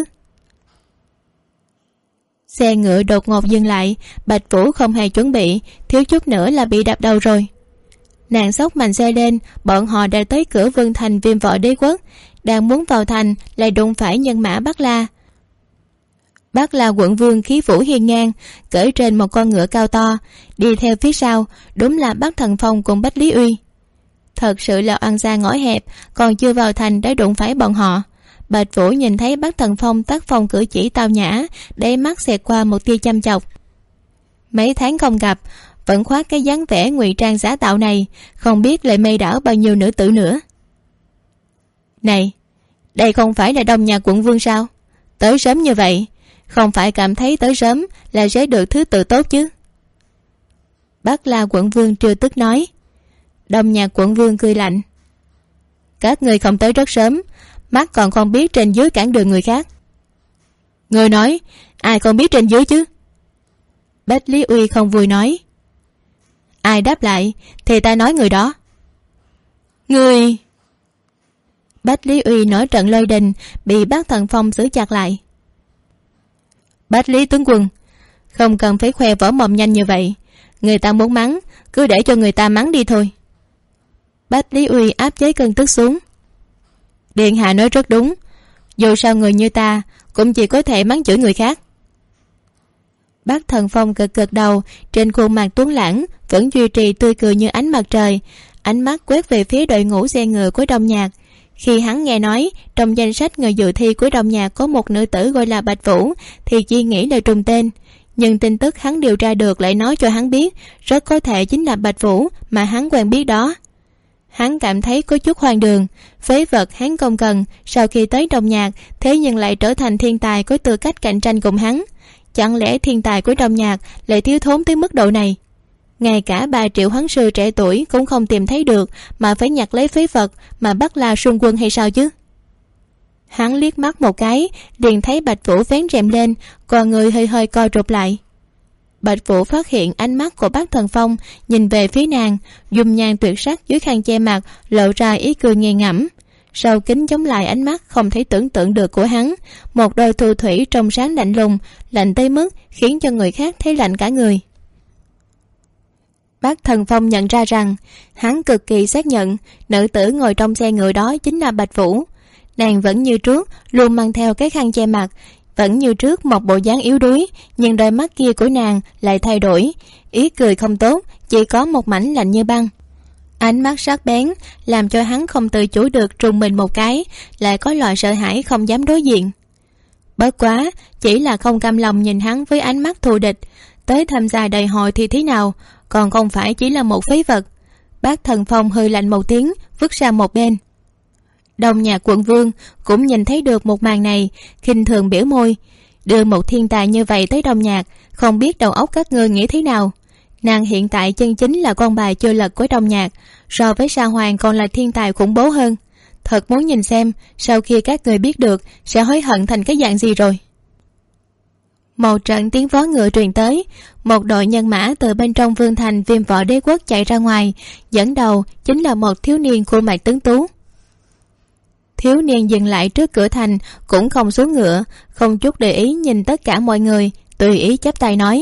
Xe ngựa đột ngột dừng lại, Bạch Vũ không hề chuẩn bị, thiếu chút nữa là bị đạp đầu rồi. Nàng xốc màn xe lên, bọn họ đã tới cửa vương thành Viêm Võ Đế quốc. Đang muốn vào thành lại đụng phải nhân mã Bắc La. Bắc La quận vương khí vũ hiên ngang, cưỡi trên một con ngựa cao to, đi theo phía sau đúng là Bắc Thần Phong cùng Bách Lý Uy. Thật sự là oan gia ngõ hẹp, còn chưa vào thành đã đụng phải bọn họ. Bạch Vũ nhìn thấy Bắc Thần Phong tác phong cử chỉ tao nhã, đáy mắt xẹt qua một tia chăm chọc. Mấy tháng không gặp, vẫn khoác cái dáng vẻ ngụy trang giả tạo này, không biết lại mê đảo bao nhiêu nữ tử nữa. Này, đây không phải là Đông Nhạc quận vương sao? Tới sớm như vậy, không phải cảm thấy tới sớm là sẽ được thứ tự tốt chứ? Bắc La quận vương trêu tức nói. Đông Nhạc quận vương cười lạnh. Các người không tới rất sớm, mắt còn không biết trên dưới cản đường người khác. Người nói, ai không biết trên dưới chứ? Bách Lý Uy không vui nói. Ai đáp lại thì ta nói người đó. Người... Bách Lý Uy nổi trận lôi đình, bị Bắc Thần Phong giữ chặt lại. Bách Lý tướng quân, không cần phải khoe võ mồm nhanh như vậy. Người ta muốn mắng, cứ để cho người ta mắng đi thôi. Bách Lý Uy áp chế cơn tức xuống. Điện hạ nói rất đúng, dù sao người như ta cũng chỉ có thể mắng chửi người khác. Bắc Thần Phong gật gật đầu, trên khuôn mặt tuấn lãng vẫn duy trì tươi cười như ánh mặt trời, ánh mắt quét về phía đội ngũ xe ngựa của Đông Nhạc. Khi hắn nghe nói trong danh sách người dự thi của Đông Nhạc có một nữ tử gọi là Bạch Vũ thì chỉ nghĩ là trùng tên, nhưng tin tức hắn điều tra được lại nói cho hắn biết rất có thể chính là Bạch Vũ mà hắn quen biết đó. Hắn cảm thấy có chút hoang đường, phế vật hắn không cần, sau khi tới Đông Nhạc thế nhưng lại trở thành thiên tài có tư cách cạnh tranh cùng hắn. Chẳng lẽ thiên tài của Đông Nhạc lại thiếu thốn tới mức độ này? Ngay cả 3 triệu huấn sư trẻ tuổi cũng không tìm thấy được mà phải nhặt lấy phế vật mà bắt là xung quân hay sao chứ? Hắn liếc mắt một cái liền thấy Bạch Vũ vén rèm lên, con người hơi hơi co rụt lại. Bạch Vũ phát hiện ánh mắt của Bắc Thần Phong nhìn về phía nàng, dung nhan tuyệt sắc dưới khăn che mặt lộ ra ý cười nghiền ngẫm. Sau kính chống lại ánh mắt không thể tưởng tượng được của hắn, một đôi thu thủy trong sáng lạnh lùng, lạnh tới mức khiến cho người khác thấy lạnh cả người. Bắc Thần Phong nhận ra rằng hắn cực kỳ xác nhận nữ tử ngồi trong xe ngựa đó chính là Bạch Vũ. Nàng vẫn như trước luôn mang theo cái khăn che mặt, vẫn như trước một bộ dáng yếu đuối, nhưng đôi mắt kia của nàng lại thay đổi, ý cười không tốt, chỉ có một mảnh lạnh như băng. Ánh mắt sắc bén làm cho hắn không tự chủ được trùng mình một cái, lại có loại sợ hãi không dám đối diện. Bất quá chỉ là không cam lòng nhìn hắn với ánh mắt thù địch. Tới tham gia đại hội thì thế nào, còn không phải chỉ là một phế vật. Bác Thần Phong hơi lạnh một tiếng, vứt sang một bên. Đông Nhạc quận vương cũng nhìn thấy được một màn này, khinh thường biểu môi. Đưa một thiên tài như vậy tới Đông Nhạc, không biết đầu óc các ngươi nghĩ thế nào. Nàng hiện tại chân chính là con bài chưa lật của Đông Nhạc, so với Sa Hoàng còn là thiên tài khủng bố hơn. Thật muốn nhìn xem sau khi các người biết được sẽ hối hận thành cái dạng gì rồi. Một trận tiếng vó ngựa truyền tới, một đội nhân mã từ bên trong vương thành Viêm Võ Đế quốc chạy ra ngoài, dẫn đầu chính là một thiếu niên khuôn mặt tuấn tú. Thiếu niên dừng lại trước cửa thành, cũng không xuống ngựa, không chút để ý nhìn tất cả mọi người, tùy ý chắp tay nói: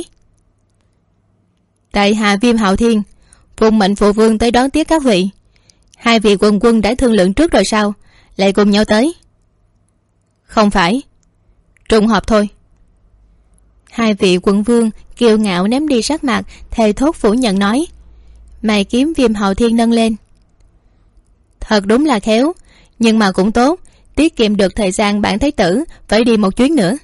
tại hạ Viêm Hạo Thiên, phụng mệnh phụ vương tới đón tiếp các vị. Hai vị quần quân đã thương lượng trước rồi sao, lại cùng nhau tới? Không phải, trùng hợp thôi. Hai vị quận vương kiêu ngạo ném đi sắc mặt, thề thốt phủ nhận nói. Mày kiếm Viêm Hạo Thiên nâng lên: thật đúng là khéo, nhưng mà cũng tốt, tiết kiệm được thời gian bản thái tử phải đi một chuyến nữa.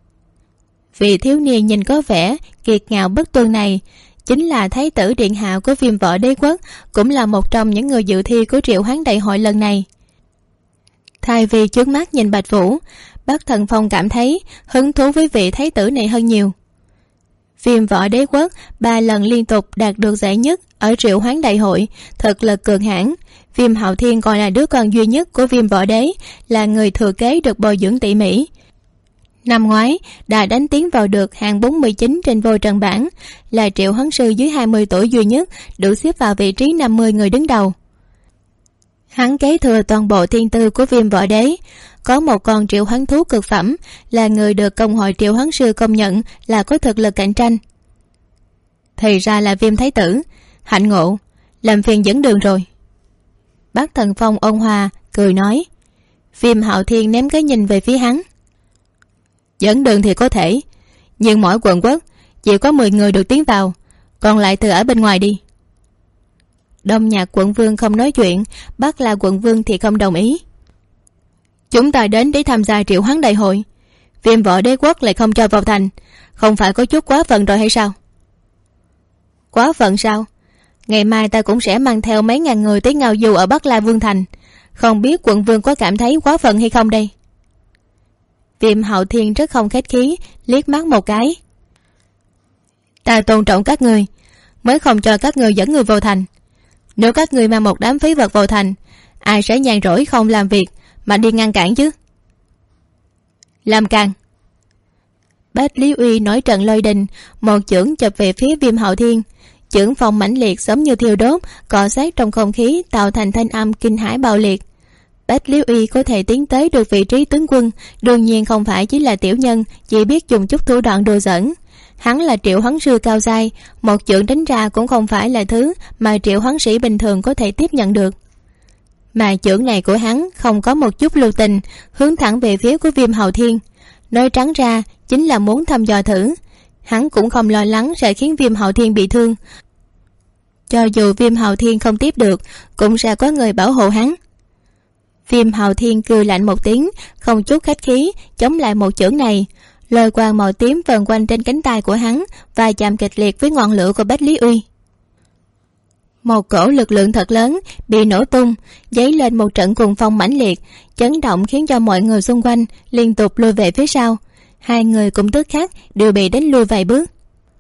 Vị thiếu niên nhìn có vẻ kiệt ngạo bất tuân này chính là thái tử điện hạ của Viêm Võ Đế Quốc, cũng là một trong những người dự thi của Triệu Hoán đại hội lần này. Thay vì trước mắt nhìn Bạch Vũ, Bắc Thần Phong cảm thấy hứng thú với vị thái tử này hơn nhiều. Viêm Võ Đế Quốc 3 lần liên tục đạt được giải nhất ở Triệu Hoán đại hội, thực lực cường hãn. Viêm Hạo Thiên còn là đứa con duy nhất của Viêm Võ Đế, là người thừa kế được bồi dưỡng tỉ mỉ. Năm ngoái đã đánh tiến vào được hạng 49 trên vô trần bảng, là triệu hoán sư dưới 20 tuổi duy nhất được xếp vào vị trí 50 người đứng đầu. Hắn kế thừa toàn bộ thiên tư của Viêm Võ Đế, có một con triệu hoán thú cực phẩm, là người được công hội triệu hoán sư công nhận là có thực lực cạnh tranh. Thì ra là Viêm thái tử, hạnh ngộ, làm phiền dẫn đường rồi. Bác Thần Phong ôn hòa cười nói. Viêm Hạo Thiên ném cái nhìn về phía hắn. Dẫn đường thì có thể, nhưng mỗi quận quốc chỉ có 10 người được tiến vào, còn lại từ ở bên ngoài đi. Đông Nhạc quận vương không nói chuyện, Bắc La quận vương thì không đồng ý. Chúng ta đến để tham gia Triệu Hoán đại hội, Viêm Võ Đế Quốc lại không cho vào thành, không phải có chút quá phận rồi hay sao? Quá phận sao? Ngày mai ta cũng sẽ mang theo mấy ngàn người tới ngao du ở Bắc La Vương thành, không biết quận vương có cảm thấy quá phận hay không đây? Viêm Hạo Thiên rất không khách khí, liếc mắt một cái. Ta tôn trọng các người, mới không cho các người dẫn người vào thành. Nếu các người mang một đám phế vật vào thành, ai sẽ nhàn rỗi không làm việc mà đi ngăn cản chứ? Làm càn! Bách Lý Uy nói trận lôi đình, một chưởng chụp về phía Viêm Hạo Thiên. Chưởng phong mãnh liệt giống như thiêu đốt, cọ sát trong không khí tạo thành thanh âm kinh hãi bạo liệt. Bách Lý Uy có thể tiến tới được vị trí tướng quân, đương nhiên không phải chỉ là tiểu nhân, chỉ biết dùng chút thủ đoạn đùa giỡn. Hắn là triệu hoán sư cao giai, một chưởng đánh ra cũng không phải là thứ mà triệu hoán sĩ bình thường có thể tiếp nhận được. Mà chưởng này của hắn không có một chút lưu tình, hướng thẳng về phía của Viêm Hạo Thiên. Nói trắng ra chính là muốn thăm dò thử. Hắn cũng không lo lắng sẽ khiến Viêm Hạo Thiên bị thương. Cho dù Viêm Hạo Thiên không tiếp được, cũng sẽ có người bảo hộ hắn. Viêm Hạo Thiên cười lạnh một tiếng, không chút khách khí chống lại một chưởng này. Lôi quang màu tím vần quanh trên cánh tay của hắn và chạm kịch liệt với ngọn lửa của Bách Lý Uy. Một cổ lực lượng thật lớn bị nổ tung, dấy lên một trận cuồng phong mãnh liệt, chấn động khiến cho mọi người xung quanh liên tục lùi về phía sau. Hai người cũng tức khắc đều bị đánh lui vài bước.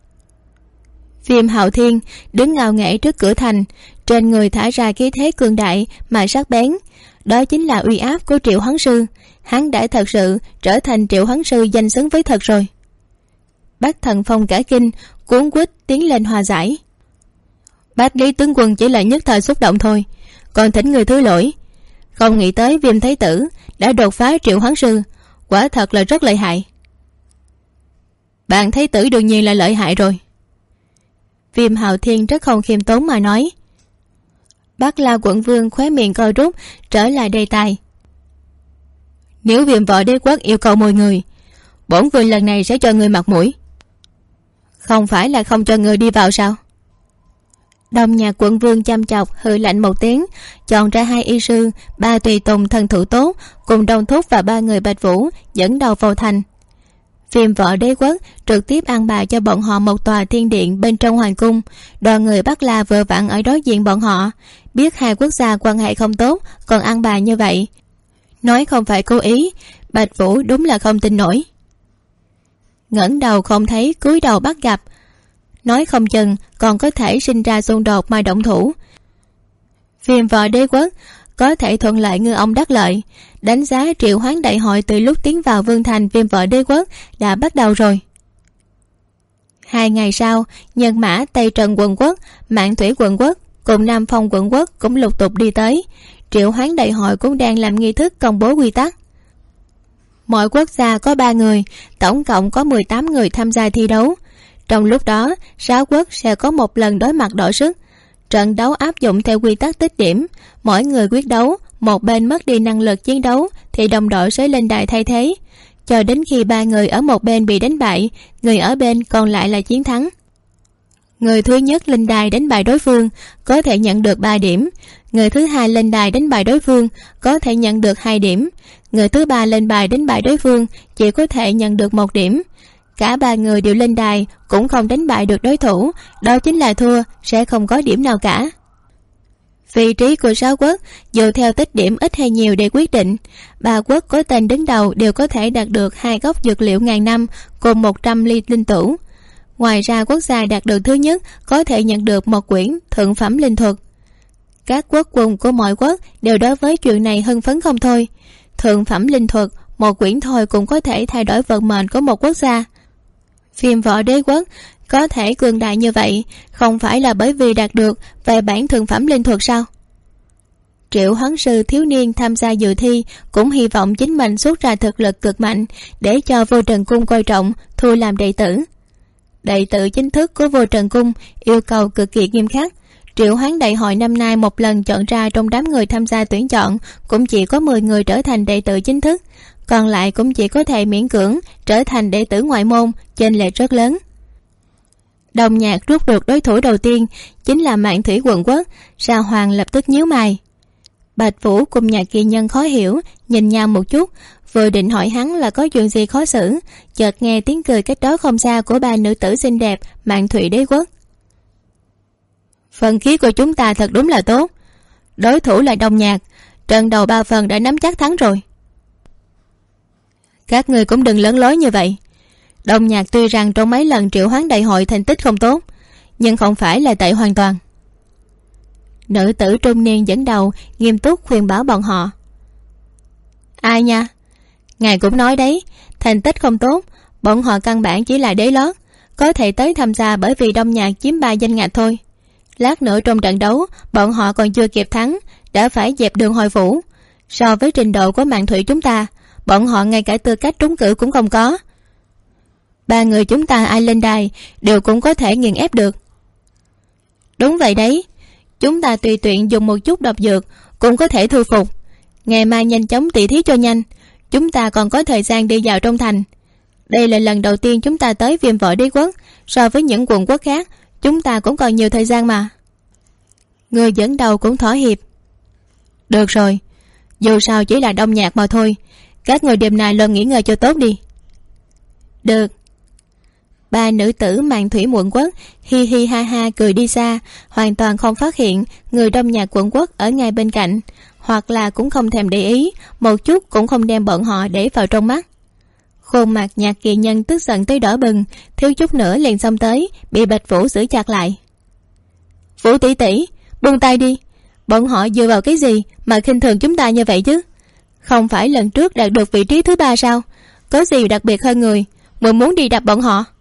Viêm Hạo Thiên đứng ngạo nghễ trước cửa thành, trên người thả ra khí thế cường đại mà sắc bén. Đó chính là uy áp của triệu hoán sư. Hắn đã thật sự trở thành triệu hoán sư danh xứng với thật rồi. Bác Thần Phong cả kinh, cuống quýt tiến lên hòa giải. Bách Lý tướng quân chỉ là nhất thời xúc động thôi, còn thỉnh người thứ lỗi. Không nghĩ tới Viêm thái tử đã đột phá triệu hoán sư, quả thật là rất lợi hại. Bạn thái tử đương nhiên là lợi hại rồi. Viêm Hạo Thiên rất không khiêm tốn mà nói. Bắc La quận vương khóe miệng co rút, trở lại đề tài. Nếu Viêm Võ Đế Quốc yêu cầu 10 người, bổn vương lần này sẽ cho người mặt mũi. Không phải là không cho người đi vào sao? Đông Nhạc quận vương chăm chọc hừ lạnh một tiếng, chọn ra 2 y sư, 3 tùy tùng thần thủ tốt, cùng Đông Thúc và 3 người Bạch Vũ dẫn đầu vào thành. Viêm Võ Đế Quốc trực tiếp an bài cho bọn họ một tòa thiên điện bên trong hoàng cung. Đoàn người Bắc La vừa vặn ở đối diện bọn họ, biết hai quốc gia quan hệ không tốt, còn an bài như vậy. Nói không phải cố ý, Bạch Vũ đúng là không tin nổi. Ngẩng đầu không thấy, cúi đầu bắt gặp. Nói không chừng còn có thể sinh ra xung đột mà động thủ. Viêm Võ Đế Quốc có thể thuận lợi ngư ông đắc lợi. Đánh giá triệu hoán đại hội từ lúc tiến vào vương thành Viêm Võ Đế Quốc đã bắt đầu rồi. 2 ngày sau, nhân mã Tây Trần quận quốc, Mạn Thủy quận quốc cùng Nam Phong quận quốc cũng lục tục đi tới. Triệu Hoán đại hội cũng đang làm nghi thức công bố quy tắc. Mỗi quốc gia có 3 người, tổng cộng có 18 người tham gia thi đấu. Trong lúc đó 6 quốc sẽ có một lần đối mặt đổi sức. Trận đấu áp dụng theo quy tắc tích điểm. Mỗi người quyết đấu, một bên mất đi năng lực chiến đấu thì đồng đội sẽ lên đài thay thế, cho đến khi 3 người ở một bên bị đánh bại, người ở bên còn lại là chiến thắng. Người thứ nhất lên đài đánh bại đối phương có thể nhận được 3 điểm. Người thứ hai lên đài đánh bại đối phương có thể nhận được 2 điểm. Người thứ ba lên đài đánh bại đối phương chỉ có thể nhận được 1 điểm. Cả 3 người đều lên đài cũng không đánh bại được đối thủ, đó chính là thua, sẽ không có điểm nào cả. Vị trí của 6 quốc dựa theo tích điểm ít hay nhiều để quyết định. 3 quốc có tên đứng đầu đều có thể đạt được 2 gốc dược liệu ngàn năm cùng 100 ly linh tửu. Ngoài ra quốc gia đạt được thứ nhất có thể nhận được một quyển thượng phẩm linh thuật. Các quốc quân của mọi quốc đều đối với chuyện này hưng phấn không thôi. Thượng phẩm linh thuật, một quyển thôi cũng có thể thay đổi vận mệnh của một quốc gia. Viêm võ đế quốc có thể cường đại như vậy không phải là bởi vì đạt được vài bản thượng phẩm linh thuật sao? Triệu Hoán sư thiếu niên tham gia dự thi cũng hy vọng chính mình xuất ra thực lực cực mạnh để cho Vô Trần Cung coi trọng, thu làm đệ tử. Đệ tử chính thức của Vô Trần Cung yêu cầu cực kỳ nghiêm khắc. Triệu Hoán đại hội năm nay một lần chọn ra trong đám người tham gia tuyển chọn cũng chỉ có 10 người trở thành đệ tử chính thức, còn lại cũng chỉ có thể miễn cưỡng trở thành đệ tử ngoại môn, chênh lệch rất lớn. Đồng Nhạc rút được đối thủ đầu tiên chính là Mạn Thủy quận quốc. Sa Hoàng lập tức nhíu mày. Bạch Vũ cùng Nhạc Kỳ Nhân khó hiểu nhìn nhau một chút, vừa định hỏi hắn là có chuyện gì khó xử, chợt nghe tiếng cười cách đó không xa của 3 nữ tử xinh đẹp Mạn Thủy đế quốc. Phần khí của chúng ta thật đúng là tốt. Đối thủ là Đồng Nhạc, trận đầu 3 phần đã nắm chắc thắng rồi. Các người cũng đừng lớn lối như vậy. Đồng Nhạc tuy rằng trong mấy lần triệu hoán đại hội thành tích không tốt, nhưng không phải là tệ hoàn toàn. Nữ tử trung niên dẫn đầu nghiêm túc khuyên bảo bọn họ. Ai nha, ngài cũng nói đấy, thành tích không tốt, bọn họ căn bản chỉ là đế lót, có thể tới tham gia bởi vì Đông Nhạc chiếm 3 danh ngạch thôi. Lát nữa trong trận đấu bọn họ còn chưa kịp thắng đã phải dẹp đường hồi phủ. So với trình độ của Mạn Thủy chúng ta, bọn họ ngay cả tư cách trúng cử cũng không có. 3 người chúng ta ai lên đài đều cũng có thể nghiền ép được. Đúng vậy đấy, chúng ta tùy tiện dùng một chút độc dược cũng có thể thu phục. Ngày mai nhanh chóng tỉ thí cho nhanh, chúng ta còn có thời gian đi vào trong thành. Đây là lần đầu tiên chúng ta tới Viêm Võ Đế quốc, so với những quận quốc khác chúng ta cũng còn nhiều thời gian mà. Người dẫn đầu cũng thỏa hiệp. Được rồi, dù sao chỉ là Đông Nhạc mà thôi, các người đêm nay luôn nghỉ ngơi cho tốt đi. Được. 3 nữ tử Mạn Thủy quận quốc hi hi ha ha cười đi xa, hoàn toàn không phát hiện người Đông Nhạc quận quốc ở ngay bên cạnh, hoặc là cũng không thèm để ý, một chút cũng không đem bọn họ để vào trong mắt. Khuôn mặt Nhạc Kỳ Nhân tức giận tới đỏ bừng, thiếu chút nữa liền xông tới, bị Bạch Vũ giữ chặt lại. Vũ tỷ tỷ, buông tay đi, bọn họ dựa vào cái gì mà khinh thường chúng ta như vậy chứ? Không phải lần trước đạt được vị trí thứ 3 sao? Có gì đặc biệt hơn người mà muốn đi đập bọn họ?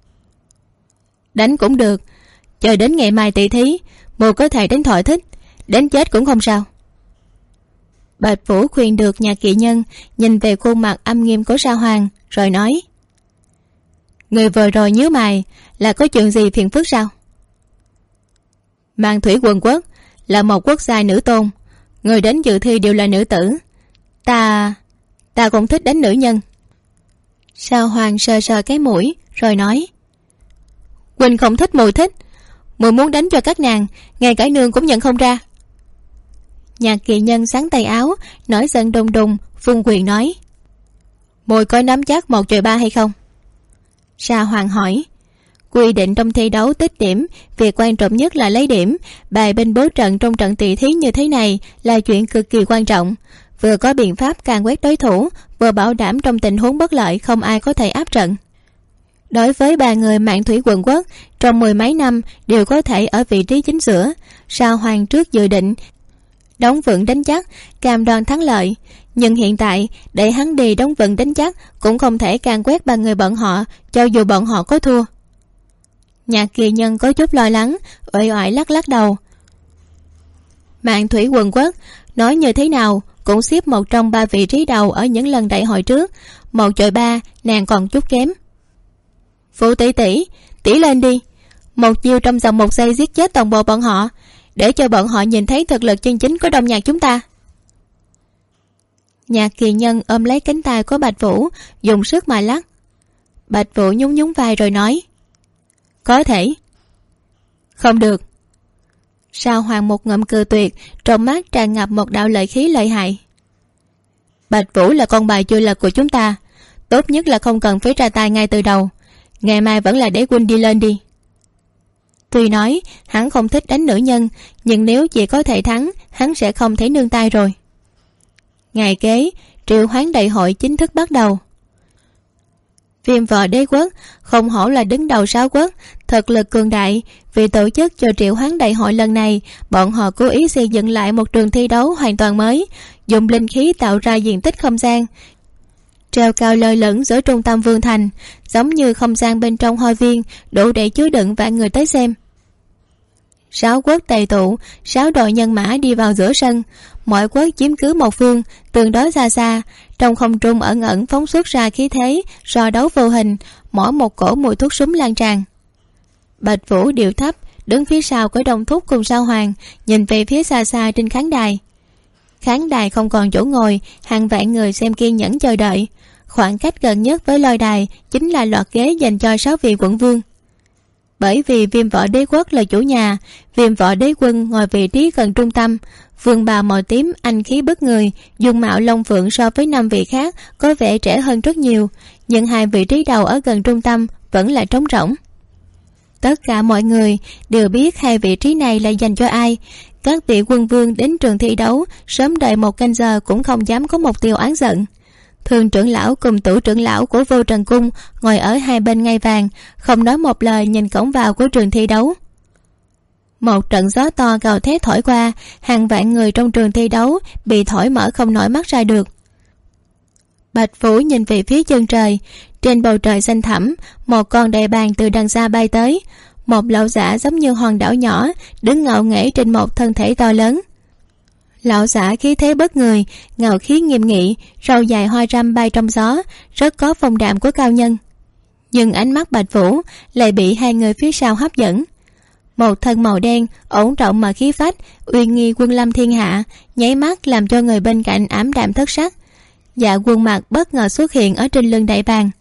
Đánh cũng được, chờ đến ngày mai tỷ thí mùa có thể đánh thỏa thích, đến chết cũng không sao. Bạch Vũ khuyên được Nhạc Kỳ Nhân nhìn về khuôn mặt âm nghiêm của Sa Hoàng rồi nói. Người vừa rồi nhíu mày là có chuyện gì phiền phức sao? Mạn Thủy quần quốc là một quốc gia nữ tôn, người đến dự thi đều là nữ tử. Ta cũng thích đánh nữ nhân. Sa Hoàng sờ sờ cái mũi rồi nói. Quỳnh không thích mùi thích, mùi muốn đánh cho các nàng, ngay cả nương cũng nhận không ra. Nhạc Kỳ Nhân xắn tay áo, nổi giận đùng đùng, vung quyền nói. Mùi có nắm chắc 1/3 hay không? Sa Hoàng hỏi. Quy định trong thi đấu tích điểm, việc quan trọng nhất là lấy điểm. Bài binh bố trận trong trận tỷ thí như thế này là chuyện cực kỳ quan trọng. Vừa có biện pháp càn quét đối thủ, vừa bảo đảm trong tình huống bất lợi không ai có thể áp trận. Đối với 3 người Mạn Thủy quận quốc, trong 10 mấy năm đều có thể ở vị trí chính giữa. Sa Hoàng trước dự định đóng vững đánh chắc, cam đoan thắng lợi, nhưng hiện tại để hắn đi đóng vững đánh chắc cũng không thể càn quét 3 người bọn họ, cho dù bọn họ có thua. Nhạc Kỳ Nhân có chút lo lắng, uể oải lắc lắc đầu. Mạn Thủy quận quốc nói như thế nào cũng xếp một trong 3 vị trí đầu ở những lần đại hội trước. 1 chọi 3, nàng còn chút kém. Phụ tỷ tỷ, tỷ lên đi, một chiêu trong vòng 1 giây giết chết toàn bộ bọn họ, để cho bọn họ nhìn thấy thực lực chân chính của Đông Nhạc chúng ta. Nhạc Kỳ Nhân ôm lấy cánh tay của Bạch Vũ, dùng sức mà lắc. Bạch Vũ nhún nhún vai rồi nói: Có thể. Không được. Sao Hoàng một ngụm cười tuyệt, trong mắt tràn ngập một đạo lợi khí lợi hại. Bạch Vũ là con bài chưa lật của chúng ta, tốt nhất là không cần phải ra tay ngay từ đầu. Ngày mai vẫn là để huynh đi lên đi. Tuy nói hắn không thích đánh nữ nhân, nhưng nếu chỉ có thể thắng, hắn sẽ không thấy nương tay rồi. Ngày kế, triệu hoán đại hội chính thức bắt đầu. Viêm Võ Đế Quốc không hổ là đứng đầu 6 quốc, thực lực cường đại. Vì tổ chức cho triệu hoán đại hội lần này, bọn họ cố ý xây dựng lại một trường thi đấu hoàn toàn mới, dùng linh khí tạo ra diện tích không gian treo cao lơ lửng giữa trung tâm vương thành, giống như không gian bên trong hoa viên, đủ để chứa đựng vạn người tới xem. 6 quốc tề tụ, 6 đội nhân mã đi vào giữa sân, mỗi quốc chiếm cứ một phương, tương đối xa xa. Trong không trung ẩn ẩn phóng xuất ra khí thế so đấu vô hình, mỗi một cổ mùi thuốc súng lan tràn. Bạch Vũ điệu thấp đứng phía sau của Đông Thúc cùng Sao Hoàng, nhìn về phía xa xa trên khán đài. Khán đài không còn chỗ ngồi, hàng vạn người xem kiên nhẫn chờ đợi. Khoảng cách gần nhất với lôi đài chính là loạt ghế dành cho 6 vị quận vương. Bởi vì Viêm Võ Đế Quốc là chủ nhà, Viêm Võ Đế Quân ngồi vị trí gần trung tâm. Vương bào màu tím anh khí bức người, dung mạo long phượng so với 5 vị khác có vẻ trẻ hơn rất nhiều, nhưng 2 vị trí đầu ở gần trung tâm vẫn là trống rỗng. Tất cả mọi người đều biết 2 vị trí này là dành cho ai. Các vị quân vương đến trường thi đấu sớm đợi 1 canh giờ cũng không dám có mục tiêu oán giận. Thường trưởng lão cùng tủ trưởng lão của Vô Trần Cung ngồi ở hai bên ngai vàng, không nói một lời nhìn cổng vào của trường thi đấu. Một trận gió to gào thét thổi qua, hàng vạn người trong trường thi đấu bị thổi mở không nổi mắt ra được. Bạch Vũ nhìn về phía chân trời, trên bầu trời xanh thẳm, một con đại bàng từ đằng xa bay tới. Một lão giả giống như hòn đảo nhỏ đứng ngạo nghễ trên một thân thể to lớn. Lão giả khí thế bất người, ngạo khí nghiêm nghị, râu dài hoa râm bay trong gió, rất có phong đạm của cao nhân. Nhưng ánh mắt Bạch Vũ lại bị 2 người phía sau hấp dẫn. Một thân màu đen, ổn trọng mà khí phách, uy nghi quân lâm thiên hạ, nháy mắt làm cho người bên cạnh ảm đạm thất sắc. Dạ Quân Mặc bất ngờ xuất hiện ở trên lưng đại bàng.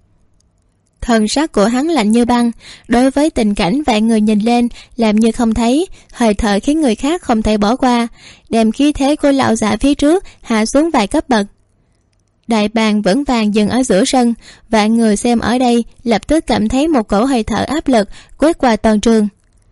Thần sắc của hắn lạnh như băng, đối với tình cảnh vạn người nhìn lên làm như không thấy, hơi thở khiến người khác không thể bỏ qua, đem khí thế của lão giả phía trước hạ xuống vài cấp bậc. Đại bàng vững vàng dừng ở giữa sân, vạn người xem ở đây lập tức cảm thấy một cổ hơi thở áp lực quét qua toàn trường.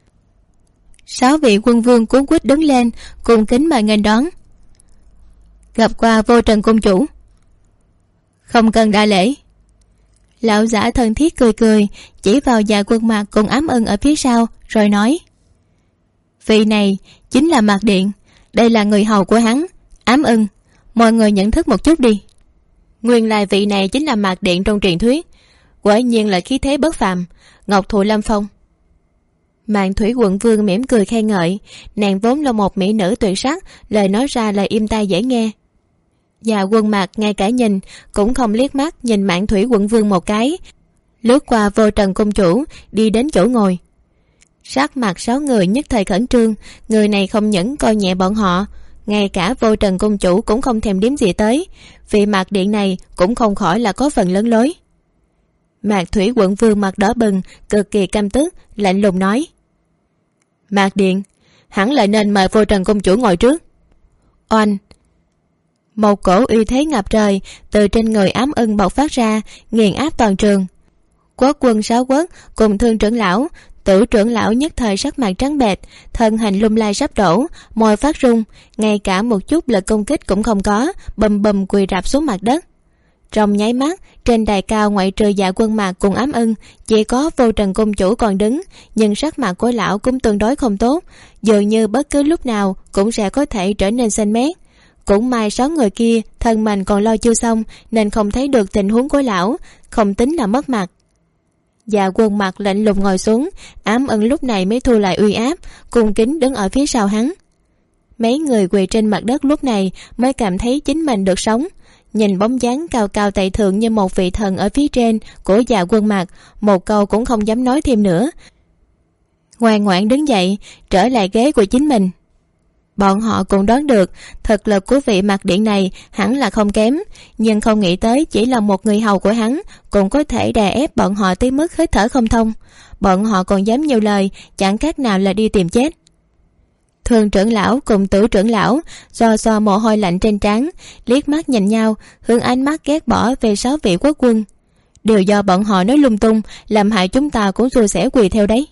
6 vị quân vương cuống quýt đứng lên, cùng kính mời nghênh đón. Gặp qua Vô Trần Cung chủ. Không cần đa lễ. Lão giả thân thiết cười cười, chỉ vào Dạ Quân Mặc cùng Ám Ưng ở phía sau, rồi nói: Vị này chính là Mạc Điện, đây là người hầu của hắn. Ám Ưng, mọi người nhận thức một chút đi. Nguyên lai vị này chính là Mạc Điện trong truyền thuyết, quả nhiên là khí thế bất phàm, Ngọc Thụ Lâm Phong. Mạn Thủy quận vương mỉm cười khen ngợi, nàng vốn là một mỹ nữ tuyệt sắc, lời nói ra là im tai dễ nghe. Dạ Quân Mặc ngay cả nhìn cũng không liếc mắt nhìn Mạn Thủy quận vương một cái, lướt qua Vô Trần Cung chủ đi đến chỗ ngồi. Sắc mặt 6 người nhất thời khẩn trương, người này không những coi nhẹ bọn họ, ngay cả Vô Trần Cung chủ cũng không thèm đếm gì tới. Vị Mạc Điện này cũng không khỏi là có phần lớn lối. Mạc Thủy quận vương mặt đỏ bừng, cực kỳ căm tức, lạnh lùng nói: Mạc Điện, hẳn là nên mời Vô Trần Cung chủ ngồi trước. Oanh! Một cổ uy thế ngập trời từ trên người Ám Ưng bộc phát ra, nghiền áp toàn trường. Quốc quân 6 quốc cùng Thương trưởng lão, Tử trưởng lão nhất thời sắc mặt trắng bệch, thân hình lung lay sắp đổ, môi phát run, ngay cả một chút lực công kích cũng không có, bầm bầm quỳ rạp xuống mặt đất. Trong nháy mắt, trên đài cao ngoại trừ Dạ Quân Mặc cùng Ám Ưng, chỉ có Vô Trần Cung chủ còn đứng, nhưng sắc mặt của lão cũng tương đối không tốt, dường như bất cứ lúc nào cũng sẽ có thể trở nên xanh mét. Cũng may 6 người kia thân mình còn lo chưa xong, nên không thấy được tình huống của lão, không tính là mất mặt. Dạ Quân Mặc lạnh lùng ngồi xuống, Ám Ưng lúc này mới thu lại uy áp, cung kính đứng ở phía sau hắn. Mấy người quỳ trên mặt đất lúc này mới cảm thấy chính mình được sống. Nhìn bóng dáng cao cao tại thượng như một vị thần ở phía trên của Dạ Quân Mạc, một câu cũng không dám nói thêm nữa, ngoan ngoãn đứng dậy trở lại ghế của chính mình. Bọn họ cũng đoán được thực lực của vị Mạc Điện này hẳn là không kém, nhưng không nghĩ tới chỉ là một người hầu của hắn cũng có thể đè ép bọn họ tới mức hít thở không thông. Bọn họ còn dám nhiều lời, chẳng khác nào là đi tìm chết. Thường trưởng lão cùng Tử trưởng lão xoa xoa mồ hôi lạnh trên trán, liếc mắt nhìn nhau, hướng ánh mắt ghét bỏ về 6 vị quốc quân. Đều do bọn họ nói lung tung, làm hại chúng ta cũng xui xẻo quỳ theo đấy.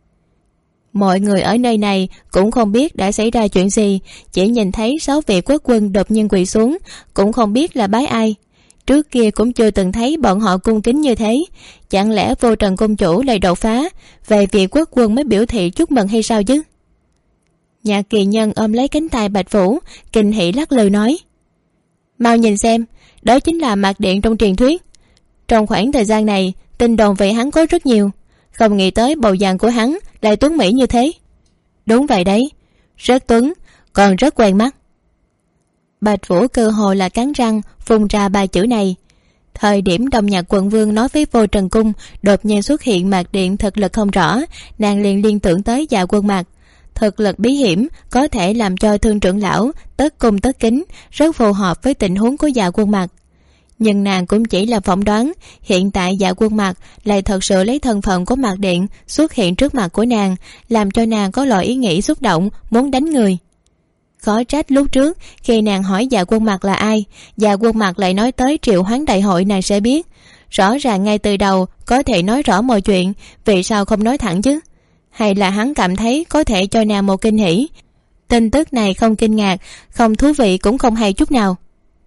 Mọi người ở nơi này cũng không biết đã xảy ra chuyện gì, chỉ nhìn thấy 6 vị quốc quân đột nhiên quỳ xuống, cũng không biết là bái ai. Trước kia cũng chưa từng thấy bọn họ cung kính như thế, chẳng lẽ Vô Trần công chủ lại đột phá, về vị quốc quân mới biểu thị chúc mừng hay sao chứ? Nhạc Kỳ Nhân ôm lấy cánh tay Bạch Vũ, kinh hỉ lắc lư nói: mau nhìn xem, đó chính là Mạc Điện trong truyền thuyết. Trong khoảng thời gian này, tin đồn về hắn có rất nhiều, không nghĩ tới bầu dạng của hắn lại tuấn mỹ như thế. Đúng vậy đấy, rất tuấn, còn rất quen mắt. Bạch Vũ cơ hồ là cắn răng phun ra 3 chữ này. Thời điểm Đông Nhạc quận vương nói với Vô Trần cung đột nhiên xuất hiện Mạc Điện thực lực không rõ, nàng liền liên tưởng tới Dạ Quân Mạc. Thực lực bí hiểm có thể làm cho Thương trưởng lão tất cung tất kính, rất phù hợp với tình huống của Dạ Quân Mạc. Nhưng nàng cũng chỉ là phỏng đoán, hiện tại Dạ Quân Mạc lại thật sự lấy thân phận của Mạc Điện xuất hiện trước mặt của nàng, làm cho nàng có loại ý nghĩ xúc động muốn đánh người. Khó trách lúc trước khi nàng hỏi Dạ Quân Mạc là ai, Dạ Quân Mạc lại nói tới triệu hoán đại hội nàng sẽ biết. Rõ ràng ngay từ đầu có thể nói rõ mọi chuyện, vì sao không nói thẳng chứ? Hay là hắn cảm thấy có thể cho nàng một kinh hỉ? Tin tức này không kinh ngạc, không thú vị cũng không hay chút nào.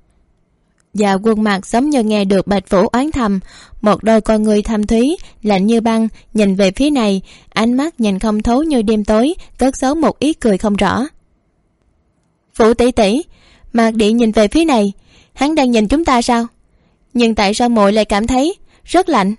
Dạ Quân Mạc giống như nghe được Bạch Vũ oán thầm, một đôi con người thâm thúy lạnh như băng nhìn về phía này, ánh mắt nhìn không thấu như đêm tối, cất giấu một ý cười không rõ. Vũ tỷ tỷ, Mạc Điện nhìn về phía này, hắn đang nhìn chúng ta sao? Nhưng tại sao muội lại cảm thấy rất lạnh?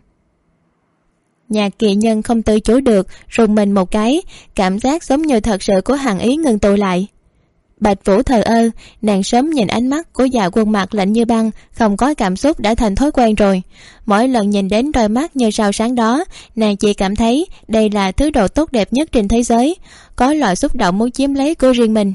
Nhạc Kỳ Nhân không tự chủ được rùng mình một cái, cảm giác giống như thật sự của hàn ý ngừng tụ lại. Bạch Vũ thờ ơ, nàng sớm nhìn ánh mắt của Dạ Quân Mạc lạnh như băng, không có cảm xúc đã thành thói quen rồi. Mỗi lần nhìn đến đôi mắt như sao sáng đó, nàng chỉ cảm thấy đây là thứ đồ tốt đẹp nhất trên thế giới, có loại xúc động muốn chiếm lấy của riêng mình.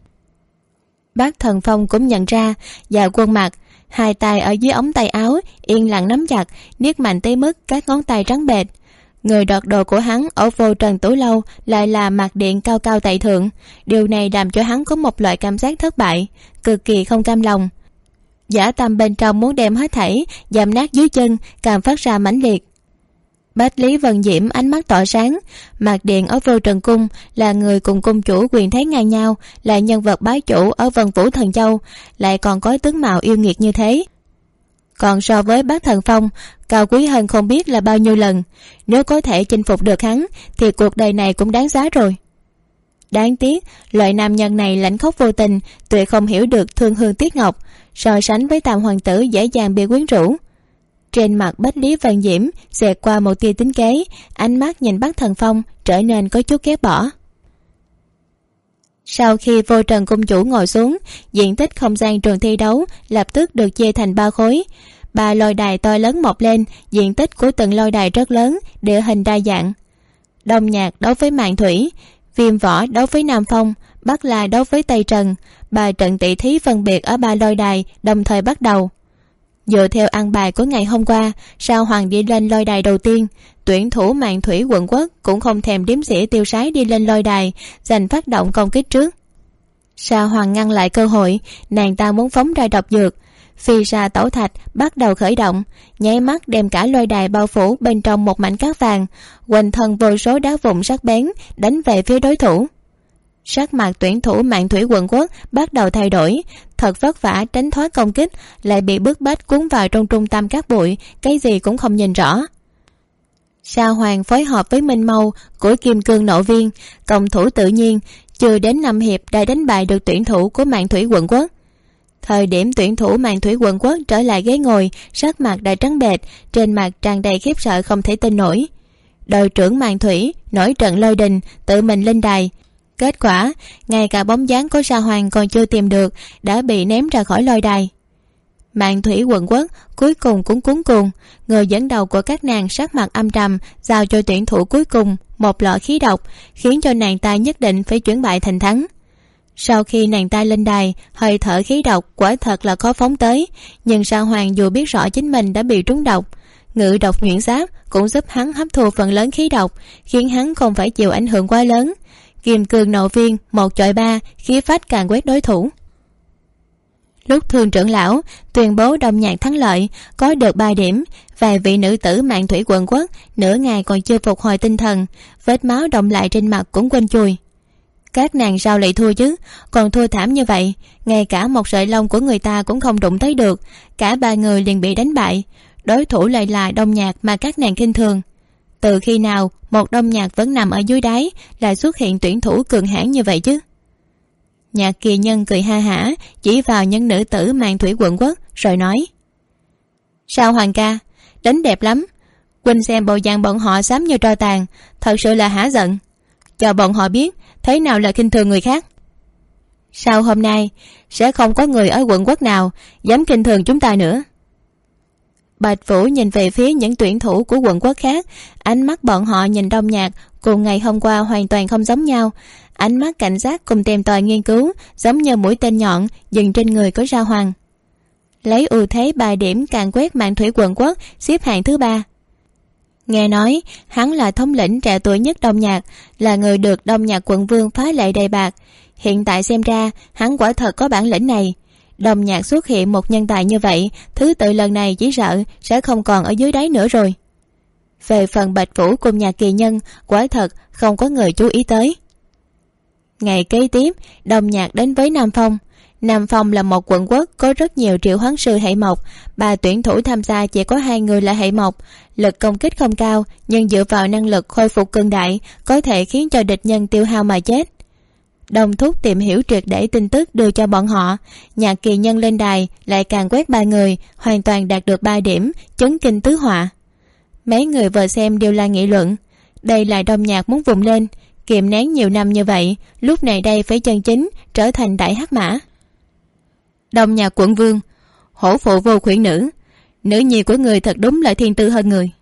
Bác Thần Phong cũng nhận ra Dạ Quân Mạc, hai tay ở dưới ống tay áo yên lặng nắm chặt, niết mạnh tới mức các ngón tay trắng bệch. Người đoạt đồ của hắn ở Vô Trần Tử lâu lại là Mạc Điện cao cao tại thượng, điều này làm cho hắn có một loại cảm giác thất bại, cực kỳ không cam lòng. Dã tâm bên trong muốn đem hết thảy dầm nát dưới chân càng phát ra mãnh liệt. Bách Lý Vân Diễm ánh mắt tỏa sáng, Mạc Điện ở Vô Trần cung là người cùng cung chủ quyền thế ngang nhau, là nhân vật bá chủ ở Vân Vũ Thần Châu, lại còn có tướng mạo yêu nghiệt như thế. Còn so với Bác Thần Phong, cao quý hơn không biết là bao nhiêu lần. Nếu có thể chinh phục được hắn thì cuộc đời này cũng đáng giá rồi. Đáng tiếc loại nam nhân này lãnh khốc vô tình, tuyệt không hiểu được thương hương tiếc ngọc, so sánh với Tam hoàng tử dễ dàng bị quyến rũ. Trên mặt Bách Lý Vân Diễm xẹt qua một tia tính kế, ánh mắt nhìn Bác Thần Phong trở nên có chút ghét bỏ. Sau khi Vô Trần cung chủ ngồi xuống, diện tích không gian trường thi đấu lập tức được chia thành 3 khối. 3 lôi đài to lớn mọc lên, diện tích của từng lôi đài rất lớn, địa hình đa dạng. Đông Nhạc đấu với Mạn Thủy, Viêm Võ đấu với Nam Phong, Bắc La đấu với Tây Trần. 3 trận tỷ thí phân biệt ở 3 lôi đài đồng thời bắt đầu. Dựa theo ăn bài của ngày hôm qua, Sao Hoàng đi lên lôi đài đầu tiên, tuyển thủ Mạn Thủy quận quốc cũng không thèm đếm xỉa tiêu sái đi lên lôi đài, giành phát động công kích trước. Sao Hoàng ngăn lại cơ hội, nàng ta muốn phóng ra độc dược, phi ra tẩu thạch bắt đầu khởi động, nháy mắt đem cả lôi đài bao phủ bên trong một mảnh cát vàng, quanh thân vô số đá vụn sắc bén đánh về phía đối thủ. Sắc mặt tuyển thủ Mạn Thủy quận quốc bắt đầu thay đổi, thật vất vả tránh thoát công kích, lại bị bức bách cuốn vào trong trung tâm cát bụi, cái gì cũng không nhìn rõ. Sao Hoàng phối hợp với Minh Mâu của Kim Cương Nộ Viên, công thủ tự nhiên, chưa đến 5 hiệp đã đánh bại được tuyển thủ của Mạn Thủy quận quốc. Thời điểm tuyển thủ Mạn Thủy quận quốc trở lại ghế ngồi, sắc mặt đã trắng bệch, trên mặt tràn đầy khiếp sợ không thể tin nổi. Đội trưởng Mạn Thủy nổi trận lôi đình, tự mình lên đài, Kết quả ngay cả bóng dáng của Sa Hoàng còn chưa tìm được đã bị ném ra khỏi lôi đài. Mạn Thủy Quận Quốc cuối cùng cũng cuống cuồng. Người dẫn đầu của các nàng sắc mặt âm trầm, giao cho tuyển thủ cuối cùng một lọ khí độc, khiến cho nàng ta nhất định phải chuyển bại thành thắng. Sau khi nàng ta lên đài, hơi thở khí độc quả thật là khó phóng tới, nhưng Sa Hoàng dù biết rõ chính mình đã bị trúng độc, ngự độc nhuyễn giáp cũng giúp hắn hấp thu phần lớn khí độc, khiến hắn không phải chịu ảnh hưởng quá lớn. Kiềm cường nộ viên 1-3, khí phách càng quét đối thủ. Lúc Thương trưởng lão tuyên bố Đông Nhạc thắng lợi, có được 3 điểm, vài vị nữ tử Mạn Thủy Quận Quốc nửa ngày còn chưa phục hồi tinh thần, vết máu đọng lại trên mặt cũng quên chùi. Các nàng sao lại thua chứ, còn thua thảm như vậy, ngay cả một sợi lông của người ta cũng không đụng tới được. Cả 3 người liền bị đánh bại, đối thủ lại là Đông Nhạc mà các nàng khinh thường. Từ khi nào một Đông Nhạc vẫn nằm ở dưới đáy lại xuất hiện tuyển thủ cường hãn như vậy chứ? Nhạc Kỳ Nhân cười ha hả, chỉ vào những nữ tử Mạn Thủy Quận Quốc rồi nói: Sao Hoàng ca, đánh đẹp lắm. Huynh xem bộ dạng bọn họ xám như tro tàn, thật sự là hả giận. Cho bọn họ biết thế nào là khinh thường người khác. Sau hôm nay sẽ không có người ở quận quốc nào dám khinh thường chúng ta nữa. Bạch Vũ nhìn về phía những tuyển thủ của quận quốc khác, ánh mắt bọn họ nhìn Đông Nhạc cùng ngày hôm qua hoàn toàn không giống nhau. Ánh mắt cảnh giác cùng tìm tòi nghiên cứu, giống như mũi tên nhọn dừng trên người của Sa Hoàng. Lấy ưu thế 3 điểm càn quét Mạn Thủy Quận Quốc, xếp hạng thứ 3. Nghe nói hắn là thống lĩnh trẻ tuổi nhất Đông Nhạc, là người được Đông Nhạc quận vương phá lệ đề bạt. Hiện tại xem ra hắn quả thật có bản lĩnh này. Đông Nhạc xuất hiện một nhân tài như vậy, thứ tự lần này chỉ sợ sẽ không còn ở dưới đáy nữa rồi. Về phần Bạch Vũ cùng Nhạc Kỳ Nhân, quả thật không có người chú ý tới. Ngày kế tiếp, Đông Nhạc đến với Nam Phong. Nam Phong là một quận quốc có rất nhiều triệu hoán sư hệ mộc, 3 tuyển thủ tham gia chỉ có 2 người là hệ mộc. Lực công kích không cao, nhưng dựa vào năng lực khôi phục cường đại, có thể khiến cho địch nhân tiêu hao mà chết. Đồng thúc tìm hiểu triệt để tin tức đưa cho bọn họ. Nhạc Kỳ Nhân lên đài lại càng quét 3 người, hoàn toàn đạt được 3 điểm, chấn kinh tứ họa. Mấy người vừa xem đều là nghị luận, đây là Đông Nhạc muốn vùng lên, kiềm nén nhiều năm như vậy, lúc này đây phải chân chính trở thành đại hắc mã. Đông Nhạc quận vương, hổ phụ vô khuyển nữ, nữ nhi của người thật đúng là thiên tư hơn người.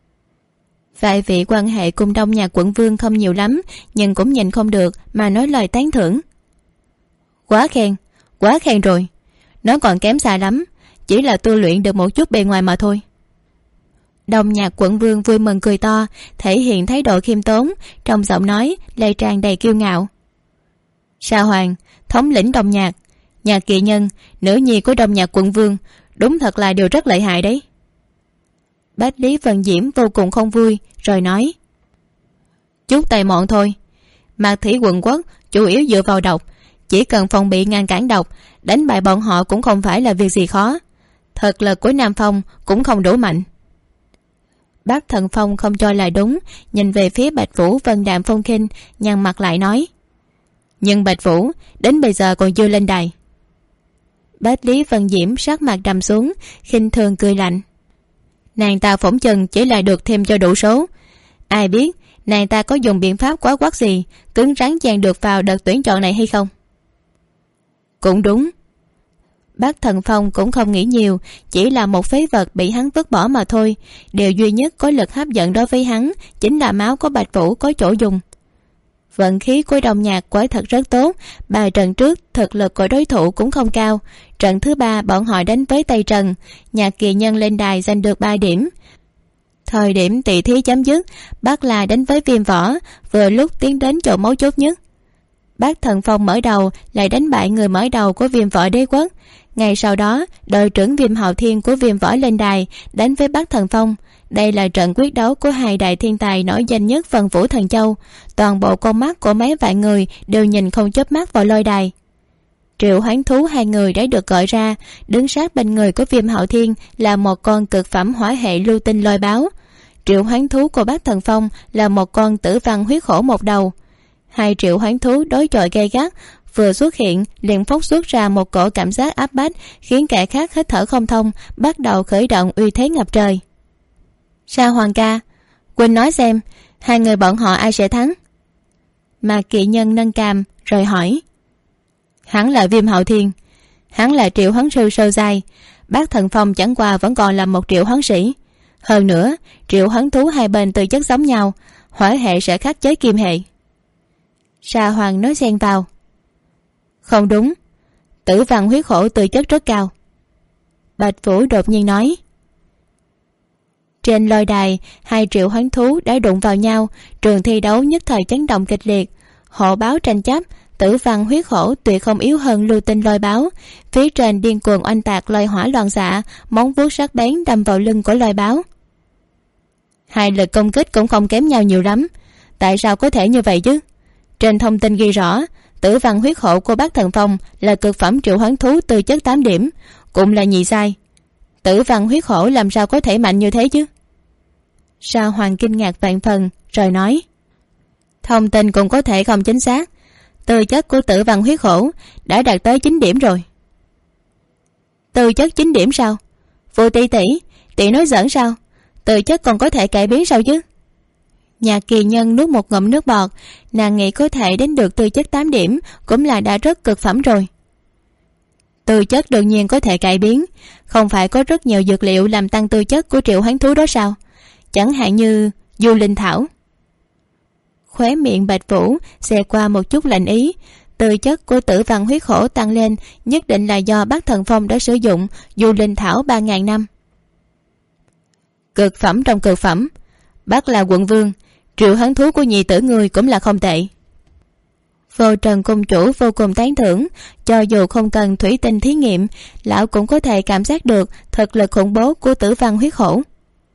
Vài vị quan hệ cùng Đông Nhạc quận vương không nhiều lắm, nhưng cũng nhìn không được mà nói lời tán thưởng. Quá khen rồi. Nó còn kém xa lắm, chỉ là tu luyện được một chút bề ngoài mà thôi. Đông Nhạc quận vương vui mừng cười to, thể hiện thái độ khiêm tốn, trong giọng nói lại tràn đầy kiêu ngạo. Sa Hoàng, thống lĩnh Đông Nhạc, Nhạc Kỳ Nhân, nữ nhi của Đông Nhạc quận vương, đúng thật là điều rất lợi hại đấy. Bách Lý Vân Diễm vô cùng không vui, rồi nói: Chút tài mọn thôi. Mạn Thủy Quận Quốc chủ yếu dựa vào độc, chỉ cần phòng bị ngăn cản độc, đánh bại bọn họ cũng không phải là việc gì khó. Thực lực của Nam Phong cũng không đủ mạnh. Bác Thần Phong không cho là đúng, nhìn về phía Bạch Vũ vân đạm phong khinh, nhăn mặt lại nói: Nhưng Bạch Vũ đến bây giờ còn chưa lên đài. Bách Lý Vân Diễm sắc mặt trầm xuống, khinh thường cười lạnh: Nàng ta phỏng chừng chỉ là được thêm cho đủ số. Ai biết nàng ta có dùng biện pháp quá quắt gì, cứng rắn chen được vào đợt tuyển chọn này hay không? Cũng đúng. Bác Thần Phong cũng không nghĩ nhiều, chỉ là một phế vật bị hắn vứt bỏ mà thôi. Điều duy nhất có lực hấp dẫn đối với hắn chính là máu của Bạch Vũ có chỗ dùng. Vận khí của Đông Nhạc quả thật rất tốt. 3 trận trước thực lực của đối thủ cũng không cao. Trận thứ 3 bọn họ đánh với Tây Trần, Nhạc Kỳ Nhân lên đài giành được 3 điểm. Thời điểm tỷ thí chấm dứt, Bác La đánh với Viêm Võ, vừa lúc tiến đến chỗ mấu chốt nhất. Bác Thần Phong mở đầu lại đánh bại người mở đầu của Viêm Võ Đế Quốc. Ngày sau đó, đội trưởng Viêm Hạo Thiên của Viêm Võ lên đài đánh với Bác Thần Phong. Đây là trận quyết đấu của 2 đại thiên tài nổi danh nhất Vân Vũ Thần Châu. Toàn bộ con mắt của mấy vạn người đều nhìn không chớp mắt vào lôi đài. Triệu hoán thú 2 người đã được gọi ra, đứng sát bên người của Viêm Hạo Thiên là một con cực phẩm hỏa hệ lưu tinh lôi báo. Triệu hoán thú của Bác Thần Phong là một con tử văn huyết hổ một đầu. 2 triệu hoán thú đối chọi gay gắt, vừa xuất hiện liền phóng xuất ra một cổ cảm giác áp bách, khiến kẻ khác hít thở không thông, bắt đầu khởi động uy thế ngập trời. Sa Hoàng ca, Quỳnh nói xem, 2 người bọn họ ai sẽ thắng? Mà Kỵ Nhân nâng cằm rồi hỏi: Hắn là Viêm Hạo Thiên, hắn là triệu hoán sư sơ giai, Bác Thần Phong chẳng qua vẫn còn là một triệu hoán sĩ. Hơn nữa triệu hoán thú hai bên tư chất giống nhau, hỏa hệ sẽ khắc chế kim hệ. Sa Hoàng nói xen vào: Không đúng, Tử Văn huyết hổ tư chất rất cao. Bạch Vũ đột nhiên nói. Trên lôi đài, hai triệu hoán thú đã đụng vào nhau, trường thi đấu nhất thời chấn động kịch liệt. Hộ báo tranh chấp, Tử Văn huyết hổ tuyệt không yếu hơn lưu tinh lôi báo. Phía trên điên cuồng oanh tạc lôi hỏa loạn xạ, móng vuốt sắc bén đâm vào lưng của lôi báo. Hai lực công kích cũng không kém nhau nhiều lắm, tại sao có thể như vậy chứ? Trên thông tin ghi rõ, Tử Văn huyết hổ của Bác Thần Phong là cực phẩm triệu hoán thú tư chất 8 điểm, cũng là nhị giai. Tử Văn huyết hổ làm sao có thể mạnh như thế chứ? Sa Hoàng kinh ngạc vạn phần rồi nói: Thông tin cũng có thể không chính xác, tư chất của Tử Văn huyết hổ đã đạt tới 9 điểm rồi. Tư chất 9 điểm sao? Vô tỷ tỷ nói giỡn sao? Tư chất còn có thể cải biến sao chứ? Nhà Kỳ Nhân nuốt một ngụm nước bọt, nàng nghĩ có thể đến được tư chất 8 điểm cũng là đã rất cực phẩm rồi. Tư chất đương nhiên có thể cải biến, không phải có rất nhiều dược liệu làm tăng tư chất của triệu hoán thú đó sao? Chẳng hạn như du linh thảo. Khóe miệng Bạch Vũ xẹt qua một chút lạnh ý. Tư chất của Tử Văn huyết hổ tăng lên nhất định là do Bác Thần Phong đã sử dụng du linh thảo 3.000 năm. Cực phẩm trong cực phẩm, bác là quận vương, triệu hoán thú của nhị tử người cũng là không tệ. Vô Trần cung chủ vô cùng tán thưởng, cho dù không cần thủy tinh thí nghiệm, lão cũng có thể cảm giác được thực lực khủng bố của Tử Văn huyết hổ.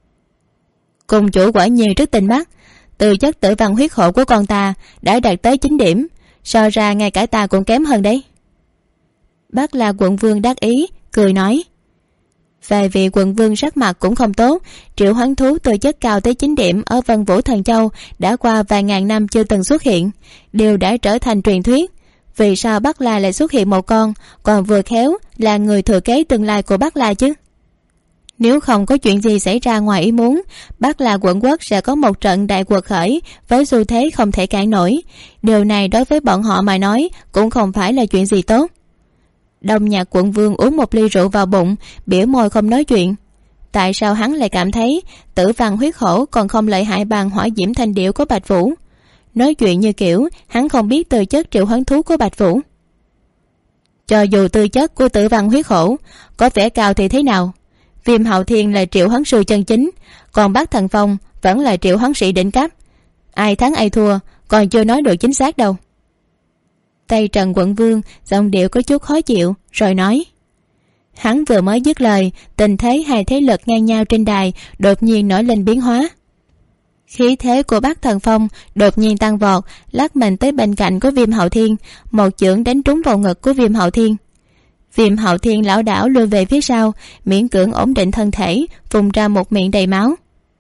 Cung chủ quả nhiên rất tinh mắt, tư chất Tử Văn huyết hổ của con ta đã đạt tới 9 điểm, so ra ngay cả ta cũng kém hơn đấy. Bác là quận vương đắc ý cười nói: Về vị quận vương sắc mặt cũng không tốt, triệu hoán thú tư chất cao tới 9 điểm ở Vân Vũ Thần Châu đã qua vài ngàn năm chưa từng xuất hiện, đều đã trở thành truyền thuyết. Vì sao Bắc La lại xuất hiện một con, còn vừa khéo là người thừa kế tương lai của Bắc La chứ? Nếu không có chuyện gì xảy ra ngoài ý muốn, Bắc La quận quốc sẽ có một trận đại quật khởi với xu thế không thể cản nổi. Điều này đối với bọn họ mà nói cũng không phải là chuyện gì tốt. Đông Nhạc quận vương uống một ly rượu vào bụng, bỉa môi không nói chuyện. Tại sao hắn lại cảm thấy Tử Văn huyết hổ còn không lợi hại bằng hỏa diễm thanh điệu của Bạch Vũ? Nói chuyện như kiểu hắn không biết tư chất triệu hoán thú của Bạch Vũ. Cho dù tư chất của Tử Văn huyết hổ có vẻ cao thì thế nào, Viêm Hạo Thiên là triệu hoán sư chân chính, còn Bác Thần Phong vẫn là triệu hoán sĩ đỉnh cấp. Ai thắng ai thua còn chưa nói được chính xác đâu. Tây Trần quận vương giọng điệu có chút khó chịu rồi nói. Hắn vừa mới dứt lời, tình thế hai thế lực ngang nhau trên đài đột nhiên nổi lên biến hóa. Khí thế của Bác Thần Phong đột nhiên tăng vọt, lắc mình tới bên cạnh của Viêm Hạo Thiên, một chưởng đánh trúng vào ngực của Viêm Hạo Thiên. Viêm Hạo Thiên lảo đảo lùi về phía sau, miễn cưỡng ổn định thân thể, phun ra một miệng đầy máu.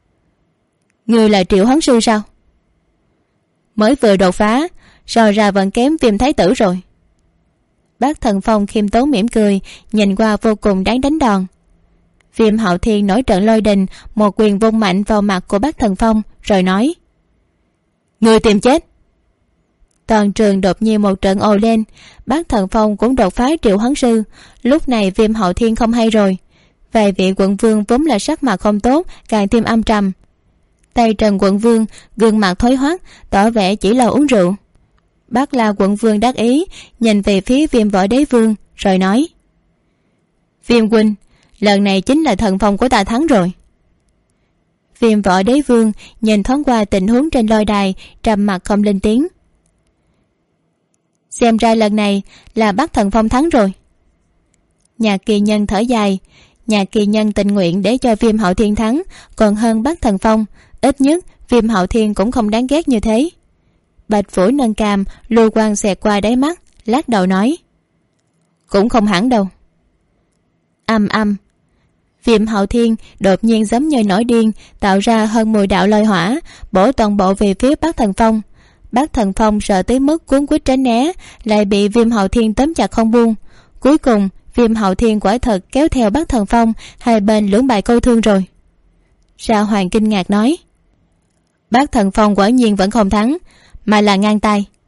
Ngươi là triệu hoán sư sao? Mới vừa đột phá, so ra vẫn kém Viêm Thái tử rồi. Bác Thần Phong khiêm tốn mỉm cười, nhìn qua vô cùng đáng đánh đòn. Viêm Hạo Thiên nổi trận lôi đình, một quyền vung mạnh vào mặt của Bác Thần Phong rồi nói: Ngươi tìm chết. Toàn trường đột nhiên một trận ồ lên. Bác Thần Phong cũng đột phá triệu hoán sư. Lúc này Viêm Hạo Thiên không hay rồi. Vài vị quận vương vốn là sắc mặt không tốt càng thêm âm trầm. Tây Trần quận vương gương mặt thối hoắt, tỏ vẻ chỉ là uống rượu. Bác La quận vương đắc ý nhìn về phía Viêm Võ Đế Vương rồi nói: Viêm huynh, lần này chính là thần phong của ta thắng rồi. Viêm Võ Đế Vương nhìn thoáng qua tình huống trên lôi đài, trầm mặt không lên tiếng. Xem ra lần này là Bác Thần Phong thắng rồi. Nhà Kỳ Nhân thở dài. Nhà Kỳ Nhân tình nguyện để cho Viêm Hạo Thiên thắng còn hơn Bác Thần Phong. Ít nhất Viêm Hạo Thiên cũng không đáng ghét như thế. Bạch Vũ nâng cằm, lưu quang xẹt qua đáy mắt, lắc đầu nói: Cũng không hẳn đâu. Âm âm. Viêm Hạo Thiên đột nhiên giống như nổi điên, tạo ra hơn 10 đạo lôi hỏa, bổ toàn bộ về phía Bác Thần Phong. Bác Thần Phong sợ tới mức cuốn quýt tránh né, lại bị Viêm Hạo Thiên tóm chặt không buông. Cuối cùng Viêm Hạo Thiên quả thật kéo theo Bác Thần Phong, hai bên lưỡng bại câu thương rồi. Sa Hoàng kinh ngạc nói: Bác Thần Phong quả nhiên vẫn không thắng, mà là ngang tay.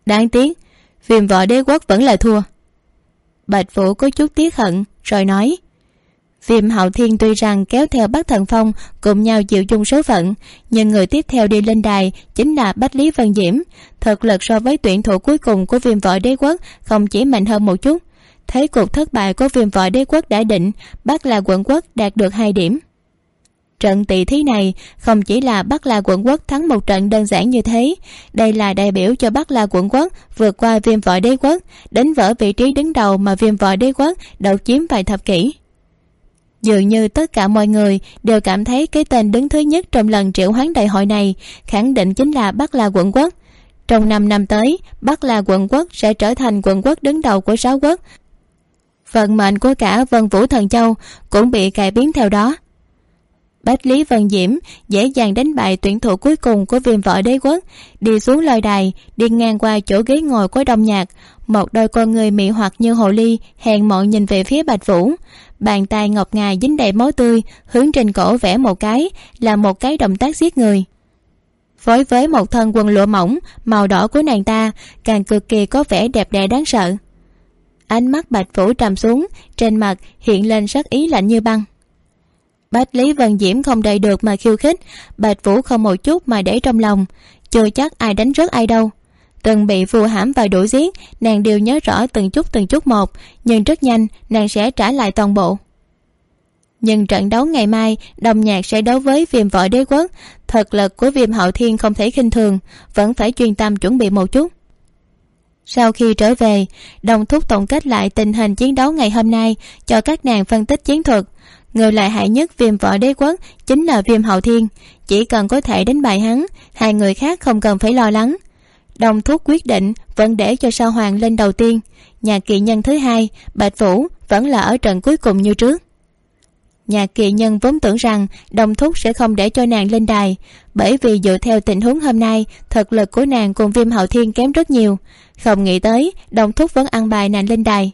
Đáng tiếc, Viêm Võ Đế Quốc vẫn là thua. Bạch Vũ có chút tiếc hận rồi nói: Viêm Hạo Thiên tuy rằng kéo theo Bắc Thần Phong cùng nhau chịu chung số phận, nhưng người tiếp theo đi lên đài chính là Bách Lý Vân Diễm. Thực lực so với tuyển thủ cuối cùng của Viêm Võ Đế Quốc không chỉ mạnh hơn một chút. Thế cục thất bại của Viêm Võ Đế Quốc đã định, Bắc La Quận Quốc đạt được 2 điểm. Trận tỷ thí này không chỉ là Bắc La Quận Quốc thắng một trận đơn giản như thế, đây là đại biểu cho Bắc La Quận Quốc vượt qua Viêm Võ Đế Quốc, đánh vỡ vị trí đứng đầu mà Viêm Võ Đế Quốc độc chiếm vài thập kỷ. Dường như tất cả mọi người đều cảm thấy cái tên đứng thứ nhất trong lần triệu hoán đại hội này khẳng định chính là Bắc La Quận Quốc. Trong 5 năm tới, Bắc La Quận Quốc sẽ trở thành quận quốc đứng đầu của 6 quốc. Vận mệnh của cả Vân Vũ Thần Châu cũng bị cải biến theo đó. Bách Lý Vân Diễm dễ dàng đánh bại tuyển thủ cuối cùng của Viêm Võ Đế Quốc, đi xuống lôi đài, đi ngang qua chỗ ghế ngồi của Đông Nhạc, một đôi con người mị hoặc như hồ ly hèn mọn nhìn về phía Bạch Vũ. Bàn tay ngọc ngà dính đầy máu tươi hướng trên cổ vẽ một cái, là một cái động tác giết người. Phối với một thân quần lụa mỏng màu đỏ của nàng ta càng cực kỳ có vẻ đẹp đẽ đáng sợ. Ánh mắt Bạch Vũ trầm xuống, trên mặt hiện lên sắc ý lạnh như băng. Bách Lý Vân Diễm không đợi được mà khiêu khích, Bạch Vũ không một chút mà để trong lòng. Chưa chắc ai đánh rớt ai đâu. Từng bị vù hãm và đuổi giết, nàng đều nhớ rõ từng chút một, nhưng rất nhanh nàng sẽ trả lại toàn bộ. Nhưng trận đấu ngày mai, Đông Nhạc sẽ đấu với Viêm Võ Đế Quốc. Thực lực của Viêm Hạo Thiên không thể khinh thường, vẫn phải chuyên tâm chuẩn bị một chút. Sau khi trở về, Đồng Thúc tổng kết lại tình hình chiến đấu ngày hôm nay, cho các nàng phân tích chiến thuật. Người lợi hại nhất Viêm Võ Đế Quốc chính là Viêm Hạo Thiên, chỉ cần có thể đánh bại hắn, 2 người khác không cần phải lo lắng. Đồng Thúc quyết định vẫn để cho Sao Hoàng lên đầu tiên, Nhạc Kỵ Nhân thứ 2, Bạch Vũ vẫn là ở trận cuối cùng như trước. Nhạc Kỵ Nhân vốn tưởng rằng Đồng Thúc sẽ không để cho nàng lên đài, bởi vì dựa theo tình huống hôm nay, thực lực của nàng cùng Viêm Hạo Thiên kém rất nhiều. Không nghĩ tới Đồng Thúc vẫn ăn bài nàng lên đài.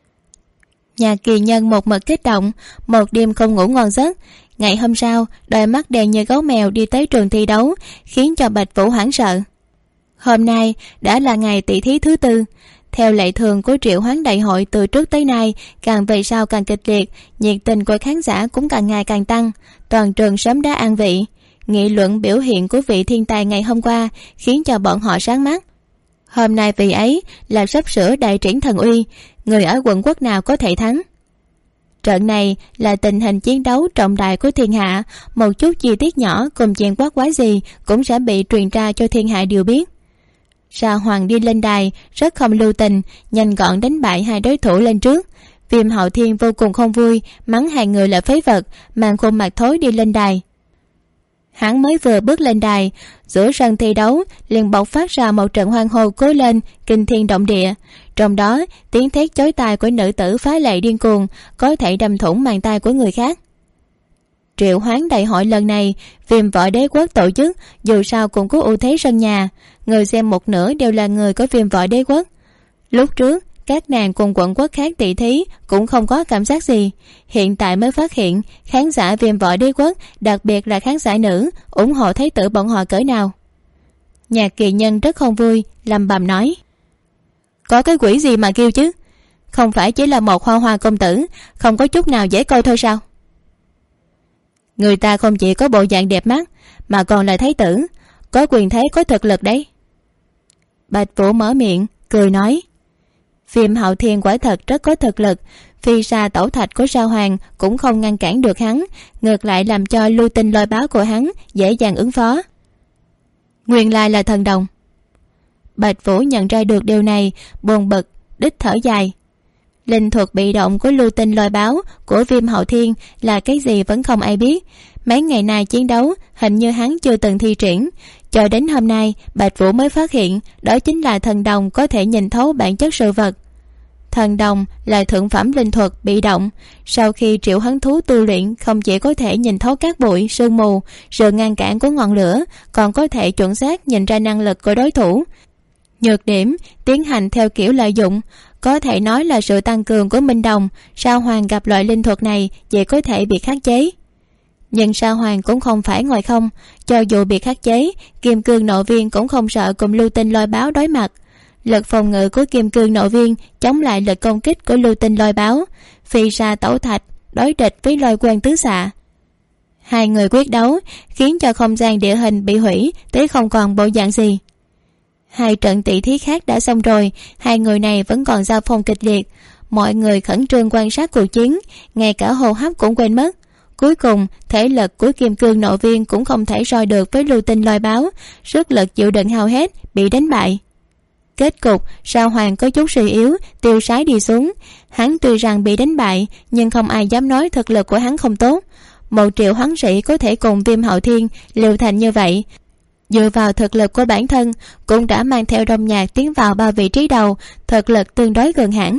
Nhạc Kỳ Nhân một mực kích động, một đêm không ngủ ngon giấc. Ngày hôm sau, đôi mắt đen như gấu mèo đi tới trường thi đấu, khiến cho Bạch Vũ hoảng sợ. Hôm nay đã là ngày tỷ thí thứ 4. Theo lệ thường của triệu hoán đại hội từ trước tới nay, càng về sau càng kịch liệt, nhiệt tình của khán giả cũng càng ngày càng tăng. Toàn trường sớm đã an vị. Nghị luận biểu hiện của vị thiên tài ngày hôm qua khiến cho bọn họ sáng mắt. Hôm nay vị ấy là sắp sửa đại triển thần uy, người ở quận quốc nào có thể thắng. Trận này là tình hình chiến đấu trọng đại của thiên hạ, một chút chi tiết nhỏ cùng chuyện quát quái gì cũng sẽ bị truyền ra cho thiên hạ đều biết. Sao Hoàng đi lên đài rất không lưu tình, nhanh gọn đánh bại 2 đối thủ lên trước. Viêm Hạo Thiên vô cùng không vui, mắng 2 người là phế vật, mang khuôn mặt thối đi lên đài. Hắn mới vừa bước lên đài, giữa sân thi đấu liền bộc phát ra một trận hoan hô cố lên, kinh thiên động địa. Trong đó tiếng thét chói tai của nữ tử phá lệ điên cuồng, có thể đâm thủng màng tai của người khác. Triệu hoán đại hội lần này Viêm Võ Đế Quốc tổ chức, dù sao cũng có ưu thế sân nhà, người xem một nửa đều là người của Viêm Võ Đế Quốc. Lúc trước các nàng cùng quận quốc khác tỷ thí cũng không có cảm giác gì, hiện tại mới phát hiện khán giả Viêm Võ Đế Quốc, đặc biệt là khán giả nữ, ủng hộ thái tử bọn họ cỡ nào. Nhạc Kỳ Nhân rất không vui, lầm bầm nói: có cái quỷ gì mà kêu chứ, không phải chỉ là một hoa hoa công tử, không có chút nào dễ coi thôi sao? Người ta không chỉ có bộ dạng đẹp mắt, mà còn là thái tử, có quyền thế có thực lực đấy. Bạch Vũ mở miệng cười nói: Viêm Hạo Thiên quả thật rất có thực lực, phi sa tẩu thạch của Sao Hoàng cũng không ngăn cản được hắn, ngược lại làm cho lưu tinh lôi báo của hắn dễ dàng ứng phó. Nguyên lai là thần đồng. Bạch Vũ nhận ra được điều này, buồn bực đích thở dài. Linh thuật bị động của lưu tinh lôi báo của Viêm Hạo Thiên là cái gì vẫn không ai biết. Mấy ngày nay chiến đấu hình như hắn chưa từng thi triển, cho đến hôm nay Bạch Vũ mới phát hiện đó chính là thần đồng có thể nhìn thấu bản chất sự vật. Thần đồng là thượng phẩm linh thuật bị động, sau khi triệu hoán thú tu luyện không chỉ có thể nhìn thấu các bụi, sương mù, sự ngăn cản của ngọn lửa, còn có thể chuẩn xác nhìn ra năng lực của đối thủ. Nhược điểm tiến hành theo kiểu lợi dụng, có thể nói là sự tăng cường của Minh Đồng. Sao Hoàng gặp loại linh thuật này dễ có thể bị khắc chế. Nhưng Sao Hoàng cũng không phải ngồi không, cho dù bị khắc chế, Kim Cương Nộ Viên cũng không sợ cùng lưu tinh lôi báo đối mặt. Lực phòng ngự của kim cương nội viên chống lại lực công kích của lưu tinh lôi báo, phi ra tẩu thạch đối địch với lôi quang tứ xạ. Hai người quyết đấu khiến cho không gian địa hình bị hủy tới không còn bộ dạng gì. Hai trận tỷ thí khác đã xong rồi, hai người này vẫn còn giao phong kịch liệt. Mọi người khẩn trương quan sát cuộc chiến, ngay cả hô hấp cũng quên mất. Cuối cùng thể lực của kim cương nội viên cũng không thể soi được với lưu tinh lôi báo, sức lực chịu đựng hao hết, bị đánh bại. Kết cục Sao Hoàng có chút suy yếu, tiêu sái đi xuống. Hắn tuy rằng bị đánh bại, nhưng không ai dám nói thực lực của hắn không tốt. 1 triệu hoán sĩ có thể cùng Viêm Hậu Thiên liều thành như vậy, dựa vào thực lực của bản thân cũng đã mang theo Đông Nhạc tiến vào 3 vị trí đầu, thực lực tương đối gần hẳn.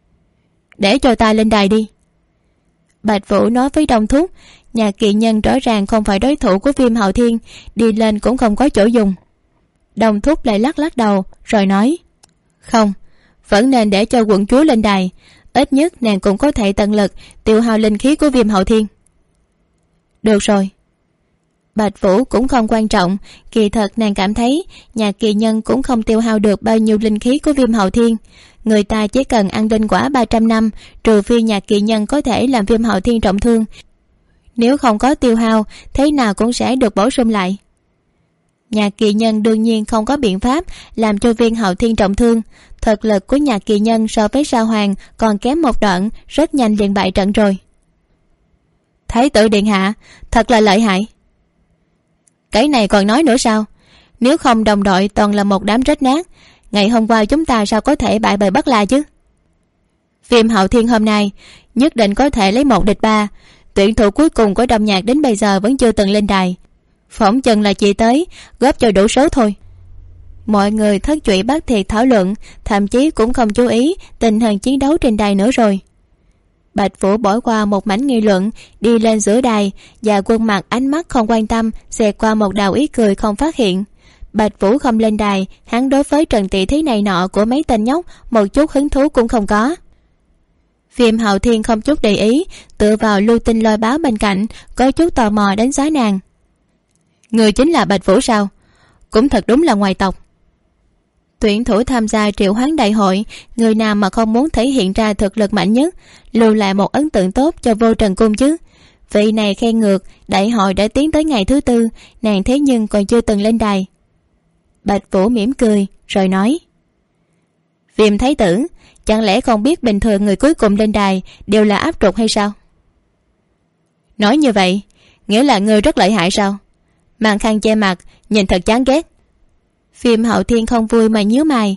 Để cho ta lên đài đi. Bạch Vũ nói với Đông Thúc. Nhạc Kỳ Nhân rõ ràng không phải đối thủ của Viêm Hậu Thiên, đi lên cũng không có chỗ dùng. Đông Thúc lại lắc lắc đầu rồi nói, không, vẫn nên để cho quận chúa lên đài, ít nhất nàng cũng có thể tận lực tiêu hao linh khí của Viêm Hậu Thiên. Được rồi. Bạch Vũ cũng không quan trọng, kỳ thật nàng cảm thấy Nhạc Kỳ Nhân cũng không tiêu hao được bao nhiêu linh khí của Viêm Hậu Thiên. Người ta chỉ cần ăn linh quả 300 năm, trừ phi Nhạc Kỳ Nhân có thể làm Viêm Hậu Thiên trọng thương, nếu không có tiêu hao thế nào cũng sẽ được bổ sung lại. Nhạc Kỳ Nhân đương nhiên không có biện pháp làm cho Viêm Hậu Thiên trọng thương. Thực lực của Nhạc Kỳ Nhân so với Sao Hoàng còn kém một đoạn, rất nhanh liền bại trận rồi. Thái tử điện hạ thật là lợi hại. Cái này còn nói nữa sao? Nếu không đồng đội toàn là một đám rách nát, ngày hôm qua chúng ta sao có thể bại bởi Bất La chứ? Viêm Hậu Thiên hôm nay nhất định có thể lấy 1 địch 3. Tuyển thủ cuối cùng của Đông Nhạc đến bây giờ vẫn chưa từng lên đài, phỏng chừng là chỉ tới góp cho đủ số thôi. Mọi người thất trụy bắt thiệt thảo luận, thậm chí cũng không chú ý tình hình chiến đấu trên đài nữa rồi. Bạch Vũ bỏ qua một mảnh nghị luận, đi lên giữa đài, và Quân Mặc ánh mắt không quan tâm xẹt qua một đạo ý cười không phát hiện. Bạch Vũ không lên đài, hắn đối với trận tỷ thí này nọ của mấy tên nhóc một chút hứng thú cũng không có. Viêm Hậu Thiên không chút để ý, tựa vào lưu tinh lôi báo bên cạnh, có chút tò mò đánh giá nàng. Người chính là Bạch Vũ sao? Cũng thật đúng là ngoài tộc. Tuyển thủ tham gia triệu hoán đại hội, người nào mà không muốn thể hiện ra thực lực mạnh nhất, lưu lại một ấn tượng tốt cho Vô Trần Cung chứ. Vị này khen ngược, đại hội đã tiến tới ngày thứ 4, nàng thế nhưng còn chưa từng lên đài. Bạch Vũ mỉm cười rồi nói, Viêm Thái tử, chẳng lẽ không biết bình thường người cuối cùng lên đài đều là áp trục hay sao? Nói như vậy nghĩa là ngươi rất lợi hại sao? Mang khăn che mặt nhìn thật chán ghét. Viêm Hậu Thiên không vui mà nhíu mày.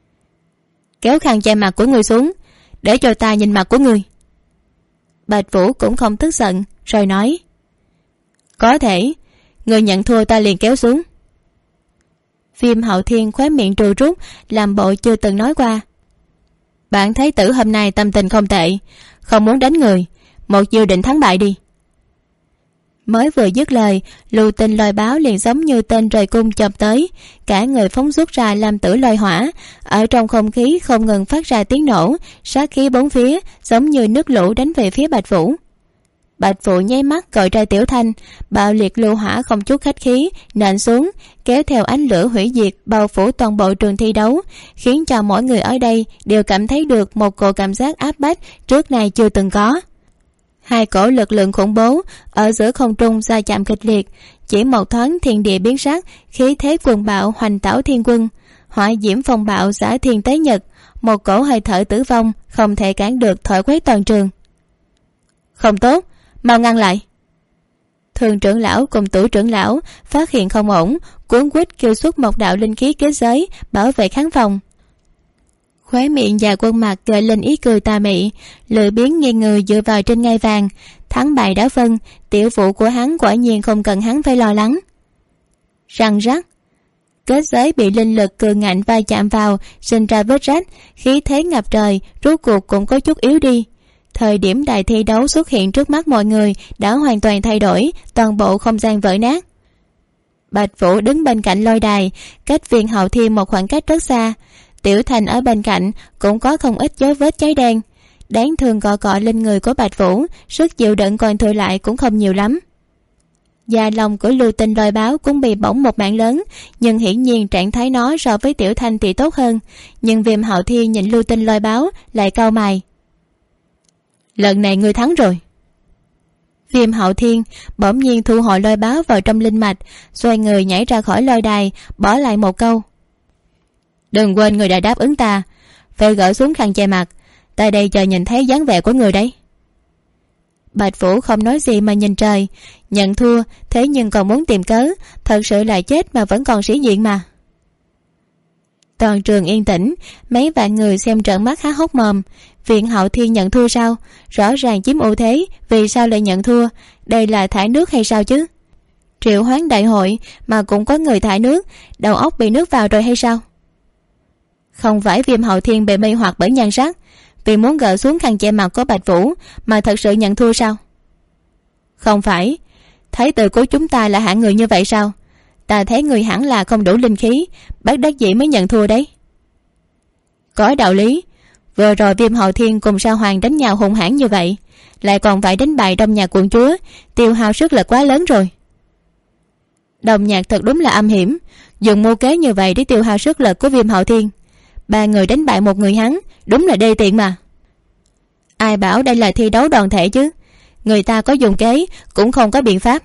Kéo khăn che mặt của ngươi xuống, để cho ta nhìn mặt của ngươi. Bạch Vũ cũng không tức giận rồi nói, có thể, ngươi nhận thua ta liền kéo xuống. Viêm Hậu Thiên khóe miệng trù rút, làm bộ chưa từng nói qua. Bạn thái tử hôm nay tâm tình không tệ, không muốn đánh người, một chiêu định thắng bại đi. Mới vừa dứt lời, lưu tinh lôi báo liền giống như tên rời cung chộp tới, cả người phóng xuất ra làm tử lôi hỏa, ở trong không khí không ngừng phát ra tiếng nổ, sát khí bốn phía giống như nước lũ đánh về phía Bạch Vũ. Bạch Vũ nháy mắt gọi ra Tiểu Thanh, bạo liệt lưu hỏa không chút khách khí nện xuống, kéo theo ánh lửa hủy diệt bao phủ toàn bộ trường thi đấu, khiến cho mỗi người ở đây đều cảm thấy được một cổ cảm giác áp bách trước nay chưa từng có. Hai cổ lực lượng khủng bố ở giữa không trung va chạm kịch liệt, chỉ một thoáng thiên địa biến sắc, khí thế cuồng bạo hoành tảo thiên quân, hỏa diễm phong bạo xả thiên tế nhật, một cổ hơi thở tử vong không thể cản được thổi quét toàn trường. Không tốt, mau ngăn lại. Thường trưởng lão cùng Tủ trưởng lão phát hiện không ổn, cuốn quýt kêu xuất một đạo linh khí kết giới bảo vệ khán phòng. Khóe miệng và Quân Mặc gợi lên ý cười tà mị, lười biếng nghiêng người dựa vào trên ngai vàng. Thắng bại đã phân, tiểu vụ của hắn quả nhiên không cần hắn phải lo lắng. Răng rắc, kết giới bị linh lực cường ngạnh va chạm vào, sinh ra vết rách, khí thế ngập trời rốt cuộc cũng có chút yếu đi. Thời điểm đại thi đấu xuất hiện trước mắt mọi người đã hoàn toàn thay đổi, toàn bộ không gian vỡ nát. Bạch Vũ đứng bên cạnh lôi đài, cách Viêm Hậu Thiên một khoảng cách rất xa. Tiểu Thành ở bên cạnh cũng có không ít dấu vết cháy đen, đáng thương cọ cọ lên người của Bạch Vũ, sức chịu đựng còn thừa lại cũng không nhiều lắm. Da lòng của Lưu Tinh Lôi Báo cũng bị bỏng một mảng lớn, nhưng hiển nhiên trạng thái nó so với Tiểu Thanh thì tốt hơn. Nhưng Viêm Hạo Thiên nhìn Lưu Tinh Lôi Báo lại cau mày. Lần này ngươi thắng rồi. Viêm Hạo Thiên bỗng nhiên thu hồi lôi báo vào trong linh mạch, xoay người nhảy ra khỏi lôi đài, bỏ lại một câu. Đừng quên người đã đáp ứng ta, phải gỡ xuống khăn che mặt, ta đây chờ nhìn thấy dáng vẻ của người đấy. Bạch Vũ không nói gì mà nhìn trời. Nhận thua thế nhưng còn muốn tìm cớ, thật sự là chết mà vẫn còn sĩ diện mà. Toàn trường yên tĩnh, mấy vạn người xem trợn mắt há hốc mồm. Viêm Hạo Thiên nhận thua sao? Rõ ràng chiếm ưu thế, vì sao lại nhận thua? Đây là thải nước hay sao chứ? Triệu hoán đại hội mà cũng có người thải nước, đầu óc bị nước vào rồi hay sao? Không phải Viêm Hạo Thiên bị mê hoặc bởi nhan sắc, vì muốn gỡ xuống khăn che mặt của Bạch Vũ mà thật sự nhận thua sao? Không phải. Thái tử của chúng ta là hạng người như vậy sao? Ta thấy người hẳn là không đủ linh khí, bất đắc dĩ mới nhận thua đấy. Có đạo lý. Vừa rồi Viêm Hạo Thiên cùng Sa Hoàng đánh nhau hung hãn như vậy, lại còn phải đánh bại Đông Nhạc quận chúa, tiêu hao sức lực quá lớn rồi. Đông Nhạc thật đúng là âm hiểm, dùng mưu kế như vậy để tiêu hao sức lực của Viêm Hạo Thiên. 3 người đánh bại một người hắn, đúng là đê tiện mà. Ai bảo đây là thi đấu đoàn thể chứ? Người ta có dùng kế cũng không có biện pháp.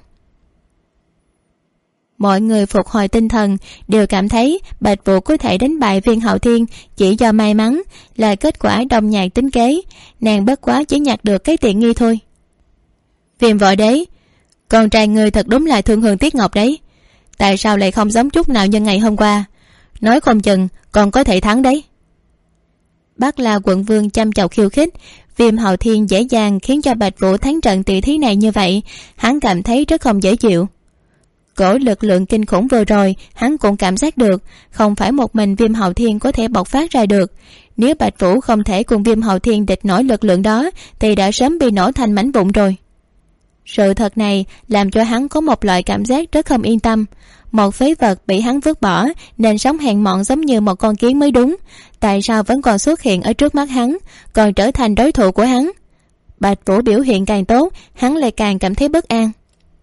Mọi người phục hồi tinh thần, đều cảm thấy Bạch Vũ có thể đánh bại Viêm Hạo Thiên chỉ do may mắn, là kết quả Đông Nhạc tính kế. Nàng bất quá chỉ nhặt được cái tiện nghi thôi. Viêm Võ Đế, con trai người thật đúng là thương hương tiếc ngọc đấy. Tại sao lại không giống chút nào như ngày hôm qua? Nói không chừng còn có thể thắng đấy. Bắc La quận vương chăm chọc khiêu khích. Viêm Hạo Thiên dễ dàng khiến cho Bạch Vũ thắng trận tỷ thí này như vậy, hắn cảm thấy rất không dễ chịu. Cổ lực lượng kinh khủng vừa rồi hắn cũng cảm giác được, không phải một mình Viêm Hạo Thiên có thể bộc phát ra được. Nếu Bạch Vũ không thể cùng Viêm Hạo Thiên địch nổi lực lượng đó thì đã sớm bị nổ thành mảnh vụn rồi. Sự thật này làm cho hắn có một loại cảm giác rất không yên tâm. Một phế vật bị hắn vứt bỏ nên sống hèn mọn giống như một con kiến mới đúng. Tại sao vẫn còn xuất hiện ở trước mắt hắn, còn trở thành đối thủ của hắn? Bạch Vũ biểu hiện càng tốt, hắn lại càng cảm thấy bất an.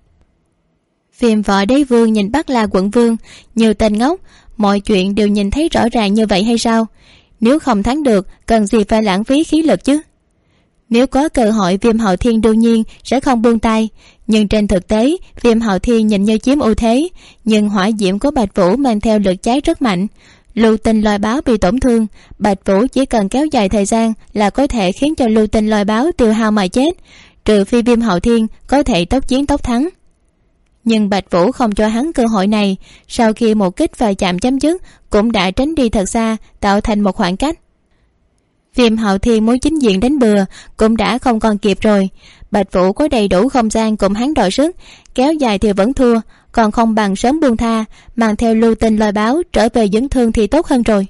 Viêm Võ Đế vương nhìn Bắc La quận vương như tên ngốc, mọi chuyện đều nhìn thấy rõ ràng như vậy hay sao? Nếu không thắng được, cần gì phải lãng phí khí lực chứ? Nếu có cơ hội, Viêm Hạo Thiên đương nhiên sẽ không buông tay, nhưng trên thực tế Viêm Hạo Thiên nhìn như chiếm ưu thế, nhưng hỏa diễm của Bạch Vũ mang theo lực cháy rất mạnh. Lưu Tinh Lôi Báo bị tổn thương, Bạch Vũ chỉ cần kéo dài thời gian là có thể khiến cho Lưu Tinh Lôi Báo tiêu hao mà chết, trừ phi Viêm Hạo Thiên có thể tốc chiến tốc thắng. Nhưng Bạch Vũ không cho hắn cơ hội này, sau khi một kích và chạm chấm dứt cũng đã tránh đi thật xa, tạo thành một khoảng cách. Viêm Hạo Thiên muốn chính diện đánh bừa cũng đã không còn kịp rồi. Bạch Vũ có đầy đủ không gian cùng hắn đọ sức, kéo dài thì vẫn thua, còn không bằng sớm buông tha, mang theo Lưu Tinh Lôi Báo trở về dưỡng thương thì tốt hơn rồi.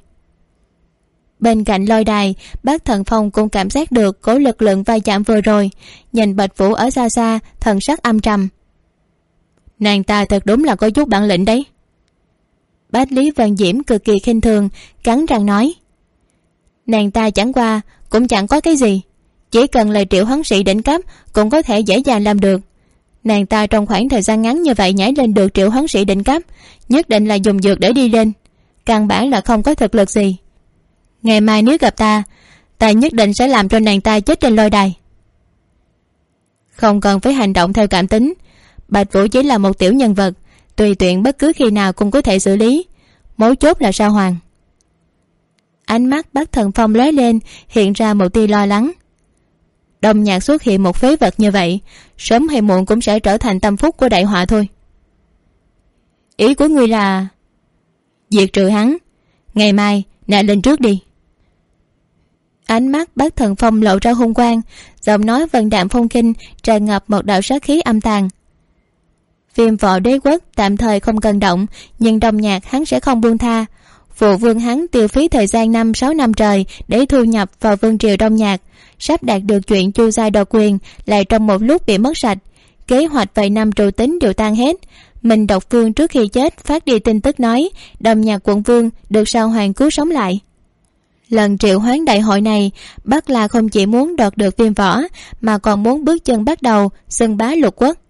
Bên cạnh lôi đài, Bác Thần Phong cũng cảm giác được cổ lực lượng va chạm vừa rồi, nhìn Bạch Vũ ở xa xa, thần sắc âm trầm. Nàng ta thật đúng là có chút bản lĩnh đấy. Bách Lý Vân Diễm cực kỳ khinh thường, cắn răng nói. Nàng ta chẳng qua cũng chẳng có cái gì, chỉ cần là triệu hoán sĩ đỉnh cấp cũng có thể dễ dàng làm được. Nàng ta trong khoảng thời gian ngắn như vậy nhảy lên được triệu hoán sĩ đỉnh cấp, nhất định là dùng dược để đi lên, căn bản là không có thực lực gì. Ngày mai nếu gặp ta nhất định sẽ làm cho nàng ta chết trên lôi đài. Không cần phải hành động theo cảm tính, Bạch Vũ chỉ là một tiểu nhân vật, tùy tiện bất cứ khi nào cũng có thể xử lý, mấu chốt là Sa Hoàng. Ánh mắt Bác Thần Phong lóe lên, hiện ra một tia lo lắng. Đông Nhạc xuất hiện một phế vật như vậy, sớm hay muộn cũng sẽ trở thành tâm phúc của đại họa thôi. Ý của ngươi là diệt trừ hắn, ngày mai nã lên trước đi. Ánh mắt Bác Thần Phong lộ ra hung quang, giọng nói vần đạm phong kinh, tràn ngập một đạo sát khí âm tàn. Viêm Võ Đế quốc tạm thời không cần động, nhưng Đông Nhạc hắn sẽ không buông tha. Phụ vương hắn tiêu phí thời gian 5-6 năm trời để thu nhập vào vương triều Đông Nhạc, sắp đạt được chuyện chu giai đoạt quyền lại trong một lúc bị mất sạch. Kế hoạch vài năm trụ tính đều tan hết. Mình Độc Vương trước khi chết phát đi tin tức nói Đông Nhạc quận vương được Sa Hoàng cứu sống lại. Lần triệu hoán đại hội này, Bắc La không chỉ muốn đoạt được Viêm Võ mà còn muốn bước chân bắt đầu xưng bá lục quốc.